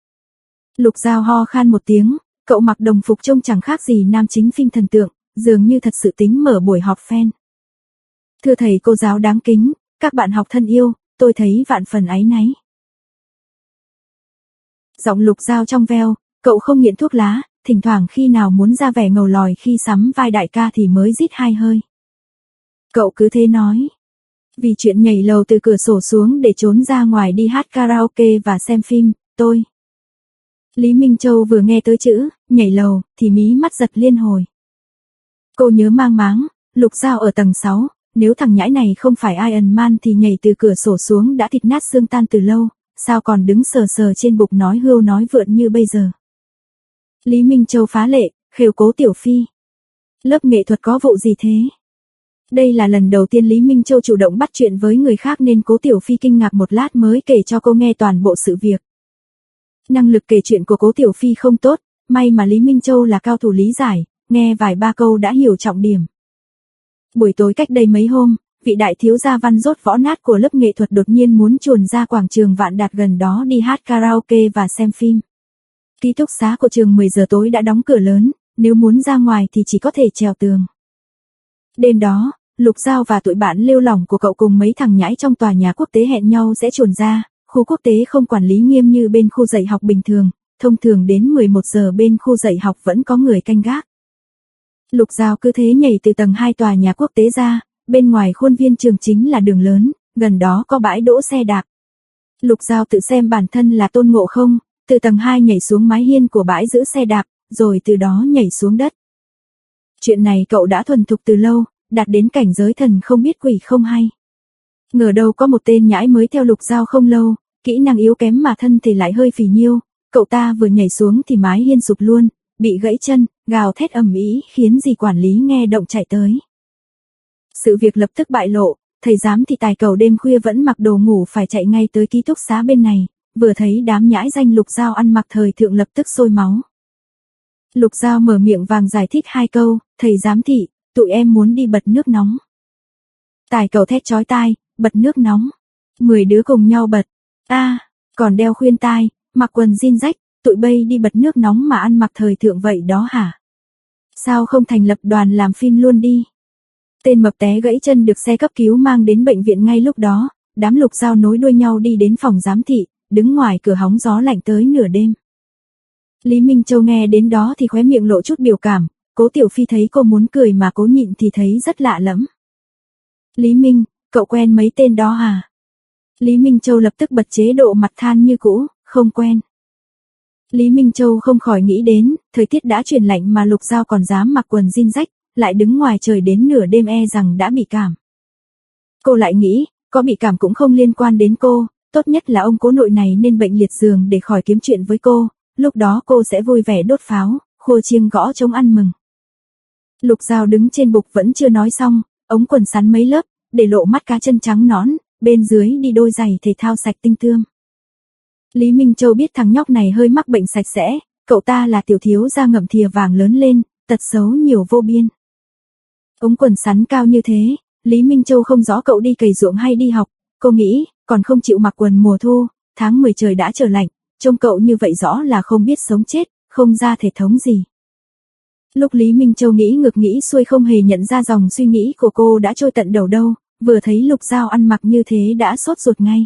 Lục Giao ho khan một tiếng, cậu mặc đồng phục trông chẳng khác gì nam chính phim thần tượng, dường như thật sự tính mở buổi họp fan. Thưa thầy cô giáo đáng kính, các bạn học thân yêu, tôi thấy vạn phần áy náy. Giọng Lục Giao trong veo, cậu không nghiện thuốc lá, thỉnh thoảng khi nào muốn ra vẻ ngầu lòi khi sắm vai đại ca thì mới rít hai hơi. Cậu cứ thế nói. Vì chuyện nhảy lầu từ cửa sổ xuống để trốn ra ngoài đi hát karaoke và xem phim, tôi. Lý Minh Châu vừa nghe tới chữ, nhảy lầu, thì mí mắt giật liên hồi. Cô nhớ mang máng, Lục Giao ở tầng sáu, nếu thằng nhãi này không phải Iron Man thì nhảy từ cửa sổ xuống đã thịt nát xương tan từ lâu, sao còn đứng sờ sờ trên bục nói hưu nói vượn như bây giờ. Lý Minh Châu phá lệ, khều Cố Tiểu Phi. Lớp nghệ thuật có vụ gì thế? Đây là lần đầu tiên Lý Minh Châu chủ động bắt chuyện với người khác nên Cố Tiểu Phi kinh ngạc một lát mới kể cho cô nghe toàn bộ sự việc. Năng lực kể chuyện của Cố Tiểu Phi không tốt, may mà Lý Minh Châu là cao thủ lý giải, nghe vài ba câu đã hiểu trọng điểm. Buổi tối cách đây mấy hôm, vị đại thiếu gia văn rốt võ nát của lớp nghệ thuật đột nhiên muốn chuồn ra quảng trường Vạn Đạt gần đó đi hát karaoke và xem phim. Ký túc xá của trường mười giờ tối đã đóng cửa lớn, nếu muốn ra ngoài thì chỉ có thể trèo tường. Đêm đó, Lục Giao và tụi bạn lêu lỏng của cậu cùng mấy thằng nhãi trong tòa nhà quốc tế hẹn nhau sẽ chuồn ra. Khu quốc tế không quản lý nghiêm như bên khu dạy học bình thường, thông thường đến mười một giờ bên khu dạy học vẫn có người canh gác. Lục Giao cứ thế nhảy từ tầng hai tòa nhà quốc tế ra, bên ngoài khuôn viên trường chính là đường lớn, gần đó có bãi đỗ xe đạp. Lục Giao tự xem bản thân là Tôn Ngộ Không, từ tầng hai nhảy xuống mái hiên của bãi giữ xe đạp, rồi từ đó nhảy xuống đất. Chuyện này cậu đã thuần thục từ lâu, đạt đến cảnh giới thần không biết quỷ không hay. Ngờ đâu có một tên nhãi mới theo Lục Giao không lâu, kỹ năng yếu kém mà thân thể lại hơi phì nhiêu, cậu ta vừa nhảy xuống thì mái hiên sụp luôn, bị gãy chân, gào thét ầm ĩ khiến dì quản lý nghe động chạy tới. Sự việc lập tức bại lộ, thầy giám thị tài cầu đêm khuya vẫn mặc đồ ngủ phải chạy ngay tới ký túc xá bên này, vừa thấy đám nhãi danh Lục Giao ăn mặc thời thượng lập tức sôi máu. Lục Giao mở miệng vàng giải thích hai câu, thầy giám thị, tụi em muốn đi bật nước nóng. Tài cầu thét chói tai, bật nước nóng. Mười đứa cùng nhau bật. A, à, còn đeo khuyên tai, mặc quần jean rách, tụi bay đi bật nước nóng mà ăn mặc thời thượng vậy đó hả? Sao không thành lập đoàn làm phim luôn đi? Tên mập té gãy chân được xe cấp cứu mang đến bệnh viện ngay lúc đó, đám Lục Giao nối đuôi nhau đi đến phòng giám thị, đứng ngoài cửa hóng gió lạnh tới nửa đêm. Lý Minh Châu nghe đến đó thì khóe miệng lộ chút biểu cảm, Cố Tiểu Phi thấy cô muốn cười mà cố nhịn thì thấy rất lạ lẫm. Lý Minh, cậu quen mấy tên đó hả? Lý Minh Châu lập tức bật chế độ mặt than như cũ, không quen. Lý Minh Châu không khỏi nghĩ đến, thời tiết đã chuyển lạnh mà Lục Giao còn dám mặc quần jean rách, lại đứng ngoài trời đến nửa đêm e rằng đã bị cảm. Cô lại nghĩ, có bị cảm cũng không liên quan đến cô, tốt nhất là ông cố nội này nên bệnh liệt giường để khỏi kiếm chuyện với cô, lúc đó cô sẽ vui vẻ đốt pháo, khua chiêng gõ trống ăn mừng. Lục Giao đứng trên bục vẫn chưa nói xong, ống quần sắn mấy lớp, để lộ mắt cá chân trắng nõn, bên dưới đi đôi giày thể thao sạch tinh tươm. Lý Minh Châu biết thằng nhóc này hơi mắc bệnh sạch sẽ, cậu ta là tiểu thiếu gia ngậm thìa vàng lớn lên, tật xấu nhiều vô biên. Ống quần sắn cao như thế, Lý Minh Châu không rõ cậu đi cày ruộng hay đi học, cô nghĩ, còn không chịu mặc quần mùa thu, tháng mười trời đã trở lạnh, trông cậu như vậy rõ là không biết sống chết, không ra thể thống gì. Lúc Lý Minh Châu nghĩ ngược nghĩ xuôi không hề nhận ra dòng suy nghĩ của cô đã trôi tận đầu đâu, vừa thấy Lục Giao ăn mặc như thế đã sốt ruột ngay.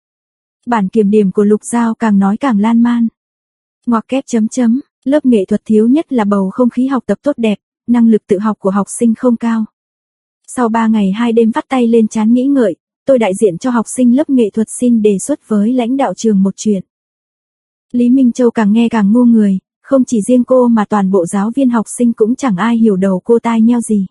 Bản kiểm điểm của Lục Giao càng nói càng lan man. Ngoặc kép chấm chấm, lớp nghệ thuật thiếu nhất là bầu không khí học tập tốt đẹp, năng lực tự học của học sinh không cao. Sau ba ngày hai đêm vắt tay lên trán nghĩ ngợi, tôi đại diện cho học sinh lớp nghệ thuật xin đề xuất với lãnh đạo trường một chuyện. Lý Minh Châu càng nghe càng ngu người, không chỉ riêng cô mà toàn bộ giáo viên học sinh cũng chẳng ai hiểu đầu cô tai nheo gì.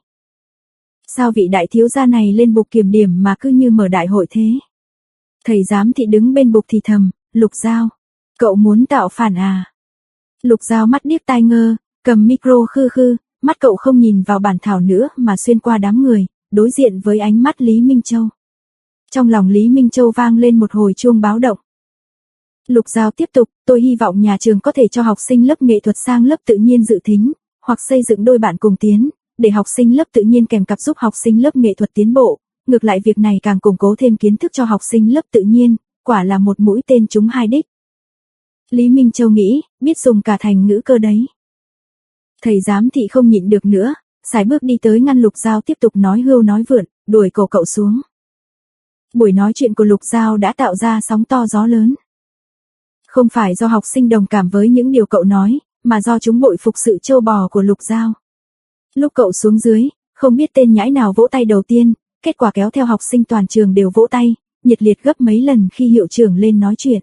Sao vị đại thiếu gia này lên bục kiểm điểm mà cứ như mở đại hội thế? Thầy giám thị đứng bên bục thì thầm, Lục Giao, cậu muốn tạo phản à? Lục Giao mắt điếc tai ngơ, cầm micro khư khư, mắt cậu không nhìn vào bản thảo nữa mà xuyên qua đám người, đối diện với ánh mắt Lý Minh Châu. Trong lòng Lý Minh Châu vang lên một hồi chuông báo động. Lục Giao tiếp tục, tôi hy vọng nhà trường có thể cho học sinh lớp nghệ thuật sang lớp tự nhiên dự thính, hoặc xây dựng đôi bạn cùng tiến, để học sinh lớp tự nhiên kèm cặp giúp học sinh lớp nghệ thuật tiến bộ. Ngược lại việc này càng củng cố thêm kiến thức cho học sinh lớp tự nhiên, quả là một mũi tên trúng hai đích. Lý Minh Châu nghĩ, biết dùng cả thành ngữ cơ đấy. Thầy giám thị không nhịn được nữa, sải bước đi tới ngăn Lục Giao tiếp tục nói hưu nói vượn, đuổi cổ cậu xuống. Buổi nói chuyện của Lục Giao đã tạo ra sóng to gió lớn. Không phải do học sinh đồng cảm với những điều cậu nói, mà do chúng bội phục sự trâu bò của Lục Giao. Lúc cậu xuống dưới, không biết tên nhãi nào vỗ tay đầu tiên, kết quả kéo theo học sinh toàn trường đều vỗ tay, nhiệt liệt gấp mấy lần khi hiệu trưởng lên nói chuyện.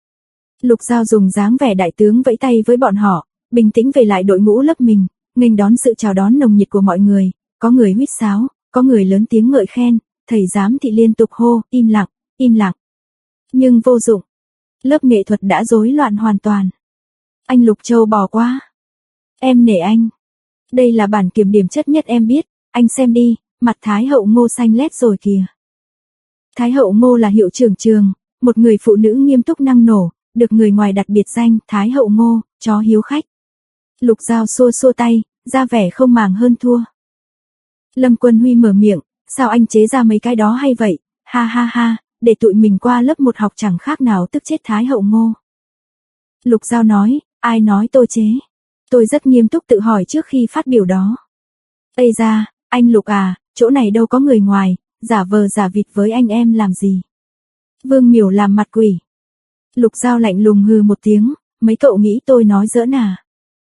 Lục Giao dùng dáng vẻ đại tướng vẫy tay với bọn họ, bình tĩnh về lại đội ngũ lớp mình, nghênh đón sự chào đón nồng nhiệt của mọi người, có người huýt sáo, có người lớn tiếng ngợi khen, thầy giám thị liên tục hô, im lặng, im lặng. Nhưng vô dụng. Lớp nghệ thuật đã rối loạn hoàn toàn. Anh Lục Châu bỏ qua. Em nể anh. Đây là bản kiểm điểm chất nhất em biết, anh xem đi, mặt Thái hậu Ngô xanh lét rồi kìa. Thái hậu Ngô là hiệu trưởng trường, một người phụ nữ nghiêm túc năng nổ, được người ngoài đặt biệt danh Thái hậu Ngô, chó hiếu khách. Lục Giao xua xua tay, ra vẻ không màng hơn thua. Lâm Quân Huy mở miệng, sao anh chế ra mấy cái đó hay vậy, ha ha ha, để tụi mình qua lớp một học chẳng khác nào tức chết Thái hậu Ngô. Lục Giao nói, ai nói tôi chế? Tôi rất nghiêm túc tự hỏi trước khi phát biểu đó. Ây da, anh Lục à, chỗ này đâu có người ngoài, giả vờ giả vịt với anh em làm gì? Vương Miểu làm mặt quỷ. Lục Giao lạnh lùng hừ một tiếng, mấy cậu nghĩ tôi nói giỡn à?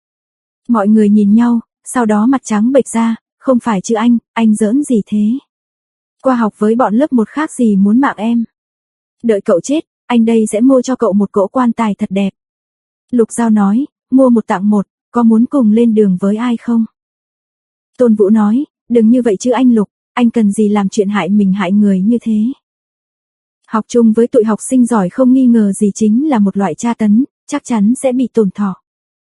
Mọi người nhìn nhau, sau đó mặt trắng bệch ra, không phải chứ anh, anh giỡn gì thế? Qua học với bọn lớp một khác gì muốn mạng em. Đợi cậu chết, anh đây sẽ mua cho cậu một cỗ quan tài thật đẹp. Lục Giao nói, mua một tặng một, có muốn cùng lên đường với ai không? Tôn Vũ nói, đừng như vậy chứ anh Lục, anh cần gì làm chuyện hại mình hại người như thế? Học chung với tụi học sinh giỏi không nghi ngờ gì chính là một loại tra tấn, chắc chắn sẽ bị tổn thọ.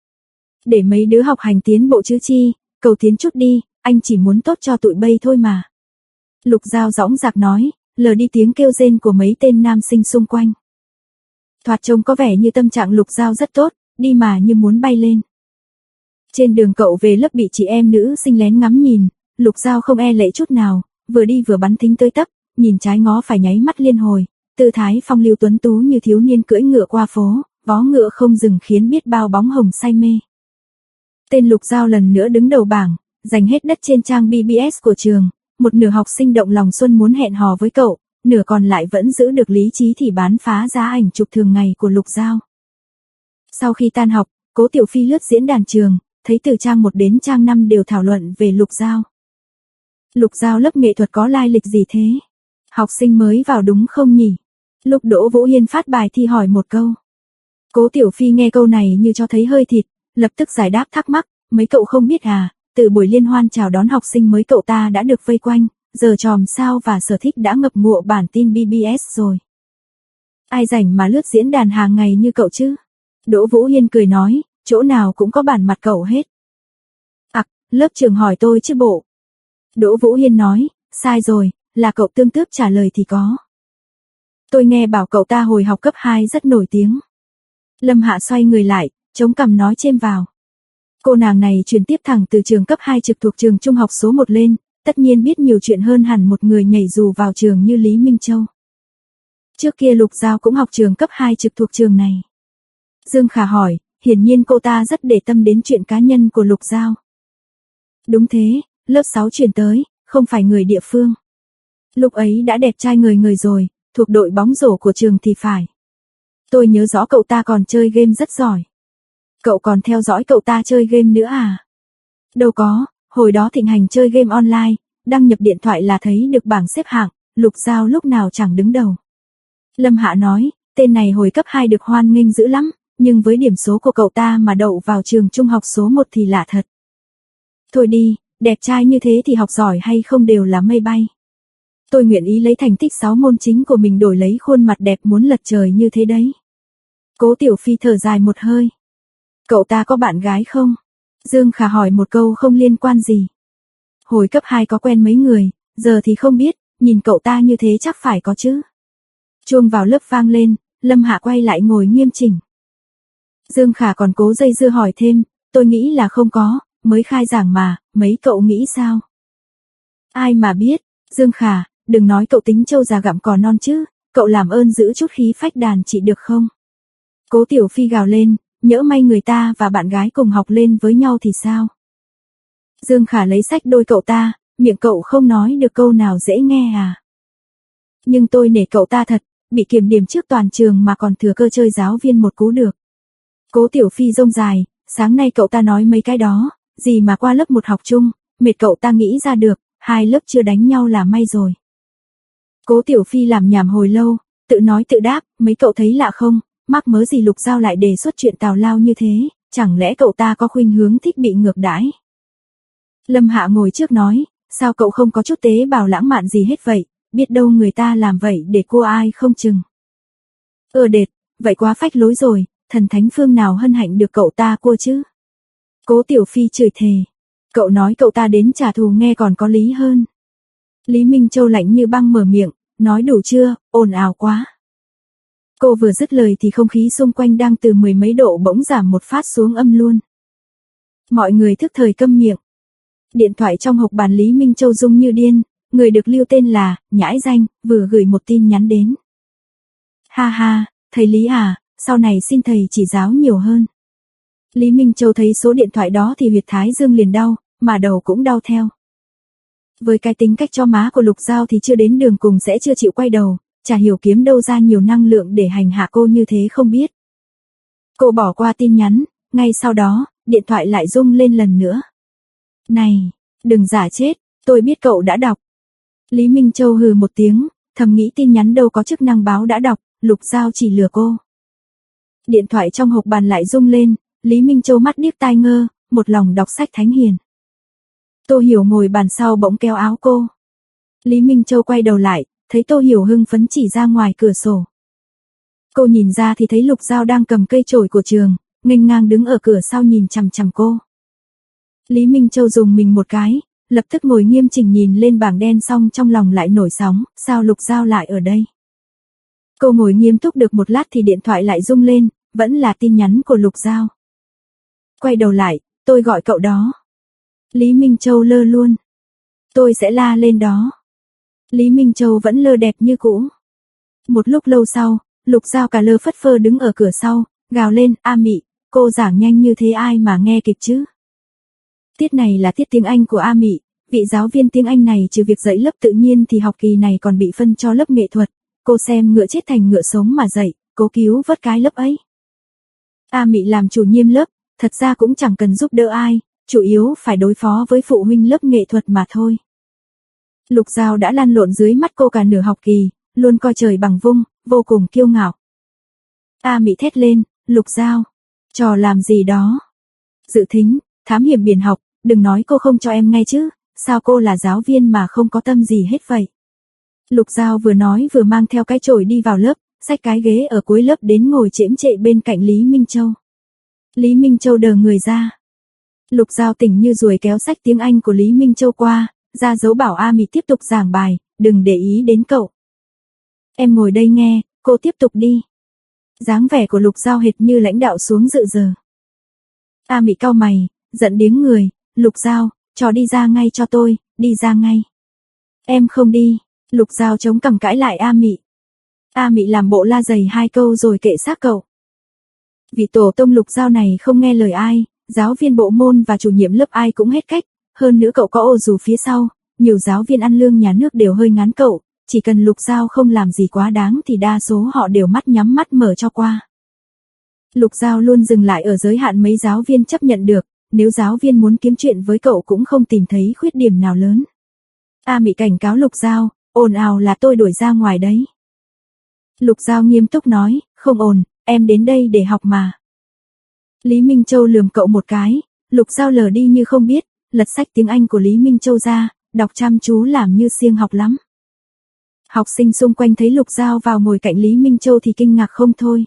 Để mấy đứa học hành tiến bộ chứ chi, cầu tiến chút đi, anh chỉ muốn tốt cho tụi bay thôi mà. Lục Giao dõng dạc nói, lờ đi tiếng kêu rên của mấy tên nam sinh xung quanh. Thoạt trông có vẻ như tâm trạng Lục Giao rất tốt, đi mà như muốn bay lên. Trên đường cậu về lớp bị chị em nữ sinh lén ngắm nhìn, Lục Giao không e lệ chút nào, vừa đi vừa bắn thính tới tấp, nhìn trái ngó phải nháy mắt liên hồi, tư thái phong lưu tuấn tú như thiếu niên cưỡi ngựa qua phố, vó ngựa không dừng khiến biết bao bóng hồng say mê. Tên Lục Giao lần nữa đứng đầu bảng, giành hết đất trên trang bê bê ét của trường, một nửa học sinh động lòng xuân muốn hẹn hò với cậu, nửa còn lại vẫn giữ được lý trí thì bán phá giá ảnh chụp thường ngày của Lục Giao. Sau khi tan học, Cố Tiểu Phi lướt diễn đàn trường, thấy từ trang một đến trang năm đều thảo luận về Lục Giao. Lục Giao lớp nghệ thuật có lai lịch gì thế? Học sinh mới vào đúng không nhỉ? Lúc Đỗ Vũ Hiên phát bài thi hỏi một câu. Cố Tiểu Phi nghe câu này như cho thấy hơi thịt, lập tức giải đáp thắc mắc, mấy cậu không biết à, từ buổi liên hoan chào đón học sinh mới cậu ta đã được vây quanh, giờ tròm sao và sở thích đã ngập ngụa bản tin bê bê ét rồi. Ai rảnh mà lướt diễn đàn hàng ngày như cậu chứ? Đỗ Vũ Hiên cười nói, chỗ nào cũng có bản mặt cậu hết. Ặc, à, lớp trường hỏi tôi chứ bộ. Đỗ Vũ Hiên nói, sai rồi, là cậu Tương Tước trả lời thì có. Tôi nghe bảo cậu ta hồi học cấp hai rất nổi tiếng. Lâm Hạ xoay người lại, chống cằm nói chêm vào. Cô nàng này chuyển tiếp thẳng từ trường cấp hai trực thuộc trường trung học số một lên, tất nhiên biết nhiều chuyện hơn hẳn một người nhảy dù vào trường như Lý Minh Châu. Trước kia Lục Giao cũng học trường cấp hai trực thuộc trường này. Dương Khả hỏi, hiển nhiên cô ta rất để tâm đến chuyện cá nhân của Lục Giao. Đúng thế, lớp sáu chuyển tới, không phải người địa phương. Lúc ấy đã đẹp trai người người rồi, thuộc đội bóng rổ của trường thì phải. Tôi nhớ rõ cậu ta còn chơi game rất giỏi. Cậu còn theo dõi cậu ta chơi game nữa à? Đâu có, hồi đó thịnh hành chơi game online, đăng nhập điện thoại là thấy được bảng xếp hạng, Lục Giao lúc nào chẳng đứng đầu. Lâm Hạ nói, tên này hồi cấp hai được hoan nghênh dữ lắm, nhưng với điểm số của cậu ta mà đậu vào trường trung học số một thì lạ thật. Thôi đi, đẹp trai như thế thì học giỏi hay không đều là mây bay. Tôi nguyện ý lấy thành tích sáu môn chính của mình đổi lấy khuôn mặt đẹp muốn lật trời như thế đấy. Cố Tiểu Phi thở dài một hơi. Cậu ta có bạn gái không? Dương Khả hỏi một câu không liên quan gì. Hồi cấp hai có quen mấy người, giờ thì không biết, nhìn cậu ta như thế chắc phải có chứ. Chuông vào lớp vang lên, Lâm Hạ quay lại ngồi nghiêm chỉnh. Dương Khả còn cố dây dưa hỏi thêm, tôi nghĩ là không có, mới khai giảng mà, mấy cậu nghĩ sao? Ai mà biết, Dương Khả, đừng nói cậu tính trâu già gặm cò non chứ, cậu làm ơn giữ chút khí phách đàn chị được không? Cố Tiểu Phi gào lên, nhỡ may người ta và bạn gái cùng học lên với nhau thì sao? Dương Khả lấy sách đôi cậu ta, miệng cậu không nói được câu nào dễ nghe à? Nhưng tôi nể cậu ta thật, bị kiểm điểm trước toàn trường mà còn thừa cơ chơi giáo viên một cú được. Cố Tiểu Phi rông dài, sáng nay cậu ta nói mấy cái đó, gì mà qua lớp một học chung, mệt cậu ta nghĩ ra được, hai lớp chưa đánh nhau là may rồi. Cố Tiểu Phi làm nhảm hồi lâu, tự nói tự đáp, mấy cậu thấy lạ không, mắc mớ gì Lục Giao lại đề xuất chuyện tào lao như thế, chẳng lẽ cậu ta có khuynh hướng thích bị ngược đãi. Lâm Hạ ngồi trước nói, sao cậu không có chút tế bào lãng mạn gì hết vậy, biết đâu người ta làm vậy để cua ai không chừng. Ơ đệt, vậy quá phách lối rồi, thần thánh phương nào hân hạnh được cậu ta cua chứ. Cố Tiểu Phi chửi thề, cậu nói cậu ta đến trả thù nghe còn có lý hơn. Lý Minh Châu lạnh như băng mở miệng, nói đủ chưa, ồn ào quá. Cô vừa dứt lời thì không khí xung quanh đang từ mười mấy độ bỗng giảm một phát xuống âm luôn. Mọi người thức thời câm miệng. Điện thoại trong hộp bàn Lý Minh Châu rung như điên, người được lưu tên là, nhãi danh, vừa gửi một tin nhắn đến. Ha ha, thầy Lý à, sau này xin thầy chỉ giáo nhiều hơn. Lý Minh Châu thấy số điện thoại đó thì huyệt thái dương liền đau, mà đầu cũng đau theo. Với cái tính cách cho má của Lục Giao thì chưa đến đường cùng sẽ chưa chịu quay đầu, chả hiểu kiếm đâu ra nhiều năng lượng để hành hạ cô như thế không biết. Cô bỏ qua tin nhắn, ngay sau đó, điện thoại lại rung lên lần nữa. Này, đừng giả chết, tôi biết cậu đã đọc. Lý Minh Châu hừ một tiếng, thầm nghĩ tin nhắn đâu có chức năng báo đã đọc, Lục Giao chỉ lừa cô. Điện thoại trong hộp bàn lại rung lên, Lý Minh Châu mắt điếc tai ngơ, một lòng đọc sách thánh hiền. Tô Hiểu ngồi bàn sau bỗng kéo áo cô. Lý Minh Châu quay đầu lại, thấy Tô Hiểu hưng phấn chỉ ra ngoài cửa sổ. Cô nhìn ra thì thấy Lục Giao đang cầm cây chổi của trường, nghênh ngang đứng ở cửa sau nhìn chằm chằm cô. Lý Minh Châu dùng mình một cái, lập tức ngồi nghiêm chỉnh nhìn lên bảng đen xong trong lòng lại nổi sóng, sao Lục Giao lại ở đây? Cô ngồi nghiêm túc được một lát thì điện thoại lại rung lên, vẫn là tin nhắn của Lục Giao. Quay đầu lại, tôi gọi cậu đó. Lý Minh Châu lơ luôn. Tôi sẽ la lên đó. Lý Minh Châu vẫn lơ đẹp như cũ. Một lúc lâu sau, Lục Giao cả lơ phất phơ đứng ở cửa sau, gào lên, A Mị, cô giảng nhanh như thế ai mà nghe kịp chứ? Tiết này là tiết tiếng Anh của A Mị, vị giáo viên tiếng Anh này trừ việc dạy lớp tự nhiên thì học kỳ này còn bị phân cho lớp nghệ thuật, cô xem ngựa chết thành ngựa sống mà dạy, cố cứu vớt cái lớp ấy. A Mị làm chủ nhiệm lớp, thật ra cũng chẳng cần giúp đỡ ai, chủ yếu phải đối phó với phụ huynh lớp nghệ thuật mà thôi. Lục Giao đã lăn lộn dưới mắt cô cả nửa học kỳ, luôn coi trời bằng vung, vô cùng kiêu ngạo. A Mị thét lên, Lục Giao, trò làm gì đó? Dự thính, thám hiểm biển học, đừng nói cô không cho em nghe chứ, sao cô là giáo viên mà không có tâm gì hết vậy? Lục Giao vừa nói vừa mang theo cái chổi đi vào lớp, xách cái ghế ở cuối lớp đến ngồi chễm chệ bên cạnh Lý Minh Châu. Lý Minh Châu đờ người ra. Lục Giao tỉnh như ruồi kéo sách tiếng Anh của Lý Minh Châu qua, ra dấu bảo A Mị tiếp tục giảng bài, đừng để ý đến cậu. Em ngồi đây nghe, cô tiếp tục đi. Dáng vẻ của Lục Giao hệt như lãnh đạo xuống dự giờ. A Mị cau mày, giận điếng người, Lục Giao, trò đi ra ngay cho tôi, đi ra ngay. Em không đi, Lục Giao chống cằm cãi lại A Mị. A Mị làm bộ la dày hai câu rồi kệ xác cậu. Vì tổ tông Lục Giao này không nghe lời ai, giáo viên bộ môn và chủ nhiệm lớp ai cũng hết cách, hơn nữa cậu có ô dù phía sau, nhiều giáo viên ăn lương nhà nước đều hơi ngán cậu, chỉ cần Lục Giao không làm gì quá đáng thì đa số họ đều mắt nhắm mắt mở cho qua. Lục Giao luôn dừng lại ở giới hạn mấy giáo viên chấp nhận được, nếu giáo viên muốn kiếm chuyện với cậu cũng không tìm thấy khuyết điểm nào lớn. A Mị cảnh cáo Lục Giao, ồn ào là tôi đuổi ra ngoài đấy. Lục Giao nghiêm túc nói, không ồn, em đến đây để học mà. Lý Minh Châu lườm cậu một cái, Lục Giao lờ đi như không biết, lật sách tiếng Anh của Lý Minh Châu ra, đọc chăm chú làm như siêng học lắm. Học sinh xung quanh thấy Lục Giao vào ngồi cạnh Lý Minh Châu thì kinh ngạc không thôi.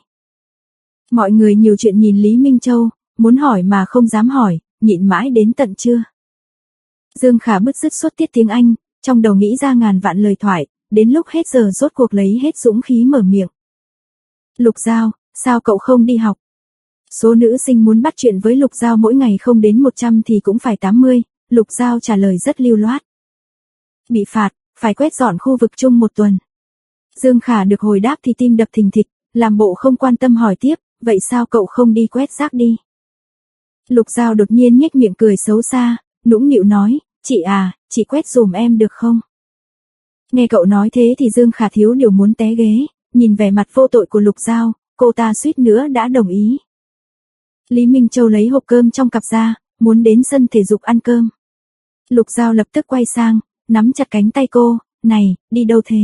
Mọi người nhiều chuyện nhìn Lý Minh Châu, muốn hỏi mà không dám hỏi, nhịn mãi đến tận trưa. Dương Khả bứt rứt suốt tiết tiếng Anh, trong đầu nghĩ ra ngàn vạn lời thoại, đến lúc hết giờ rốt cuộc lấy hết dũng khí mở miệng. Lục Giao, sao cậu không đi học? Số nữ sinh muốn bắt chuyện với Lục Giao mỗi ngày không đến một trăm thì cũng phải tám mươi, Lục Giao trả lời rất lưu loát. Bị phạt, phải quét dọn khu vực chung một tuần. Dương Khả được hồi đáp thì tim đập thình thịch, làm bộ không quan tâm hỏi tiếp, vậy sao cậu không đi quét rác đi? Lục Giao đột nhiên nhếch miệng cười xấu xa, nũng nịu nói, chị à, chị quét dùm em được không? Nghe cậu nói thế thì Dương Khả thiếu điều muốn té ghế, nhìn vẻ mặt vô tội của Lục Giao, cô ta suýt nữa đã đồng ý. Lý Minh Châu lấy hộp cơm trong cặp ra, muốn đến sân thể dục ăn cơm. Lục Giao lập tức quay sang, nắm chặt cánh tay cô, này, đi đâu thế?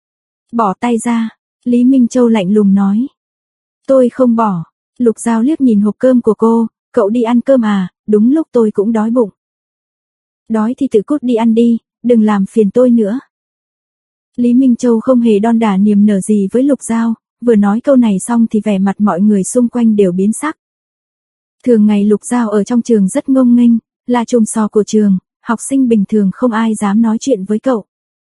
Bỏ tay ra, Lý Minh Châu lạnh lùng nói. Tôi không bỏ, Lục Giao liếc nhìn hộp cơm của cô, cậu đi ăn cơm à, đúng lúc tôi cũng đói bụng. Đói thì tự cút đi ăn đi, đừng làm phiền tôi nữa. Lý Minh Châu không hề đon đả niềm nở gì với Lục Giao, vừa nói câu này xong thì vẻ mặt mọi người xung quanh đều biến sắc. Thường ngày Lục Giao ở trong trường rất ngông nghênh, là chùm sò của trường, học sinh bình thường không ai dám nói chuyện với cậu.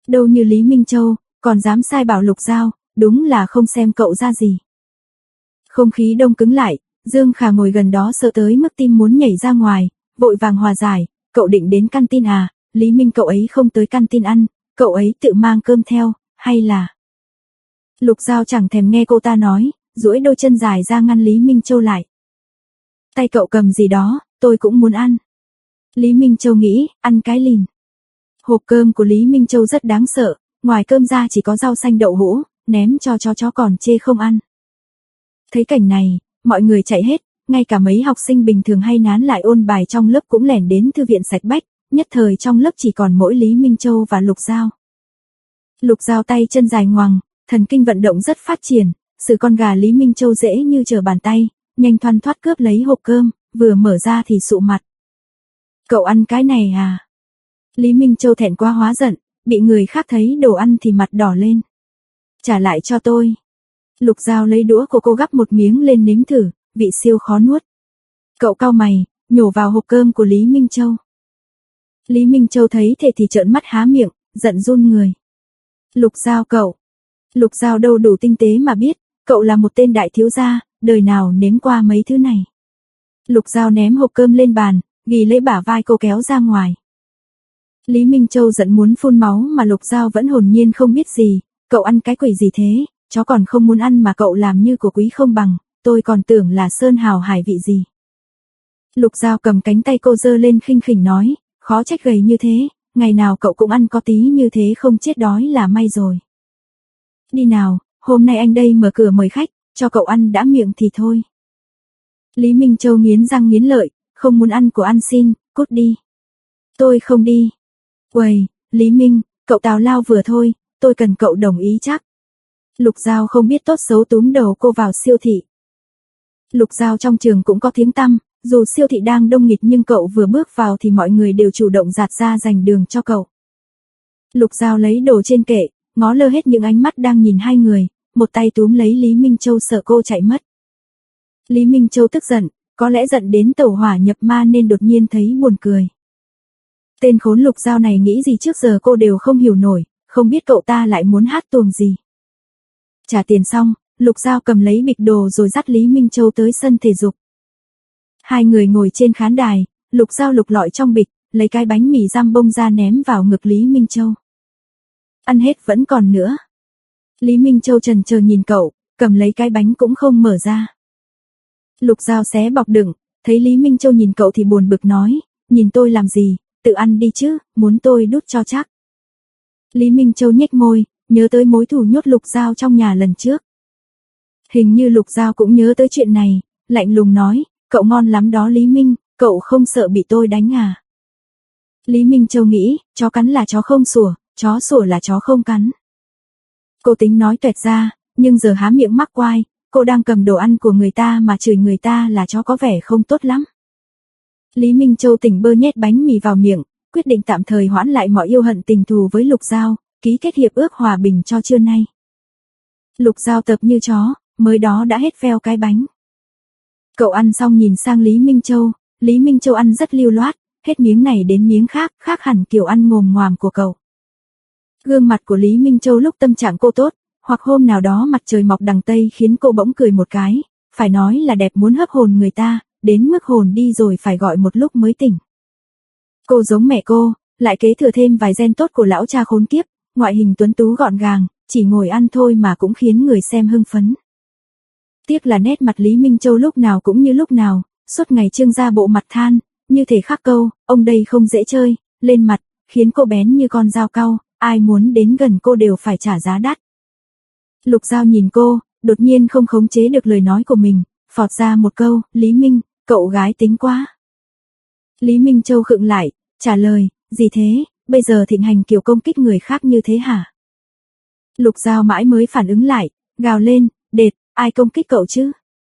Đâu như Lý Minh Châu, còn dám sai bảo Lục Giao, đúng là không xem cậu ra gì. Không khí đông cứng lại, Dương Khả ngồi gần đó sợ tới mức tim muốn nhảy ra ngoài, vội vàng hòa giải, cậu định đến căn tin à, Lý Minh cậu ấy không tới căn tin ăn, cậu ấy tự mang cơm theo, hay là... Lục Giao chẳng thèm nghe cô ta nói, duỗi đôi chân dài ra ngăn Lý Minh Châu lại. Tay cậu cầm gì đó, tôi cũng muốn ăn. Lý Minh Châu nghĩ, ăn cái lìn. Hộp cơm của Lý Minh Châu rất đáng sợ, ngoài cơm ra chỉ có rau xanh đậu hũ, ném cho chó chó còn chê không ăn. Thấy cảnh này, mọi người chạy hết, ngay cả mấy học sinh bình thường hay nán lại ôn bài trong lớp cũng lẻn đến thư viện sạch bách, nhất thời trong lớp chỉ còn mỗi Lý Minh Châu và Lục Giao. Lục Giao tay chân dài ngoằng, thần kinh vận động rất phát triển, sự con gà Lý Minh Châu dễ như trở bàn tay, nhanh thoăn thoắt cướp lấy hộp cơm, vừa mở ra thì sụ mặt. Cậu ăn cái này à? Lý Minh Châu thẹn quá hóa giận, bị người khác thấy đồ ăn thì mặt đỏ lên. Trả lại cho tôi. Lục Giao lấy đũa của cô gắp một miếng lên nếm thử, vị siêu khó nuốt. Cậu cau mày, nhổ vào hộp cơm của Lý Minh Châu. Lý Minh Châu thấy thế thì trợn mắt há miệng, giận run người. Lục Giao cậu. Lục Giao đâu đủ tinh tế mà biết, cậu là một tên đại thiếu gia, đời nào nếm qua mấy thứ này. Lục Giao ném hộp cơm lên bàn, ghi lấy bả vai cô kéo ra ngoài. Lý Minh Châu giận muốn phun máu mà Lục Giao vẫn hồn nhiên không biết gì, cậu ăn cái quỷ gì thế, chó còn không muốn ăn mà cậu làm như của quý không bằng, tôi còn tưởng là sơn hào hải vị gì. Lục Giao cầm cánh tay cô giơ lên khinh khỉnh nói, khó trách gầy như thế, ngày nào cậu cũng ăn có tí như thế không chết đói là may rồi. Đi nào, hôm nay anh đây mở cửa mời khách, cho cậu ăn đã miệng thì thôi. Lý Minh Châu nghiến răng nghiến lợi, không muốn ăn của ăn xin, cút đi. Tôi không đi. Uầy, Lý Minh, cậu tào lao vừa thôi, tôi cần cậu đồng ý chắc. Lục Giao không biết tốt xấu túm đầu cô vào siêu thị. Lục Giao trong trường cũng có tiếng tăm, dù siêu thị đang đông nghịt nhưng cậu vừa bước vào thì mọi người đều chủ động dạt ra dành đường cho cậu. Lục Giao lấy đồ trên kệ, ngó lơ hết những ánh mắt đang nhìn hai người, một tay túm lấy Lý Minh Châu sợ cô chạy mất. Lý Minh Châu tức giận, có lẽ giận đến tẩu hỏa nhập ma nên đột nhiên thấy buồn cười. Tên khốn Lục Giao này nghĩ gì trước giờ cô đều không hiểu nổi, không biết cậu ta lại muốn hát tuồng gì. Trả tiền xong, Lục Giao cầm lấy bịch đồ rồi dắt Lý Minh Châu tới sân thể dục. Hai người ngồi trên khán đài, Lục Giao lục lọi trong bịch, lấy cái bánh mì giam bông ra ném vào ngực Lý Minh Châu. Ăn hết vẫn còn nữa. Lý Minh Châu chần chờ nhìn cậu, cầm lấy cái bánh cũng không mở ra. Lục Giao xé bọc đựng, thấy Lý Minh Châu nhìn cậu thì buồn bực nói, nhìn tôi làm gì, tự ăn đi chứ, muốn tôi đút cho chắc. Lý Minh Châu nhếch môi, nhớ tới mối thù nhốt Lục Giao trong nhà lần trước. Hình như Lục Giao cũng nhớ tới chuyện này, lạnh lùng nói, cậu ngon lắm đó Lý Minh, cậu không sợ bị tôi đánh à? Lý Minh Châu nghĩ, chó cắn là chó không sủa, chó sủa là chó không cắn. Cô tính nói tuẹt ra, nhưng giờ há miệng mắc quai, cô đang cầm đồ ăn của người ta mà chửi người ta là chó có vẻ không tốt lắm. Lý Minh Châu tỉnh bơ nhét bánh mì vào miệng, quyết định tạm thời hoãn lại mọi yêu hận tình thù với Lục Giao, ký kết hiệp ước hòa bình cho trưa nay. Lục Giao tập như chó, mới đó đã hết veo cái bánh. Cậu ăn xong nhìn sang Lý Minh Châu, Lý Minh Châu ăn rất lưu loát, hết miếng này đến miếng khác, khác hẳn kiểu ăn ngồm ngoàm của cậu. Gương mặt của Lý Minh Châu lúc tâm trạng cô tốt, hoặc hôm nào đó mặt trời mọc đằng Tây khiến cô bỗng cười một cái, phải nói là đẹp muốn hấp hồn người ta, đến mức hồn đi rồi phải gọi một lúc mới tỉnh. Cô giống mẹ cô, lại kế thừa thêm vài gen tốt của lão cha khốn kiếp, ngoại hình tuấn tú gọn gàng, chỉ ngồi ăn thôi mà cũng khiến người xem hưng phấn. Tiếc là nét mặt Lý Minh Châu lúc nào cũng như lúc nào, suốt ngày trương ra bộ mặt than, như thể khắc câu, ông đây không dễ chơi, lên mặt, khiến cô bén như con dao cau, ai muốn đến gần cô đều phải trả giá đắt. Lục Giao nhìn cô, đột nhiên không khống chế được lời nói của mình, phọt ra một câu, Lý Minh, cậu gái tính quá. Lý Minh Châu khựng lại, trả lời, gì thế, bây giờ thịnh hành kiểu công kích người khác như thế hả? Lục Giao mãi mới phản ứng lại, gào lên, đệt, ai công kích cậu chứ?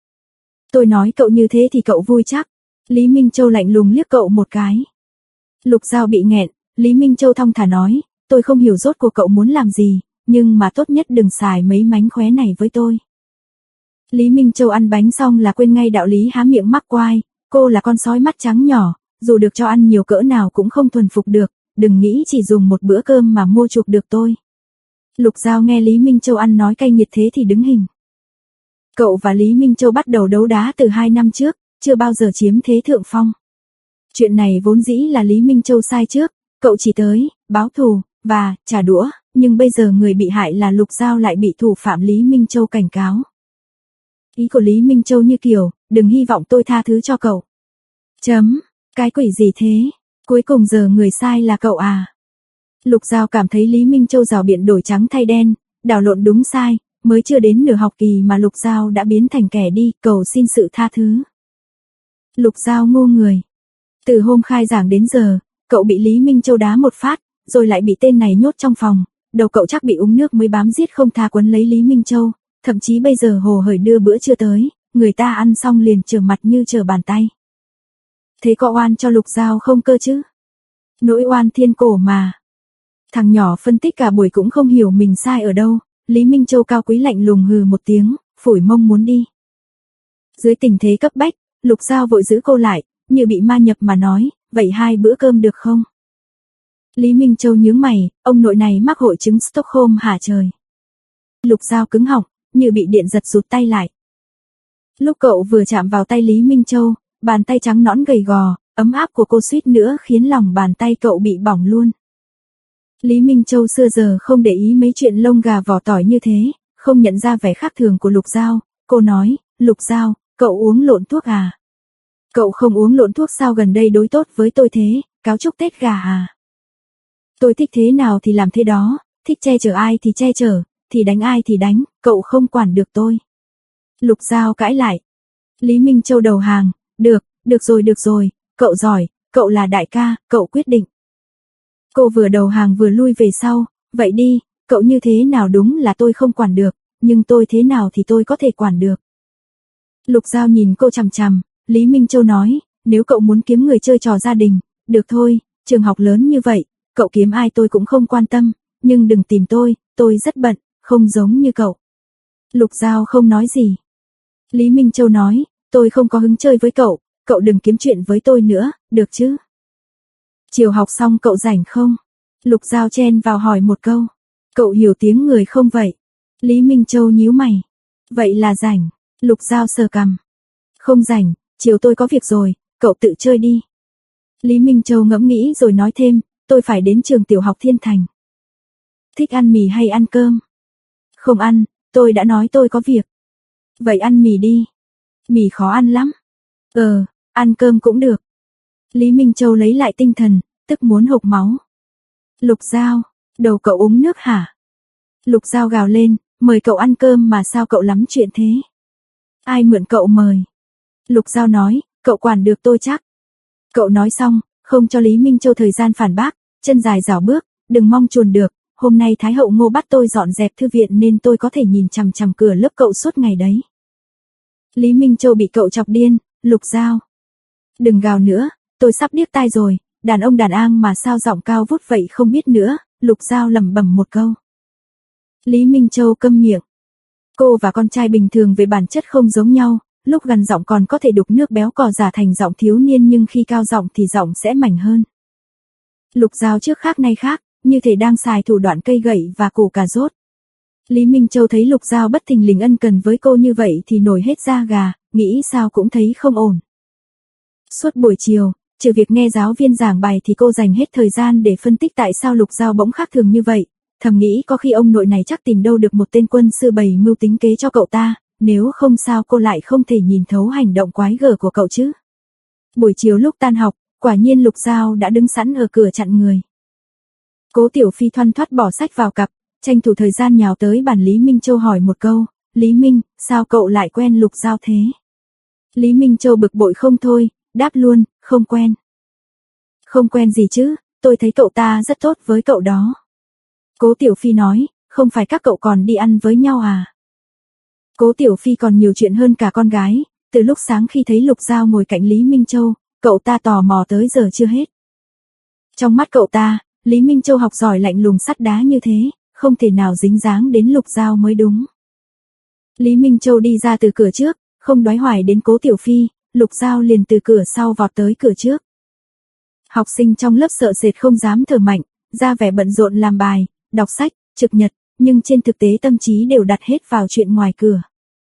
Tôi nói cậu như thế thì cậu vui chắc. Lý Minh Châu lạnh lùng liếc cậu một cái. Lục Giao bị nghẹn, Lý Minh Châu thong thả nói, tôi không hiểu rốt cuộc cậu muốn làm gì, nhưng mà tốt nhất đừng xài mấy mánh khóe này với tôi. Lý Minh Châu ăn bánh xong là quên ngay đạo lý há miệng mắc quai, cô là con sói mắt trắng nhỏ, dù được cho ăn nhiều cỡ nào cũng không thuần phục được, đừng nghĩ chỉ dùng một bữa cơm mà mua chuộc được tôi. Lục Giao nghe Lý Minh Châu ăn nói cay nghiệt thế thì đứng hình. Cậu và Lý Minh Châu bắt đầu đấu đá từ hai năm trước, chưa bao giờ chiếm thế thượng phong. Chuyện này vốn dĩ là Lý Minh Châu sai trước, cậu chỉ tới, báo thù, và, trả đũa, nhưng bây giờ người bị hại là Lục Giao lại bị thủ phạm Lý Minh Châu cảnh cáo. Ý của Lý Minh Châu như kiểu, đừng hy vọng tôi tha thứ cho cậu. Chấm, cái quỷ gì thế, cuối cùng giờ người sai là cậu à. Lục Giao cảm thấy Lý Minh Châu rào biện đổi trắng thay đen, đảo lộn đúng sai, mới chưa đến nửa học kỳ mà Lục Giao đã biến thành kẻ đi, cầu xin sự tha thứ. Lục Giao ngu người. Từ hôm khai giảng đến giờ, cậu bị Lý Minh Châu đá một phát, rồi lại bị tên này nhốt trong phòng, đầu cậu chắc bị uống nước mới bám giết không tha quấn lấy Lý Minh Châu, thậm chí bây giờ hồ hởi đưa bữa trưa tới, người ta ăn xong liền trở mặt như trở bàn tay. Thế có oan cho Lục Giao không cơ chứ? Nỗi oan thiên cổ mà. Thằng nhỏ phân tích cả buổi cũng không hiểu mình sai ở đâu, Lý Minh Châu cao quý lạnh lùng hừ một tiếng, phủi mông muốn đi. Dưới tình thế cấp bách, Lục Giao vội giữ cô lại, như bị ma nhập mà nói, vậy hai bữa cơm được không? Lý Minh Châu nhướng mày, ông nội này mắc hội chứng Stockholm hả trời? Lục Giao cứng họng, như bị điện giật rụt tay lại. Lúc cậu vừa chạm vào tay Lý Minh Châu, bàn tay trắng nõn gầy gò, ấm áp của cô suýt nữa khiến lòng bàn tay cậu bị bỏng luôn. Lý Minh Châu xưa giờ không để ý mấy chuyện lông gà vỏ tỏi như thế, không nhận ra vẻ khác thường của Lục Giao, cô nói, Lục Giao, cậu uống lộn thuốc à? Cậu không uống lộn thuốc sao gần đây đối tốt với tôi thế, cáo chúc Tết gà à? Tôi thích thế nào thì làm thế đó, thích che chở ai thì che chở, thì đánh ai thì đánh, cậu không quản được tôi. Lục Giao cãi lại. Lý Minh Châu đầu hàng, được, được rồi được rồi, cậu giỏi, cậu là đại ca, cậu quyết định. Cô vừa đầu hàng vừa lui về sau, vậy đi, cậu như thế nào đúng là tôi không quản được, nhưng tôi thế nào thì tôi có thể quản được. Lục Giao nhìn cô chằm chằm, Lý Minh Châu nói, nếu cậu muốn kiếm người chơi trò gia đình, được thôi, trường học lớn như vậy, cậu kiếm ai tôi cũng không quan tâm, nhưng đừng tìm tôi, tôi rất bận, không giống như cậu. Lục Giao không nói gì. Lý Minh Châu nói, tôi không có hứng chơi với cậu, cậu đừng kiếm chuyện với tôi nữa, được chứ? Chiều học xong cậu rảnh không? Lục Giao chen vào hỏi một câu. Cậu hiểu tiếng người không vậy? Lý Minh Châu nhíu mày. Vậy là rảnh. Lục Giao sờ cằm. Không rảnh, chiều tôi có việc rồi, cậu tự chơi đi. Lý Minh Châu ngẫm nghĩ rồi nói thêm, tôi phải đến trường tiểu học Thiên Thành. Thích ăn mì hay ăn cơm? Không ăn, tôi đã nói tôi có việc. Vậy ăn mì đi. Mì khó ăn lắm. Ờ, ăn cơm cũng được. Lý Minh Châu lấy lại tinh thần, tức muốn hộc máu. Lục Giao, đầu cậu uống nước hả? Lục Giao gào lên, mời cậu ăn cơm mà sao cậu lắm chuyện thế? Ai mượn cậu mời? Lục Giao nói, cậu quản được tôi chắc. Cậu nói xong, không cho Lý Minh Châu thời gian phản bác, chân dài rảo bước, đừng mong chuồn được, hôm nay Thái hậu Ngô bắt tôi dọn dẹp thư viện nên tôi có thể nhìn chằm chằm cửa lớp cậu suốt ngày đấy. Lý Minh Châu bị cậu chọc điên, Lục Giao. Đừng gào nữa, tôi sắp điếc tai rồi, đàn ông đàn ang mà sao giọng cao vút vậy không biết nữa, Lục Giao lẩm bẩm một câu. Lý Minh Châu câm miệng. Cô và con trai bình thường về bản chất không giống nhau, lúc gần giọng còn có thể đục nước béo cò giả thành giọng thiếu niên nhưng khi cao giọng thì giọng sẽ mảnh hơn. Lục Giao trước khác nay khác, như thể đang xài thủ đoạn cây gậy và củ cà rốt. Lý Minh Châu thấy Lục Giao bất thình lình ân cần với cô như vậy thì nổi hết da gà, nghĩ sao cũng thấy không ổn. Suốt buổi chiều, trừ việc nghe giáo viên giảng bài thì cô dành hết thời gian để phân tích tại sao Lục Giao bỗng khác thường như vậy, thầm nghĩ có khi ông nội này chắc tìm đâu được một tên quân sư bày mưu tính kế cho cậu ta, nếu không sao cô lại không thể nhìn thấu hành động quái gở của cậu chứ. Buổi chiều lúc tan học, quả nhiên Lục Giao đã đứng sẵn ở cửa chặn người. Cố Tiểu Phi thoăn thoắt bỏ sách vào cặp, tranh thủ thời gian nhào tới bàn Lý Minh Châu hỏi một câu, Lý Minh, sao cậu lại quen Lục Giao thế? Lý Minh Châu bực bội không thôi, đáp luôn, không quen. Không quen gì chứ, tôi thấy cậu ta rất tốt với cậu đó. Cố Tiểu Phi nói, không phải các cậu còn đi ăn với nhau à? Cố Tiểu Phi còn nhiều chuyện hơn cả con gái, từ lúc sáng khi thấy Lục Giao ngồi cạnh Lý Minh Châu, cậu ta tò mò tới giờ chưa hết. Trong mắt cậu ta, Lý Minh Châu học giỏi lạnh lùng sắt đá như thế, không thể nào dính dáng đến Lục Giao mới đúng. Lý Minh Châu đi ra từ cửa trước, không đoái hoài đến Cố Tiểu Phi, Lục Giao liền từ cửa sau vọt tới cửa trước. Học sinh trong lớp sợ sệt không dám thở mạnh, ra vẻ bận rộn làm bài, đọc sách, trực nhật, nhưng trên thực tế tâm trí đều đặt hết vào chuyện ngoài cửa.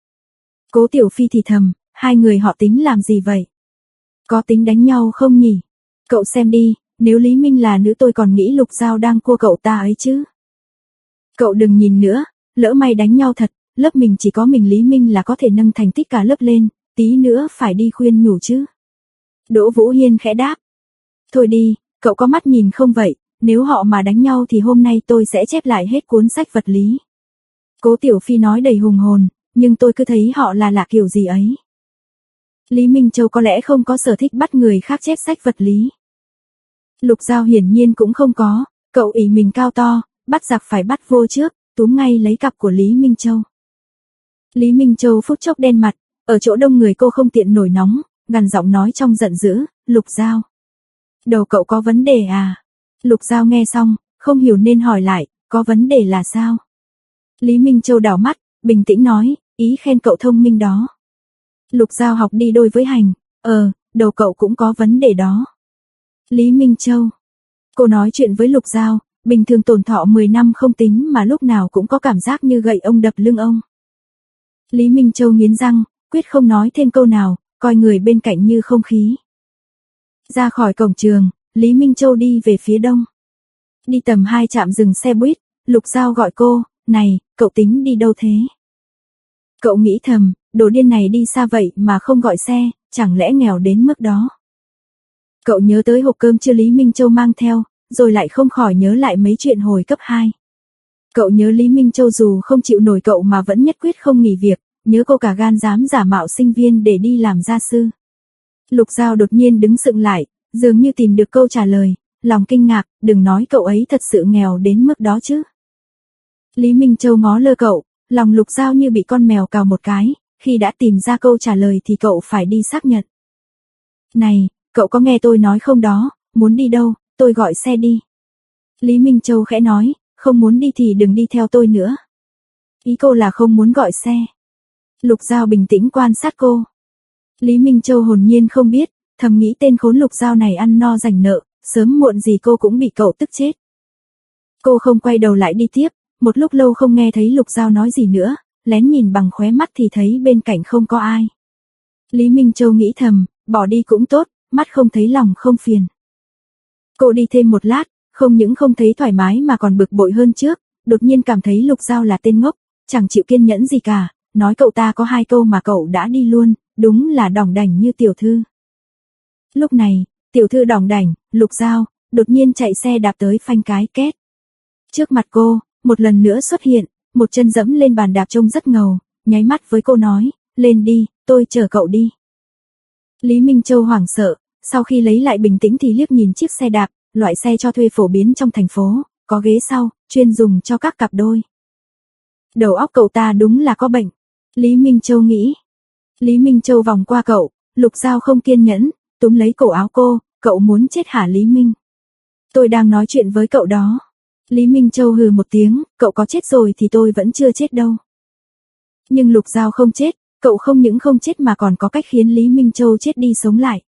Cố Tiểu Phi thì thầm, hai người họ tính làm gì vậy? Có tính đánh nhau không nhỉ? Cậu xem đi, nếu Lý Minh là nữ tôi còn nghĩ Lục Giao đang cua cậu ta ấy chứ. Cậu đừng nhìn nữa, lỡ may đánh nhau thật, lớp mình chỉ có mình Lý Minh là có thể nâng thành tích cả lớp lên, tí nữa phải đi khuyên nhủ chứ. Đỗ Vũ Hiên khẽ đáp. Thôi đi, cậu có mắt nhìn không vậy, nếu họ mà đánh nhau thì hôm nay tôi sẽ chép lại hết cuốn sách vật lý. Cố Tiểu Phi nói đầy hùng hồn, nhưng tôi cứ thấy họ là lạ kiểu gì ấy. Lý Minh Châu có lẽ không có sở thích bắt người khác chép sách vật lý. Lục Giao hiển nhiên cũng không có, cậu ỷ mình cao to, bắt giặc phải bắt vô trước, túm ngay lấy cặp của Lý Minh Châu. Lý Minh Châu phút chốc đen mặt, ở chỗ đông người cô không tiện nổi nóng, gằn giọng nói trong giận dữ, Lục Giao. Đầu cậu có vấn đề à? Lục Giao nghe xong, không hiểu nên hỏi lại, có vấn đề là sao? Lý Minh Châu đảo mắt, bình tĩnh nói, ý khen cậu thông minh đó. Lục Giao học đi đôi với hành, ờ, đầu cậu cũng có vấn đề đó. Lý Minh Châu. Cô nói chuyện với Lục Giao, bình thường tổn thọ mười năm không tính mà lúc nào cũng có cảm giác như gậy ông đập lưng ông. Lý Minh Châu nghiến răng, quyết không nói thêm câu nào, coi người bên cạnh như không khí. Ra khỏi cổng trường, Lý Minh Châu đi về phía đông. Đi tầm hai trạm dừng xe buýt, Lục Giao gọi cô, này, cậu tính đi đâu thế? Cậu nghĩ thầm, đồ điên này đi xa vậy mà không gọi xe, chẳng lẽ nghèo đến mức đó. Cậu nhớ tới hộp cơm chưa Lý Minh Châu mang theo, rồi lại không khỏi nhớ lại mấy chuyện hồi cấp hai. Cậu nhớ Lý Minh Châu dù không chịu nổi cậu mà vẫn nhất quyết không nghỉ việc, nhớ cô cả gan dám giả mạo sinh viên để đi làm gia sư. Lục Giao đột nhiên đứng sững lại, dường như tìm được câu trả lời, lòng kinh ngạc, đừng nói cậu ấy thật sự nghèo đến mức đó chứ. Lý Minh Châu ngó lơ cậu, lòng Lục Giao như bị con mèo cào một cái, khi đã tìm ra câu trả lời thì cậu phải đi xác nhận. Này, cậu có nghe tôi nói không đó, muốn đi đâu, tôi gọi xe đi. Lý Minh Châu khẽ nói, không muốn đi thì đừng đi theo tôi nữa. Ý cô là không muốn gọi xe. Lục Giao bình tĩnh quan sát cô. Lý Minh Châu hồn nhiên không biết, thầm nghĩ tên khốn Lục Giao này ăn no rảnh nợ, sớm muộn gì cô cũng bị cậu tức chết. Cô không quay đầu lại đi tiếp, một lúc lâu không nghe thấy Lục Giao nói gì nữa, lén nhìn bằng khóe mắt thì thấy bên cạnh không có ai. Lý Minh Châu nghĩ thầm, bỏ đi cũng tốt, mắt không thấy lòng không phiền. Cô đi thêm một lát, không những không thấy thoải mái mà còn bực bội hơn trước, đột nhiên cảm thấy Lục Giao là tên ngốc, chẳng chịu kiên nhẫn gì cả, nói cậu ta có hai câu mà cậu đã đi luôn, đúng là đỏng đảnh như tiểu thư. Lúc này, tiểu thư đỏng đảnh, Lục Giao, đột nhiên chạy xe đạp tới phanh cái két. Trước mặt cô, một lần nữa xuất hiện, một chân dẫm lên bàn đạp trông rất ngầu, nháy mắt với cô nói, lên đi, tôi chở cậu đi. Lý Minh Châu hoảng sợ, sau khi lấy lại bình tĩnh thì liếc nhìn chiếc xe đạp, loại xe cho thuê phổ biến trong thành phố, có ghế sau, chuyên dùng cho các cặp đôi. Đầu óc cậu ta đúng là có bệnh, Lý Minh Châu nghĩ. Lý Minh Châu vòng qua cậu, Lục Giao không kiên nhẫn, túm lấy cổ áo cô, cậu muốn chết hả Lý Minh? Tôi đang nói chuyện với cậu đó. Lý Minh Châu hừ một tiếng, cậu có chết rồi thì tôi vẫn chưa chết đâu. Nhưng Lục Giao không chết, cậu không những không chết mà còn có cách khiến Lý Minh Châu chết đi sống lại.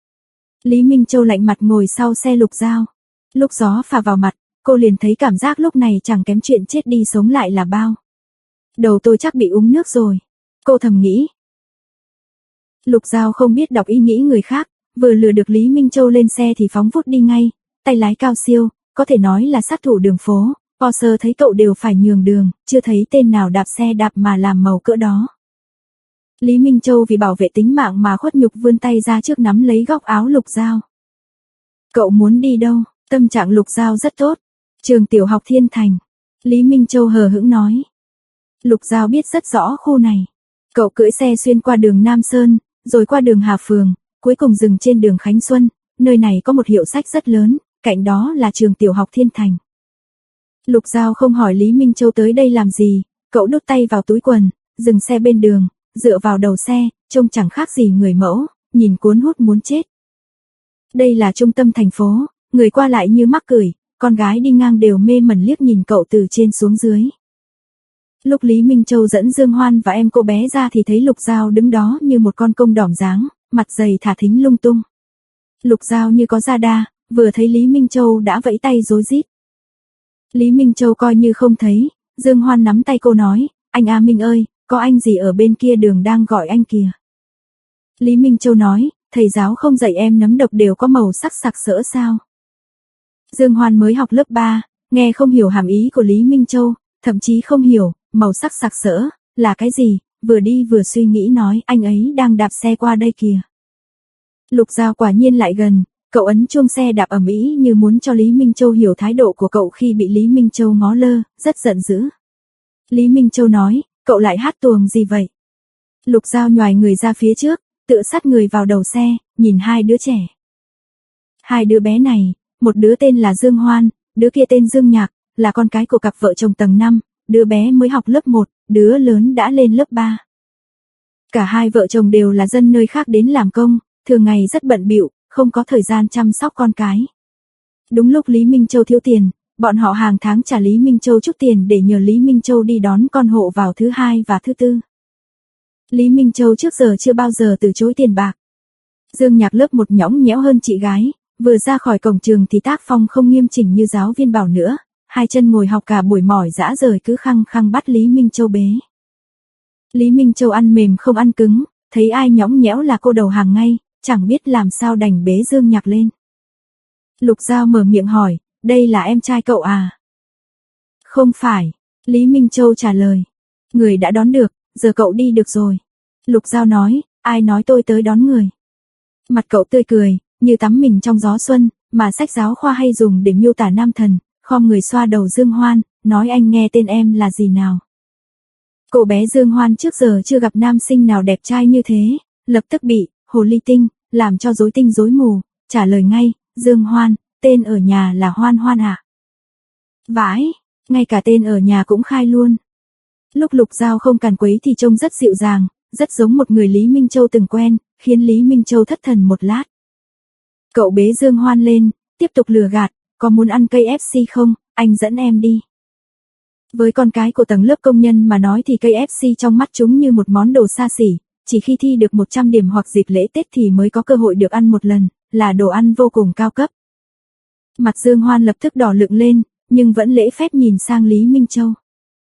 Lý Minh Châu lạnh mặt ngồi sau xe Lục Giao. Lúc gió phả vào mặt, cô liền thấy cảm giác lúc này chẳng kém chuyện chết đi sống lại là bao. Đầu tôi chắc bị uống nước rồi. Cô thầm nghĩ. Lục Giao không biết đọc ý nghĩ người khác, vừa lừa được Lý Minh Châu lên xe thì phóng vút đi ngay, tay lái cao siêu, có thể nói là sát thủ đường phố, Porsche thấy cậu đều phải nhường đường, chưa thấy tên nào đạp xe đạp mà làm màu cỡ đó. Lý Minh Châu vì bảo vệ tính mạng mà khuất nhục vươn tay ra trước nắm lấy góc áo Lục Giao. Cậu muốn đi đâu? Tâm trạng Lục Giao rất tốt. Trường tiểu học Thiên Thành. Lý Minh Châu hờ hững nói. Lục Giao biết rất rõ khu này. Cậu cưỡi xe xuyên qua đường Nam Sơn, rồi qua đường Hà Phường, cuối cùng dừng trên đường Khánh Xuân, nơi này có một hiệu sách rất lớn, cạnh đó là trường tiểu học Thiên Thành. Lục Giao không hỏi Lý Minh Châu tới đây làm gì, cậu đút tay vào túi quần, dừng xe bên đường, dựa vào đầu xe, trông chẳng khác gì người mẫu, nhìn cuốn hút muốn chết. Đây là trung tâm thành phố, người qua lại như mắc cười, con gái đi ngang đều mê mẩn liếc nhìn cậu từ trên xuống dưới. Lúc Lý Minh Châu dẫn Dương Hoan và em cô bé ra thì thấy Lục Giao đứng đó như một con công đỏm dáng, mặt dày thả thính lung tung. Lục Giao như có da đa, vừa thấy Lý Minh Châu đã vẫy tay rối rít. Lý Minh Châu coi như không thấy, Dương Hoan nắm tay cô nói, anh A Minh ơi, có anh gì ở bên kia đường đang gọi anh kìa. Lý Minh Châu nói, thầy giáo không dạy em nấm độc đều có màu sắc sặc sỡ sao? Dương Hoan mới học lớp ba, nghe không hiểu hàm ý của Lý Minh Châu, thậm chí không hiểu, màu sắc sặc sỡ, là cái gì, vừa đi vừa suy nghĩ nói anh ấy đang đạp xe qua đây kìa. Lục Giao quả nhiên lại gần, cậu ấn chuông xe đạp ầm ĩ như muốn cho Lý Minh Châu hiểu thái độ của cậu khi bị Lý Minh Châu ngó lơ, rất giận dữ. Lý Minh Châu nói, cậu lại hát tuồng gì vậy? Lục Giao nhoài người ra phía trước, tựa sát người vào đầu xe, nhìn hai đứa trẻ. Hai đứa bé này, một đứa tên là Dương Hoan, đứa kia tên Dương Nhạc, là con cái của cặp vợ chồng tầng năm, đứa bé mới học lớp một, đứa lớn đã lên lớp ba. Cả hai vợ chồng đều là dân nơi khác đến làm công, thường ngày rất bận bịu, không có thời gian chăm sóc con cái. Đúng lúc Lý Minh Châu thiếu tiền, bọn họ hàng tháng trả Lý Minh Châu chút tiền để nhờ Lý Minh Châu đi đón con hộ vào thứ hai và thứ tư. Lý Minh Châu trước giờ chưa bao giờ từ chối tiền bạc. Dương Nhạc lớp một nhõng nhẽo hơn chị gái, vừa ra khỏi cổng trường thì tác phong không nghiêm chỉnh như giáo viên bảo nữa, hai chân ngồi học cả buổi mỏi dã rời cứ khăng khăng bắt Lý Minh Châu bế. Lý Minh Châu ăn mềm không ăn cứng, thấy ai nhõng nhẽo là cô đầu hàng ngay, chẳng biết làm sao đành bế Dương Nhạc lên. Lục Giao mở miệng hỏi, đây là em trai cậu à? Không phải, Lý Minh Châu trả lời. Người đã đón được, giờ cậu đi được rồi. Lục Giao nói, ai nói tôi tới đón người? Mặt cậu tươi cười, như tắm mình trong gió xuân, mà sách giáo khoa hay dùng để miêu tả nam thần, khom người xoa đầu Dương Hoan, nói anh nghe tên em là gì nào? Cậu bé Dương Hoan trước giờ chưa gặp nam sinh nào đẹp trai như thế, lập tức bị hồ ly tinh làm cho rối tinh rối mù, trả lời ngay, Dương Hoan, tên ở nhà là Hoan Hoan ạ. À? Vãi, ngay cả tên ở nhà cũng khai luôn. Lúc Lục Giao không càn quấy thì trông rất dịu dàng, rất giống một người Lý Minh Châu từng quen, khiến Lý Minh Châu thất thần một lát. Cậu bế Dương Hoan lên, tiếp tục lừa gạt, có muốn ăn cây ép xê không, anh dẫn em đi. Với con cái của tầng lớp công nhân mà nói thì cây ép xê trong mắt chúng như một món đồ xa xỉ, chỉ khi thi được một trăm điểm hoặc dịp lễ Tết thì mới có cơ hội được ăn một lần, là đồ ăn vô cùng cao cấp. Mặt Dương Hoan lập tức đỏ lựng lên, nhưng vẫn lễ phép nhìn sang Lý Minh Châu.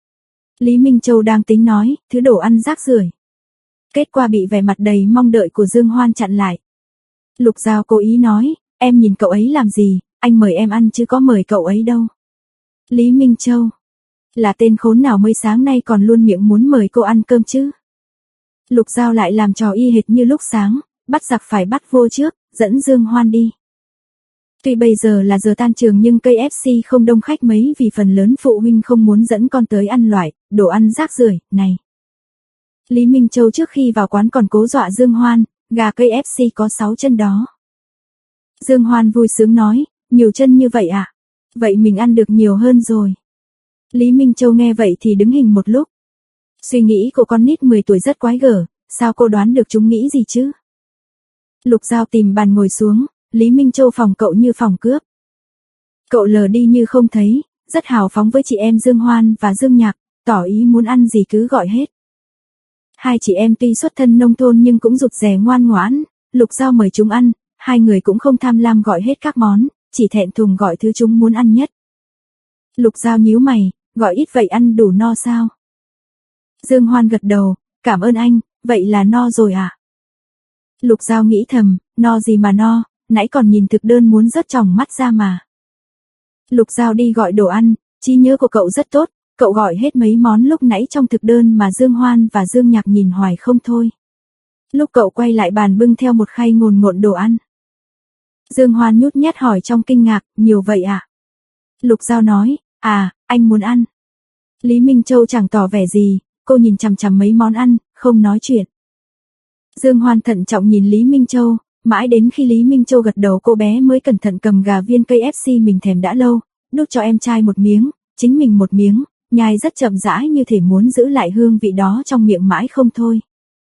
Lý Minh Châu đang tính nói, thứ đồ ăn rác rưởi. Kết quả bị vẻ mặt đầy mong đợi của Dương Hoan chặn lại. Lục Giao cố ý nói, em nhìn cậu ấy làm gì, anh mời em ăn chứ có mời cậu ấy đâu. Lý Minh Châu, là tên khốn nào mới sáng nay còn luôn miệng muốn mời cô ăn cơm chứ. Lục Giao lại làm trò y hệt như lúc sáng, bắt giặc phải bắt vua trước, dẫn Dương Hoan đi. Tuy bây giờ là giờ tan trường nhưng cây ép xê không đông khách mấy vì phần lớn phụ huynh không muốn dẫn con tới ăn loại, đồ ăn rác rưởi này. Lý Minh Châu trước khi vào quán còn cố dọa Dương Hoan, gà cây ép xê có sáu chân đó. Dương Hoan vui sướng nói, nhiều chân như vậy à? Vậy mình ăn được nhiều hơn rồi. Lý Minh Châu nghe vậy thì đứng hình một lúc. Suy nghĩ của con nít mười tuổi rất quái gở, sao cô đoán được chúng nghĩ gì chứ? Lục Giao tìm bàn ngồi xuống, Lý Minh Châu phòng cậu như phòng cướp. Cậu lờ đi như không thấy, rất hào phóng với chị em Dương Hoan và Dương Nhạc, tỏ ý muốn ăn gì cứ gọi hết. Hai chị em tuy xuất thân nông thôn nhưng cũng rụt rè ngoan ngoãn, Lục Giao mời chúng ăn, hai người cũng không tham lam gọi hết các món, chỉ thẹn thùng gọi thứ chúng muốn ăn nhất. Lục Giao nhíu mày, gọi ít vậy ăn đủ no sao? Dương Hoan gật đầu, cảm ơn anh, vậy là no rồi à? Lục Giao nghĩ thầm, no gì mà no, nãy còn nhìn thực đơn muốn rớt tròng mắt ra mà. Lục Giao đi gọi đồ ăn, trí nhớ của cậu rất tốt, cậu gọi hết mấy món lúc nãy trong thực đơn mà Dương Hoan và Dương Nhạc nhìn hoài không thôi. Lúc cậu quay lại bàn bưng theo một khay ngồn ngộn đồ ăn. Dương Hoan nhút nhát hỏi trong kinh ngạc, nhiều vậy à? Lục Giao nói, à, anh muốn ăn. Lý Minh Châu chẳng tỏ vẻ gì, cô nhìn chằm chằm mấy món ăn, không nói chuyện. Dương Hoan thận trọng nhìn Lý Minh Châu, mãi đến khi Lý Minh Châu gật đầu cô bé mới cẩn thận cầm gà viên cây ép xê mình thèm đã lâu, đút cho em trai một miếng, chính mình một miếng, nhai rất chậm rãi như thể muốn giữ lại hương vị đó trong miệng mãi không thôi.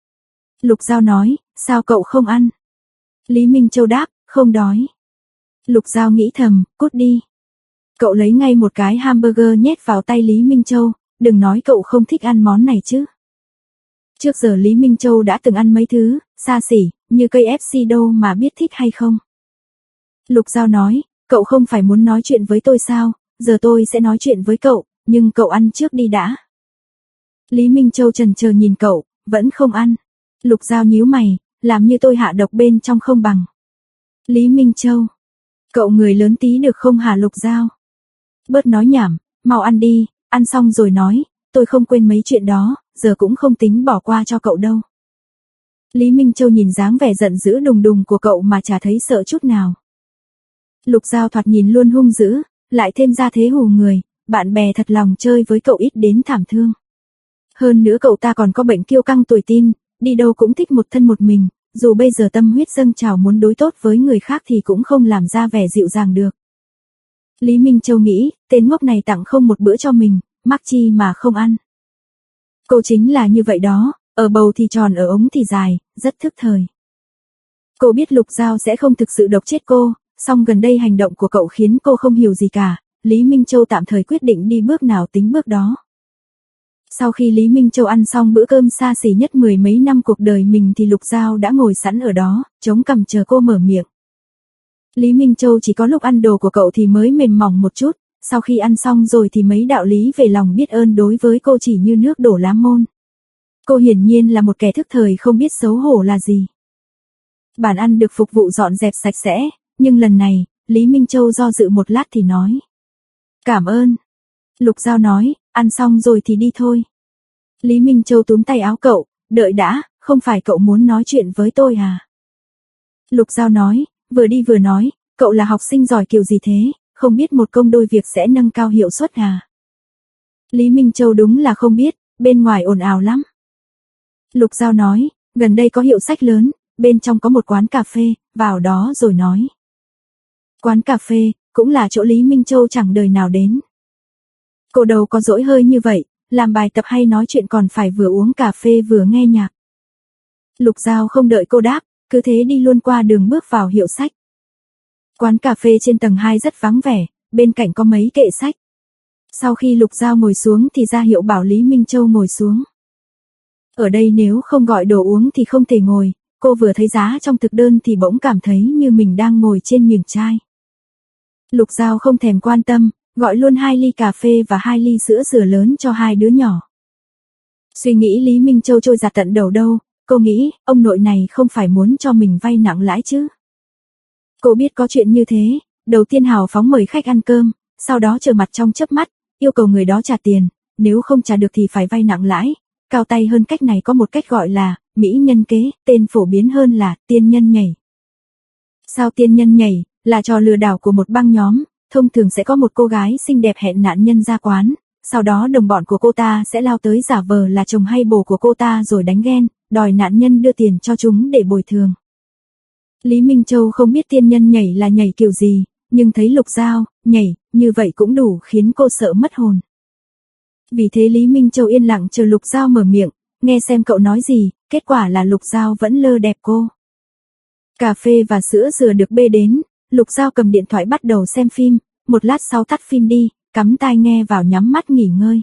Lục Giao nói, sao cậu không ăn? Lý Minh Châu đáp, không đói. Lục Giao nghĩ thầm, cút đi. Cậu lấy ngay một cái hamburger nhét vào tay Lý Minh Châu, đừng nói cậu không thích ăn món này chứ. Trước giờ Lý Minh Châu đã từng ăn mấy thứ xa xỉ, như cây ép xê đâu mà biết thích hay không. Lục Giao nói, cậu không phải muốn nói chuyện với tôi sao, giờ tôi sẽ nói chuyện với cậu, nhưng cậu ăn trước đi đã. Lý Minh Châu chần chờ nhìn cậu, vẫn không ăn. Lục Giao nhíu mày, làm như tôi hạ độc bên trong không bằng. Lý Minh Châu, cậu người lớn tí được không hả Lục Giao? Bớt nói nhảm, mau ăn đi, ăn xong rồi nói, tôi không quên mấy chuyện đó, giờ cũng không tính bỏ qua cho cậu đâu. Lý Minh Châu nhìn dáng vẻ giận dữ đùng đùng của cậu mà chả thấy sợ chút nào. Lục Giao thoạt nhìn luôn hung dữ, lại thêm ra thế hù người, bạn bè thật lòng chơi với cậu ít đến thảm thương. Hơn nữa cậu ta còn có bệnh kiêu căng tuổi teen, đi đâu cũng thích một thân một mình, dù bây giờ tâm huyết dâng trào muốn đối tốt với người khác thì cũng không làm ra vẻ dịu dàng được. Lý Minh Châu nghĩ, tên ngốc này tặng không một bữa cho mình, mắc chi mà không ăn. Cô chính là như vậy đó, ở bầu thì tròn ở ống thì dài, rất thức thời. Cô biết Lục Giao sẽ không thực sự độc chết cô, song gần đây hành động của cậu khiến cô không hiểu gì cả, Lý Minh Châu tạm thời quyết định đi bước nào tính bước đó. Sau khi Lý Minh Châu ăn xong bữa cơm xa xỉ nhất mười mấy năm cuộc đời mình thì Lục Giao đã ngồi sẵn ở đó, chống cằm chờ cô mở miệng. Lý Minh Châu chỉ có lúc ăn đồ của cậu thì mới mềm mỏng một chút, sau khi ăn xong rồi thì mấy đạo lý về lòng biết ơn đối với cô chỉ như nước đổ lá môn. Cô hiển nhiên là một kẻ thức thời không biết xấu hổ là gì. Bàn ăn được phục vụ dọn dẹp sạch sẽ, nhưng lần này, Lý Minh Châu do dự một lát thì nói. Cảm ơn. Lục Giao nói, ăn xong rồi thì đi thôi. Lý Minh Châu túm tay áo cậu, đợi đã, không phải cậu muốn nói chuyện với tôi à? Lục Giao nói, vừa đi vừa nói, cậu là học sinh giỏi kiểu gì thế, không biết một công đôi việc sẽ nâng cao hiệu suất à? Lý Minh Châu đúng là không biết, bên ngoài ồn ào lắm. Lục Giao nói, gần đây có hiệu sách lớn, bên trong có một quán cà phê, vào đó rồi nói. Quán cà phê, cũng là chỗ Lý Minh Châu chẳng đời nào đến. Cô đâu có dỗi hơi như vậy, làm bài tập hay nói chuyện còn phải vừa uống cà phê vừa nghe nhạc. Lục Giao không đợi cô đáp, cứ thế đi luôn qua đường bước vào hiệu sách. Quán cà phê trên tầng hai rất vắng vẻ, bên cạnh có mấy kệ sách. Sau khi Lục Giao ngồi xuống thì ra hiệu bảo Lý Minh Châu ngồi xuống. Ở đây nếu không gọi đồ uống thì không thể ngồi, cô vừa thấy giá trong thực đơn thì bỗng cảm thấy như mình đang ngồi trên miếng chai. Lục Giao không thèm quan tâm, gọi luôn hai ly cà phê và hai ly sữa dừa lớn cho hai đứa nhỏ. Suy nghĩ Lý Minh Châu trôi giạt tận đầu đâu, cô nghĩ, ông nội này không phải muốn cho mình vay nặng lãi chứ. Cô biết có chuyện như thế, đầu tiên hào phóng mời khách ăn cơm, sau đó trở mặt trong chớp mắt, yêu cầu người đó trả tiền, nếu không trả được thì phải vay nặng lãi. Cao tay hơn cách này có một cách gọi là, mỹ nhân kế, tên phổ biến hơn là, tiên nhân nhảy. Sao tiên nhân nhảy, là trò lừa đảo của một băng nhóm, thông thường sẽ có một cô gái xinh đẹp hẹn nạn nhân ra quán, sau đó đồng bọn của cô ta sẽ lao tới giả vờ là chồng hay bồ của cô ta rồi đánh ghen, đòi nạn nhân đưa tiền cho chúng để bồi thường. Lý Minh Châu không biết tiên nhân nhảy là nhảy kiểu gì, nhưng thấy Lục Giao, nhảy, như vậy cũng đủ khiến cô sợ mất hồn. Vì thế Lý Minh Châu yên lặng chờ Lục Giao mở miệng, nghe xem cậu nói gì, kết quả là Lục Giao vẫn lơ đẹp cô. Cà phê và sữa dừa được bê đến, Lục Giao cầm điện thoại bắt đầu xem phim, một lát sau tắt phim đi, cắm tai nghe vào nhắm mắt nghỉ ngơi.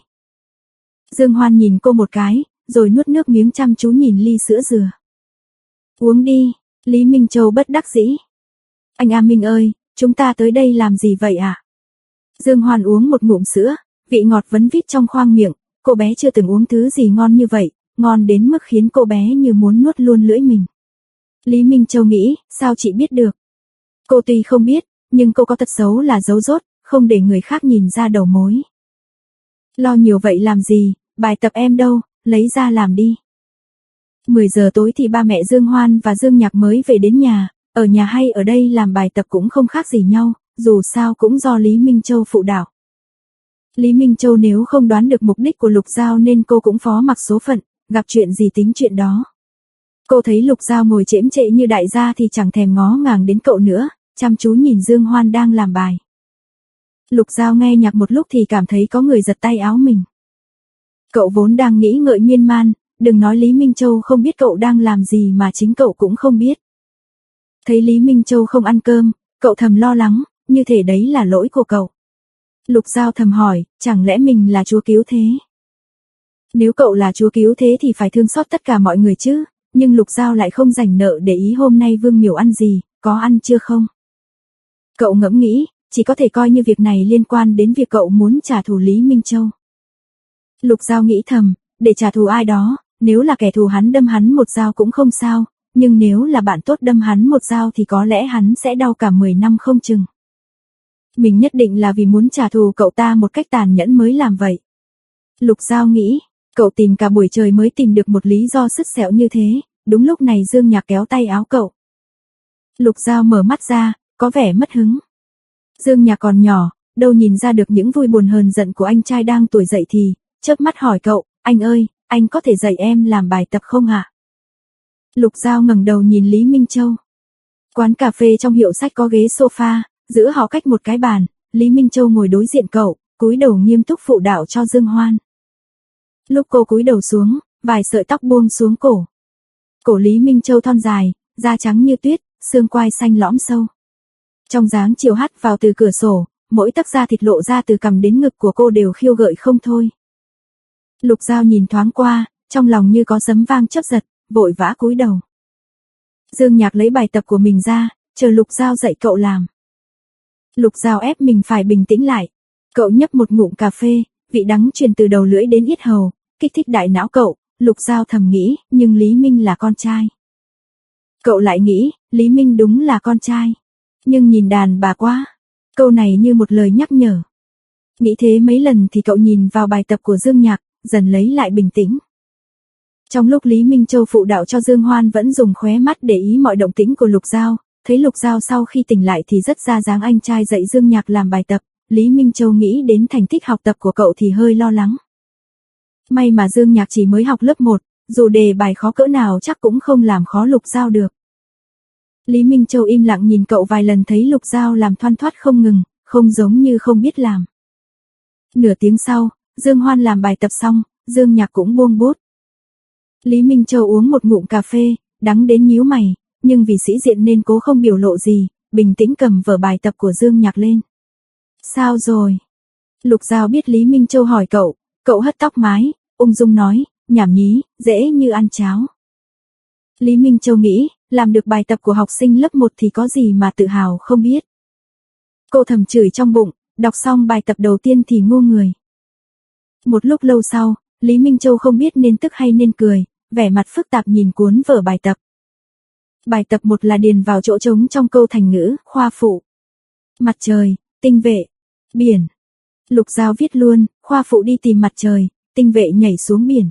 Dương Hoan nhìn cô một cái, rồi nuốt nước miếng chăm chú nhìn ly sữa dừa. Uống đi, Lý Minh Châu bất đắc dĩ. Anh A Minh ơi, chúng ta tới đây làm gì vậy ạ? À? Dương Hoan uống một ngụm sữa, vị ngọt vấn vít trong khoang miệng, cô bé chưa từng uống thứ gì ngon như vậy, ngon đến mức khiến cô bé như muốn nuốt luôn lưỡi mình. Lý Minh Châu nghĩ, sao chị biết được? Cô tuy không biết, nhưng cô có tật xấu là giấu dốt, không để người khác nhìn ra đầu mối. Lo nhiều vậy làm gì, bài tập em đâu, lấy ra làm đi. mười giờ tối thì ba mẹ Dương Hoan và Dương Nhạc mới về đến nhà, ở nhà hay ở đây làm bài tập cũng không khác gì nhau, dù sao cũng do Lý Minh Châu phụ đạo. Lý Minh Châu nếu không đoán được mục đích của Lục Giao nên cô cũng phó mặc số phận, gặp chuyện gì tính chuyện đó. Cô thấy Lục Giao ngồi chễm chệ như đại gia thì chẳng thèm ngó ngàng đến cậu nữa, chăm chú nhìn Dương Hoan đang làm bài. Lục Giao nghe nhạc một lúc thì cảm thấy có người giật tay áo mình. Cậu vốn đang nghĩ ngợi miên man, đừng nói Lý Minh Châu không biết cậu đang làm gì mà chính cậu cũng không biết. Thấy Lý Minh Châu không ăn cơm, cậu thầm lo lắng, như thể đấy là lỗi của cậu. Lục Giao thầm hỏi, chẳng lẽ mình là chúa cứu thế? Nếu cậu là chúa cứu thế thì phải thương xót tất cả mọi người chứ, nhưng Lục Giao lại không rảnh nợ để ý hôm nay Vương Miểu ăn gì, có ăn chưa không? Cậu ngẫm nghĩ, chỉ có thể coi như việc này liên quan đến việc cậu muốn trả thù Lý Minh Châu. Lục Giao nghĩ thầm, để trả thù ai đó, nếu là kẻ thù hắn đâm hắn một dao cũng không sao, nhưng nếu là bạn tốt đâm hắn một dao thì có lẽ hắn sẽ đau cả mười năm không chừng. Mình nhất định là vì muốn trả thù cậu ta một cách tàn nhẫn mới làm vậy. Lục Giao nghĩ, cậu tìm cả buổi trời mới tìm được một lý do sứt sẹo như thế, đúng lúc này Dương Nhạc kéo tay áo cậu. Lục Giao mở mắt ra, có vẻ mất hứng. Dương Nhạc còn nhỏ, đâu nhìn ra được những vui buồn hờn giận của anh trai đang tuổi dậy thì, chớp mắt hỏi cậu, anh ơi, anh có thể dạy em làm bài tập không ạ? Lục Giao ngẩng đầu nhìn Lý Minh Châu. Quán cà phê trong hiệu sách có ghế sofa, giữa họ cách một cái bàn, Lý Minh Châu ngồi đối diện cậu, cúi đầu nghiêm túc phụ đạo cho Dương Hoan. Lúc cô cúi đầu xuống, vài sợi tóc buông xuống cổ. Cổ Lý Minh Châu thon dài, da trắng như tuyết, xương quai xanh lõm sâu. Trong dáng chiều hắt vào từ cửa sổ, mỗi tấc da thịt lộ ra từ cằm đến ngực của cô đều khiêu gợi không thôi. Lục Giao nhìn thoáng qua, trong lòng như có sấm vang chớp giật, vội vã cúi đầu. Dương Nhạc lấy bài tập của mình ra, chờ Lục Giao dạy cậu làm. Lục Giao ép mình phải bình tĩnh lại. Cậu nhấp một ngụm cà phê, vị đắng truyền từ đầu lưỡi đến yết hầu, kích thích đại não cậu. Lục Giao thầm nghĩ, nhưng Lý Minh là con trai. Cậu lại nghĩ, Lý Minh đúng là con trai. Nhưng nhìn đàn bà quá. Câu này như một lời nhắc nhở. Nghĩ thế mấy lần thì cậu nhìn vào bài tập của Dương Nhạc, dần lấy lại bình tĩnh. Trong lúc Lý Minh Châu phụ đạo cho Dương Hoan vẫn dùng khóe mắt để ý mọi động tĩnh của Lục Giao, thấy Lục Giao sau khi tỉnh lại thì rất ra dáng anh trai dạy Dương Nhạc làm bài tập, Lý Minh Châu nghĩ đến thành tích học tập của cậu thì hơi lo lắng. May mà Dương Nhạc chỉ mới học lớp một, dù đề bài khó cỡ nào chắc cũng không làm khó Lục Giao được. Lý Minh Châu im lặng nhìn cậu vài lần thấy Lục Giao làm thoăn thoắt không ngừng, không giống như không biết làm. Nửa tiếng sau, Dương Hoan làm bài tập xong, Dương Nhạc cũng buông bút. Lý Minh Châu uống một ngụm cà phê, đắng đến nhíu mày, nhưng vì sĩ diện nên cố không biểu lộ gì, bình tĩnh cầm vở bài tập của Dương Nhạc lên. Sao rồi? Lục Giao biết Lý Minh Châu hỏi cậu, cậu hất tóc mái, ung dung nói, nhảm nhí, dễ như ăn cháo. Lý Minh Châu nghĩ, làm được bài tập của học sinh lớp một thì có gì mà tự hào không biết. Cô thầm chửi trong bụng, đọc xong bài tập đầu tiên thì ngu người. Một lúc lâu sau, Lý Minh Châu không biết nên tức hay nên cười, vẻ mặt phức tạp nhìn cuốn vở bài tập. Bài tập một là điền vào chỗ trống trong câu thành ngữ, khoa phụ. Mặt trời, tinh vệ, biển. Lục Giao viết luôn, khoa phụ đi tìm mặt trời, tinh vệ nhảy xuống biển.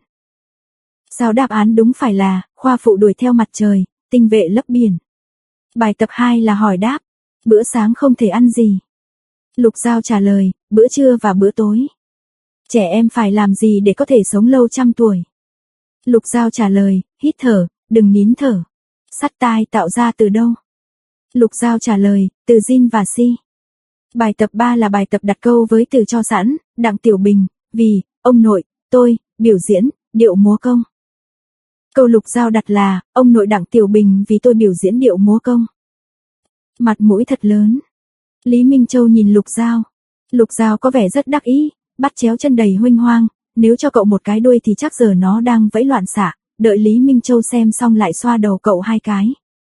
Sao đáp án đúng phải là, khoa phụ đuổi theo mặt trời, tinh vệ lấp biển. Bài tập hai là hỏi đáp, bữa sáng không thể ăn gì. Lục Giao trả lời, bữa trưa và bữa tối. Trẻ em phải làm gì để có thể sống lâu trăm tuổi? Lục Giao trả lời, hít thở, đừng nín thở. Sắt tai tạo ra từ đâu? Lục Giao trả lời, từ Jin và Si. Bài tập ba là bài tập đặt câu với từ cho sẵn, Đặng Tiểu Bình, vì, ông nội, tôi, biểu diễn, điệu múa công. Câu Lục Giao đặt là, ông nội Đặng Tiểu Bình vì tôi biểu diễn điệu múa công. Mặt mũi thật lớn. Lý Minh Châu nhìn Lục Giao. Lục Giao có vẻ rất đắc ý, bắt chéo chân đầy huênh hoang, nếu cho cậu một cái đuôi thì chắc giờ nó đang vẫy loạn xạ, đợi Lý Minh Châu xem xong lại xoa đầu cậu hai cái.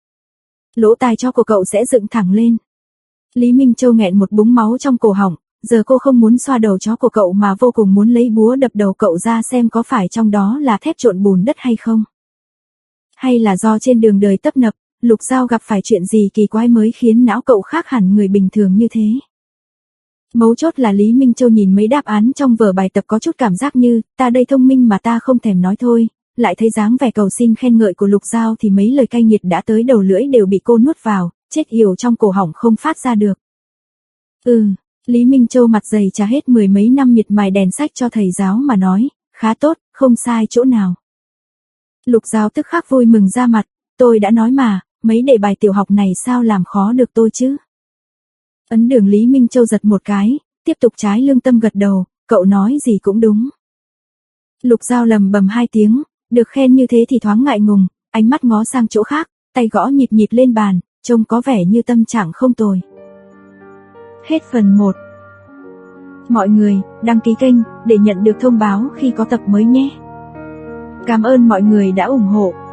Lỗ tai cho của cậu sẽ dựng thẳng lên. Lý Minh Châu nghẹn một búng máu trong cổ họng, giờ cô không muốn xoa đầu chó của cậu mà vô cùng muốn lấy búa đập đầu cậu ra xem có phải trong đó là thép trộn bùn đất hay không. Hay là do trên đường đời tấp nập, Lục Giao gặp phải chuyện gì kỳ quái mới khiến não cậu khác hẳn người bình thường như thế. Mấu chốt là Lý Minh Châu nhìn mấy đáp án trong vở bài tập có chút cảm giác như, ta đây thông minh mà ta không thèm nói thôi, lại thấy dáng vẻ cầu xin khen ngợi của Lục Giao thì mấy lời cay nghiệt đã tới đầu lưỡi đều bị cô nuốt vào, chết yểu trong cổ họng không phát ra được. Ừ, Lý Minh Châu mặt dày trả hết mười mấy năm miệt mài đèn sách cho thầy giáo mà nói, khá tốt, không sai chỗ nào. Lục Giao tức khắc vui mừng ra mặt, tôi đã nói mà, mấy đề bài tiểu học này sao làm khó được tôi chứ. Ấn đường Lý Minh Châu giật một cái, tiếp tục trái lương tâm gật đầu, cậu nói gì cũng đúng. Lục Giao lầm bầm hai tiếng, được khen như thế thì thoáng ngại ngùng, ánh mắt ngó sang chỗ khác, tay gõ nhịp nhịp lên bàn, trông có vẻ như tâm trạng không tồi. Hết phần một. Mọi người, đăng ký kênh, để nhận được thông báo khi có tập mới nhé. Cảm ơn mọi người đã ủng hộ.